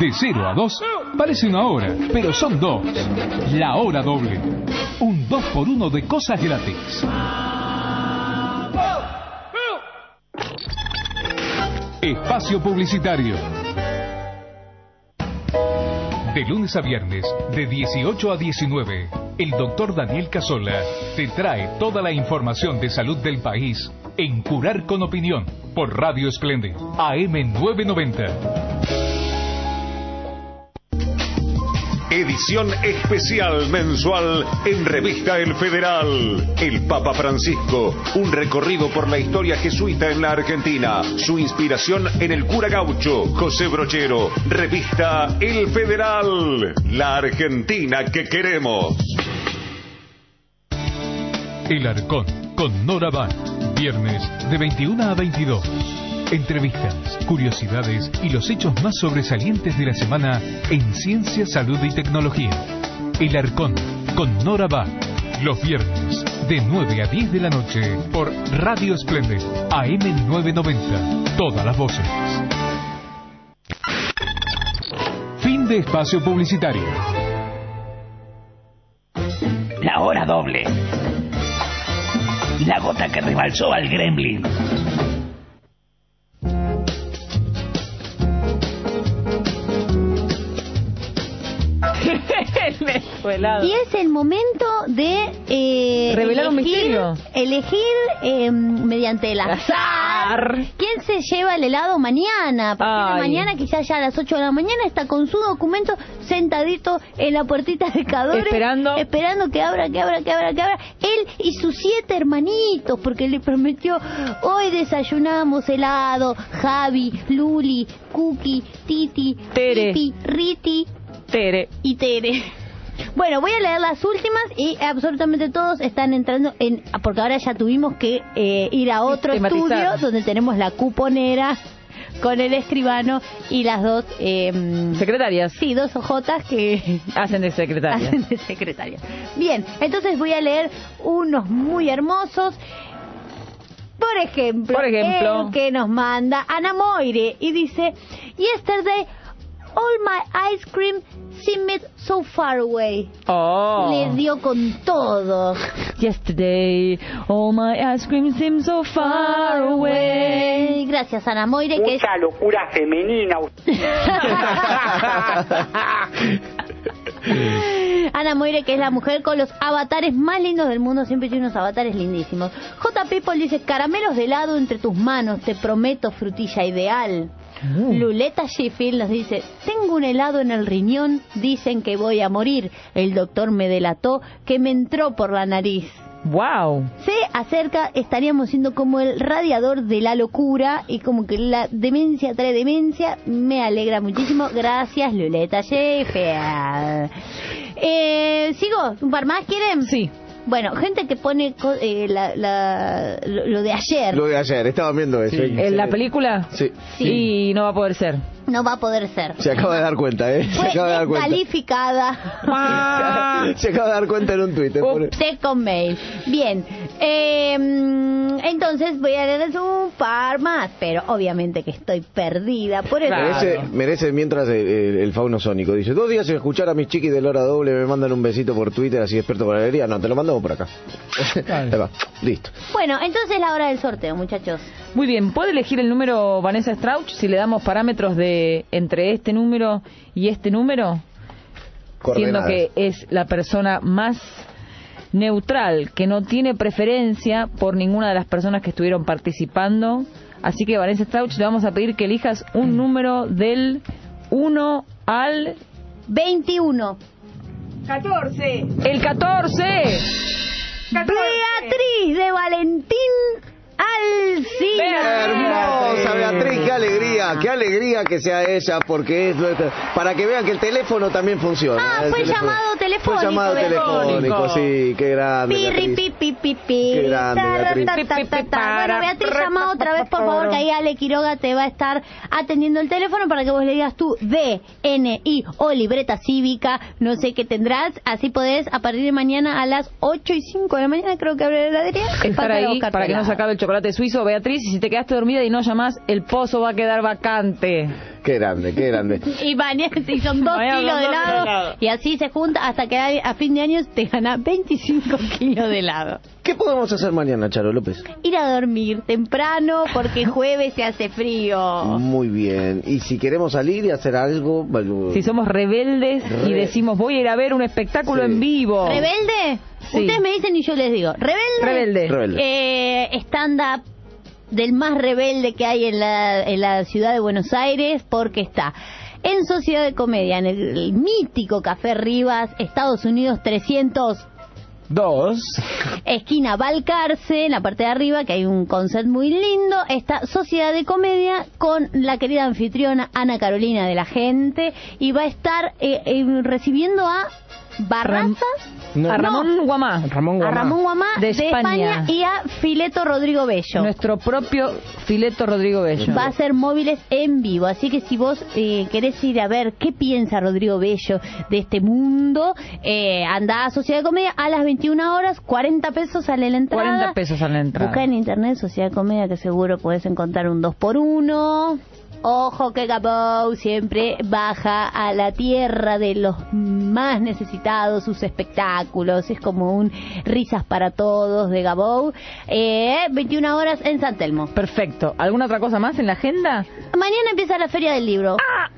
De cero a dos parece una hora, pero son dos. La hora doble. Un dos por uno de cosas gratis. Espacio publicitario. De lunes a viernes, de dieciocho a diecinueve, el doctor Daniel Casola te trae toda la información de salud del país en Curar con Opinión por Radio Esplende, A M novecientos noventa. Edición especial mensual en Revista El Federal. El Papa Francisco, un recorrido por la historia jesuita en la Argentina. Su inspiración en el cura gaucho, José Brochero. Revista El Federal. La Argentina que queremos. El Arcón, con Nora Van. Viernes, de veintiuna a veintidós. Entrevistas, curiosidades y los hechos más sobresalientes de la semana en ciencia, salud y tecnología. El Arcón, con Nora Bach. Los viernes, de nueve a diez de la noche, por Radio Esplende, A M novecientos noventa. Todas las voces. Fin de espacio publicitario. La hora doble. La gota que rebalsó al gremlin. Y es el momento de eh, revelar un elegir, misterio. Elegir eh, mediante el azar quién se lleva el helado mañana. Porque mañana, quizás ya a las ocho de la mañana, está con su documento sentadito en la puertita de Cadores, Esperando. esperando que abra, que abra, que abra, que abra. Él y sus siete hermanitos, porque le prometió: hoy desayunamos helado. Javi, Luli, Cookie, Titi, Tere. Pipi, Riti, Tere y Tere. Bueno, voy a leer las últimas y absolutamente todos están entrando en... Porque ahora ya tuvimos que eh, ir a otro Sistematizar. estudio donde tenemos la cuponera con el escribano y las dos... Eh, secretarias. Sí, dos ojotas que... Hacen de secretarias. Hacen de secretarias. Bien, entonces voy a leer unos muy hermosos. Por ejemplo, Por ejemplo. el que nos manda Ana Moire y dice: Yesterday all my ice cream seemed so far away. Oh. Le dio con todo. Yesterday, all my ice cream seemed so far away. Gracias, Ana Moire. Que Mucha locura femenina. Ana Moire, que es la mujer con los avatares más lindos del mundo, siempre tiene unos avatares lindísimos. J. People dice: caramelos de helado entre tus manos, te prometo frutilla ideal. Mm. Luleta Sheffield nos dice: tengo un helado en el riñón, dicen que voy a morir. El doctor me delató que me entró por la nariz. Wow. Se acerca, estaríamos siendo como el radiador de la locura y como que la demencia trae demencia. Me alegra muchísimo. Gracias, Luleta Sheffield. Eh, ¿Sigo? ¿Un par más quieren? Sí. Bueno, gente que pone co- eh, la, la, lo, lo de ayer. Lo de ayer, estaban viendo eso. Sí. ¿En la película? Sí. Sí. Y no va a poder ser. No va a poder ser. Se acaba de dar cuenta, ¿eh? Fue Se acaba de dar cuenta. descalificada. Se acaba de dar cuenta en un Twitter. Second mail. Bien. Eh, entonces voy a leerles un par más, pero obviamente que estoy perdida. Por eso. Merece, merece mientras el, el, el fauno sónico. Dice: dos días sin escuchar a mis chiquis de la hora doble, me mandan un besito por Twitter, así experto con la alegría. No, te lo mandamos por acá. Ahí va. Listo. Bueno, entonces la hora del sorteo, muchachos. Muy bien, ¿puede elegir el número Vanessa Strauch si le damos parámetros de entre este número y este número? Siendo que es la persona más neutral, que no tiene preferencia por ninguna de las personas que estuvieron participando. Así que, Vanessa Strauch, le vamos a pedir que elijas un número del uno al veintiuno. catorce. ¡El catorce! Beatriz de Valentín Alcina. Hermosa Beatriz, qué alegría, qué alegría que sea ella, porque es nuestra- para que vean que el teléfono también funciona. Ah, El fue teléfono- llamado telefónico. Fue llamado telefónico, sí, qué grande. Pirri, Beatriz. pi, pi, pi, pi. Qué grande, Beatriz. Ta, ta, ta, ta. Bueno, Beatriz, llama otra vez, por favor, que ahí Ale Quiroga te va a estar atendiendo el teléfono para que vos le digas tu D N I o libreta cívica, no sé qué tendrás, así podés a partir de mañana a las ocho y cinco de la mañana, creo que abre la heladería. Estar ahí para que no se acabe el chocolate suizo, Beatriz, y si te quedaste dormida y no llamás, el pozo va a quedar vacío. vacante. Qué grande, qué grande. Y mañana si son dos Mañana kilos son de dos helado, de helado. y así se junta hasta que a, a fin de año te gana veinticinco kilos de helado. ¿Qué podemos hacer mañana, Charo López? Ir a dormir temprano porque jueves se hace frío. Muy bien. Y si queremos salir y hacer algo... bueno, Si somos rebeldes Re- y decimos voy a ir a ver un espectáculo Sí. en vivo. ¿Rebelde? Sí. Ustedes me dicen y yo les digo. ¿Rebelde? Rebelde. Rebelde. Eh, stand-up del más rebelde que hay en la, en la ciudad de Buenos Aires, porque está en Sociedad de Comedia, en el, el mítico Café Rivas, Estados Unidos trescientos Dos. esquina Balcarce, en la parte de arriba, que hay un concept muy lindo. Está Sociedad de Comedia con la querida anfitriona Ana Carolina de la Gente, y va a estar eh, eh, recibiendo a Barraza, No. A Ramón Guamá. Ramón a Guamá. Ramón Guamá De de, España. España. y a Fileto Rodrigo Bello. Nuestro propio Fileto Rodrigo Bello. Va a ser móviles en vivo, así que si vos eh, querés ir a ver qué piensa Rodrigo Bello de este mundo, eh, anda a Sociedad de Comedia a las veintiuna horas, cuarenta pesos sale la entrada. cuarenta pesos a la entrada. Busca en internet Sociedad de Comedia, que seguro podés encontrar un dos por uno. Ojo que Gabou siempre baja a la tierra de los más necesitados sus espectáculos. Es como un risas para todos de Gabou. Eh, veintiuna horas en San Telmo. Perfecto. ¿Alguna otra cosa más en la agenda? Mañana empieza la Feria del Libro.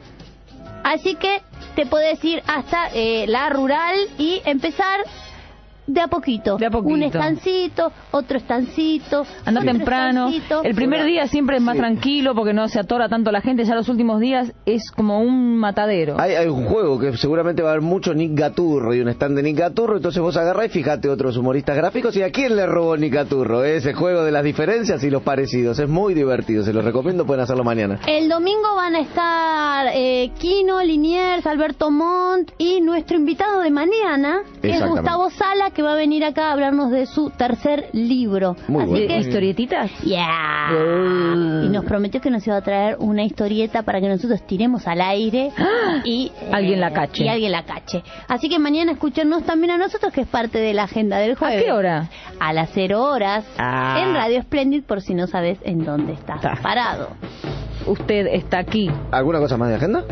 Así que te podés ir hasta eh, la rural y empezar de a poquito. De a poquito. Un estancito, otro estancito. Anda otro temprano. estancito. El primer día siempre es más Sí. tranquilo porque no se atora tanto la gente. Ya los últimos días es como un matadero. Hay, hay un juego que seguramente va a haber mucho Nick Gaturro y un stand de Nick Gaturro, entonces vos agarrás y fijate otros humoristas gráficos y a quién le robó Nick Gaturro. Ese juego de las diferencias y los parecidos. Es muy divertido, se los recomiendo, pueden hacerlo mañana. El domingo van a estar eh, Kino, Liniers, Alberto Montt y nuestro invitado de mañana es Exactamente. Gustavo Sala, que va a venir acá a hablarnos de su tercer libro. Muy Así bueno. que, ¿Historietitas? Yeah. Y nos prometió que nos iba a traer una historieta para que nosotros tiremos al aire y eh, Alguien la cache. Y alguien la cache. Así que mañana escucharnos también a nosotros, que es parte de la agenda del jueves. ¿A qué hora? A las cero horas Ah. en Radio Splendid, por si no sabes en dónde estás Está. parado. Usted está aquí. ¿Alguna cosa más de agenda?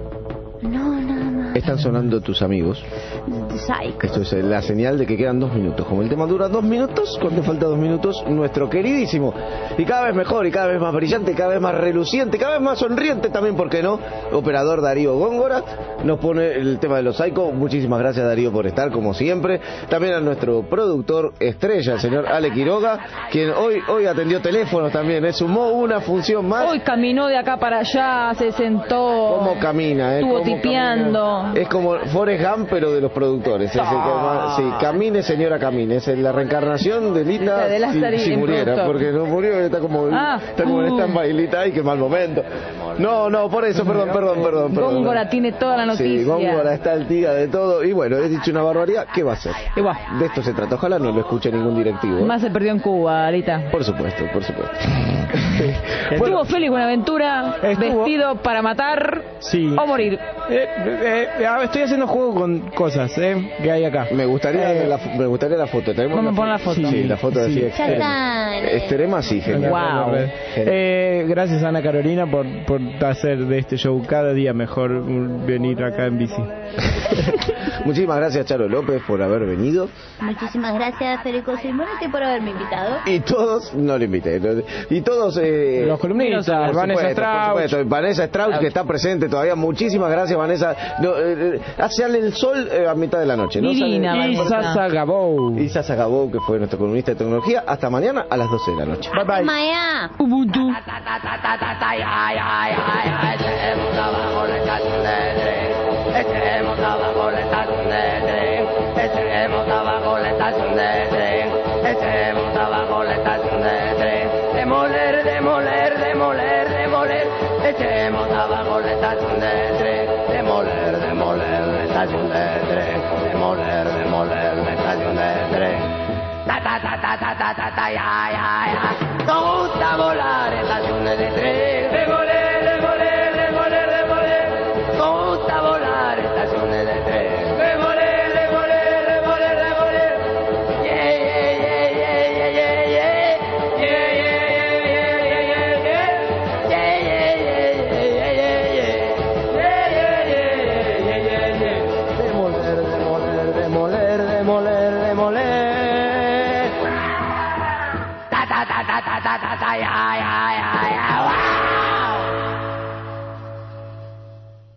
No, nada más. Están sonando tus amigos. Psycho. Esto es la señal de que quedan dos minutos. Como el tema dura dos minutos, cuando falta dos minutos, nuestro queridísimo, y cada vez mejor, y cada vez más brillante, cada vez más reluciente, cada vez más sonriente también, ¿por qué no? Operador Darío Góngora nos pone el tema de los Psycho. Muchísimas gracias, Darío, por estar, como siempre. También a nuestro productor estrella, el señor Ale Quiroga, quien hoy hoy atendió teléfonos también, ¿eh? Sumó una función más. Hoy caminó de acá para allá, se sentó. ¿Cómo camina? Eh? Estuvo ¿Cómo tipeando. camina? Es como Forrest Gump, pero de los productores. Es el que más- sí, camine, señora, camine. Es la reencarnación de Lita De si, Lázaro y si el muriera. productor. Porque no murió, está como, Ah, está como en uh. stand-by. Lita, ay, qué mal momento. No, no, por eso, perdón, perdón, perdón. perdón. Góngora tiene toda la noticia. Sí, Góngora está al tía de todo. Y bueno, he dicho una barbaridad. ¿Qué va a hacer? Igual. De esto se trata. Ojalá no lo escuche ningún directivo. ¿eh? Más se perdió en Cuba, Alita. Por supuesto, por supuesto. Estuvo Félix Buenaventura Estuvo. vestido para matar Sí. o morir. Eh, eh, eh, ah, estoy haciendo juego con cosas eh, que hay acá. Me gustaría, Eh, la, me gustaría la foto. ¿Tenemos Vamos a poner la foto. Sí, la foto así Sí. extrema. Ya está. Extrema, sí, genial. Wow. Eh, gracias Ana Carolina por, por hacer de este show cada día mejor, mm, venir acá en bici. Muchísimas gracias, Charo López, por haber venido. Muchísimas gracias, Federico Simonetti, por haberme invitado. Y todos, no lo invité, no- y todos... Eh, Los columnistas, por Vanessa supuesto, por Strauch. supuesto, Vanessa Strauch, que está presente todavía. Muchísimas gracias, Vanessa. No, eh, eh, sale el sol eh, a mitad de la noche, ¿no? Divina, Sale- Y Vanessa. Sasa Gabou. Isa Sagabou, que fue nuestro columnista de tecnología. Hasta mañana a las doce de la noche. Bye bye. Maya. Ubuntu. Echemos abajo la estación de tren, echemos abajo la estación de tren, echemos abajo la estación de tren, demoler, demoler, demoler, demoler, echemos abajo la estación de tren, demoler, demoler la estación de tren, demoler, demoler la estación de tren. Ta ta ta ta ta ta ta ta ya ya ya. Nos gusta volar estaciones de tren, demoler, demoler, demoler, demoler. Nos gusta volar estaciones de tren. Demoler, demoler, demoler, demoler. Yeah, yeah, yeah, yeah, yeah, yeah, yeah. Yeah, yeah, yeah, yeah, yeah, yeah, yeah. Yeah, yeah, yeah, demoler, demoler. Ta ta ta ta ta ta ta ta ya ya ya.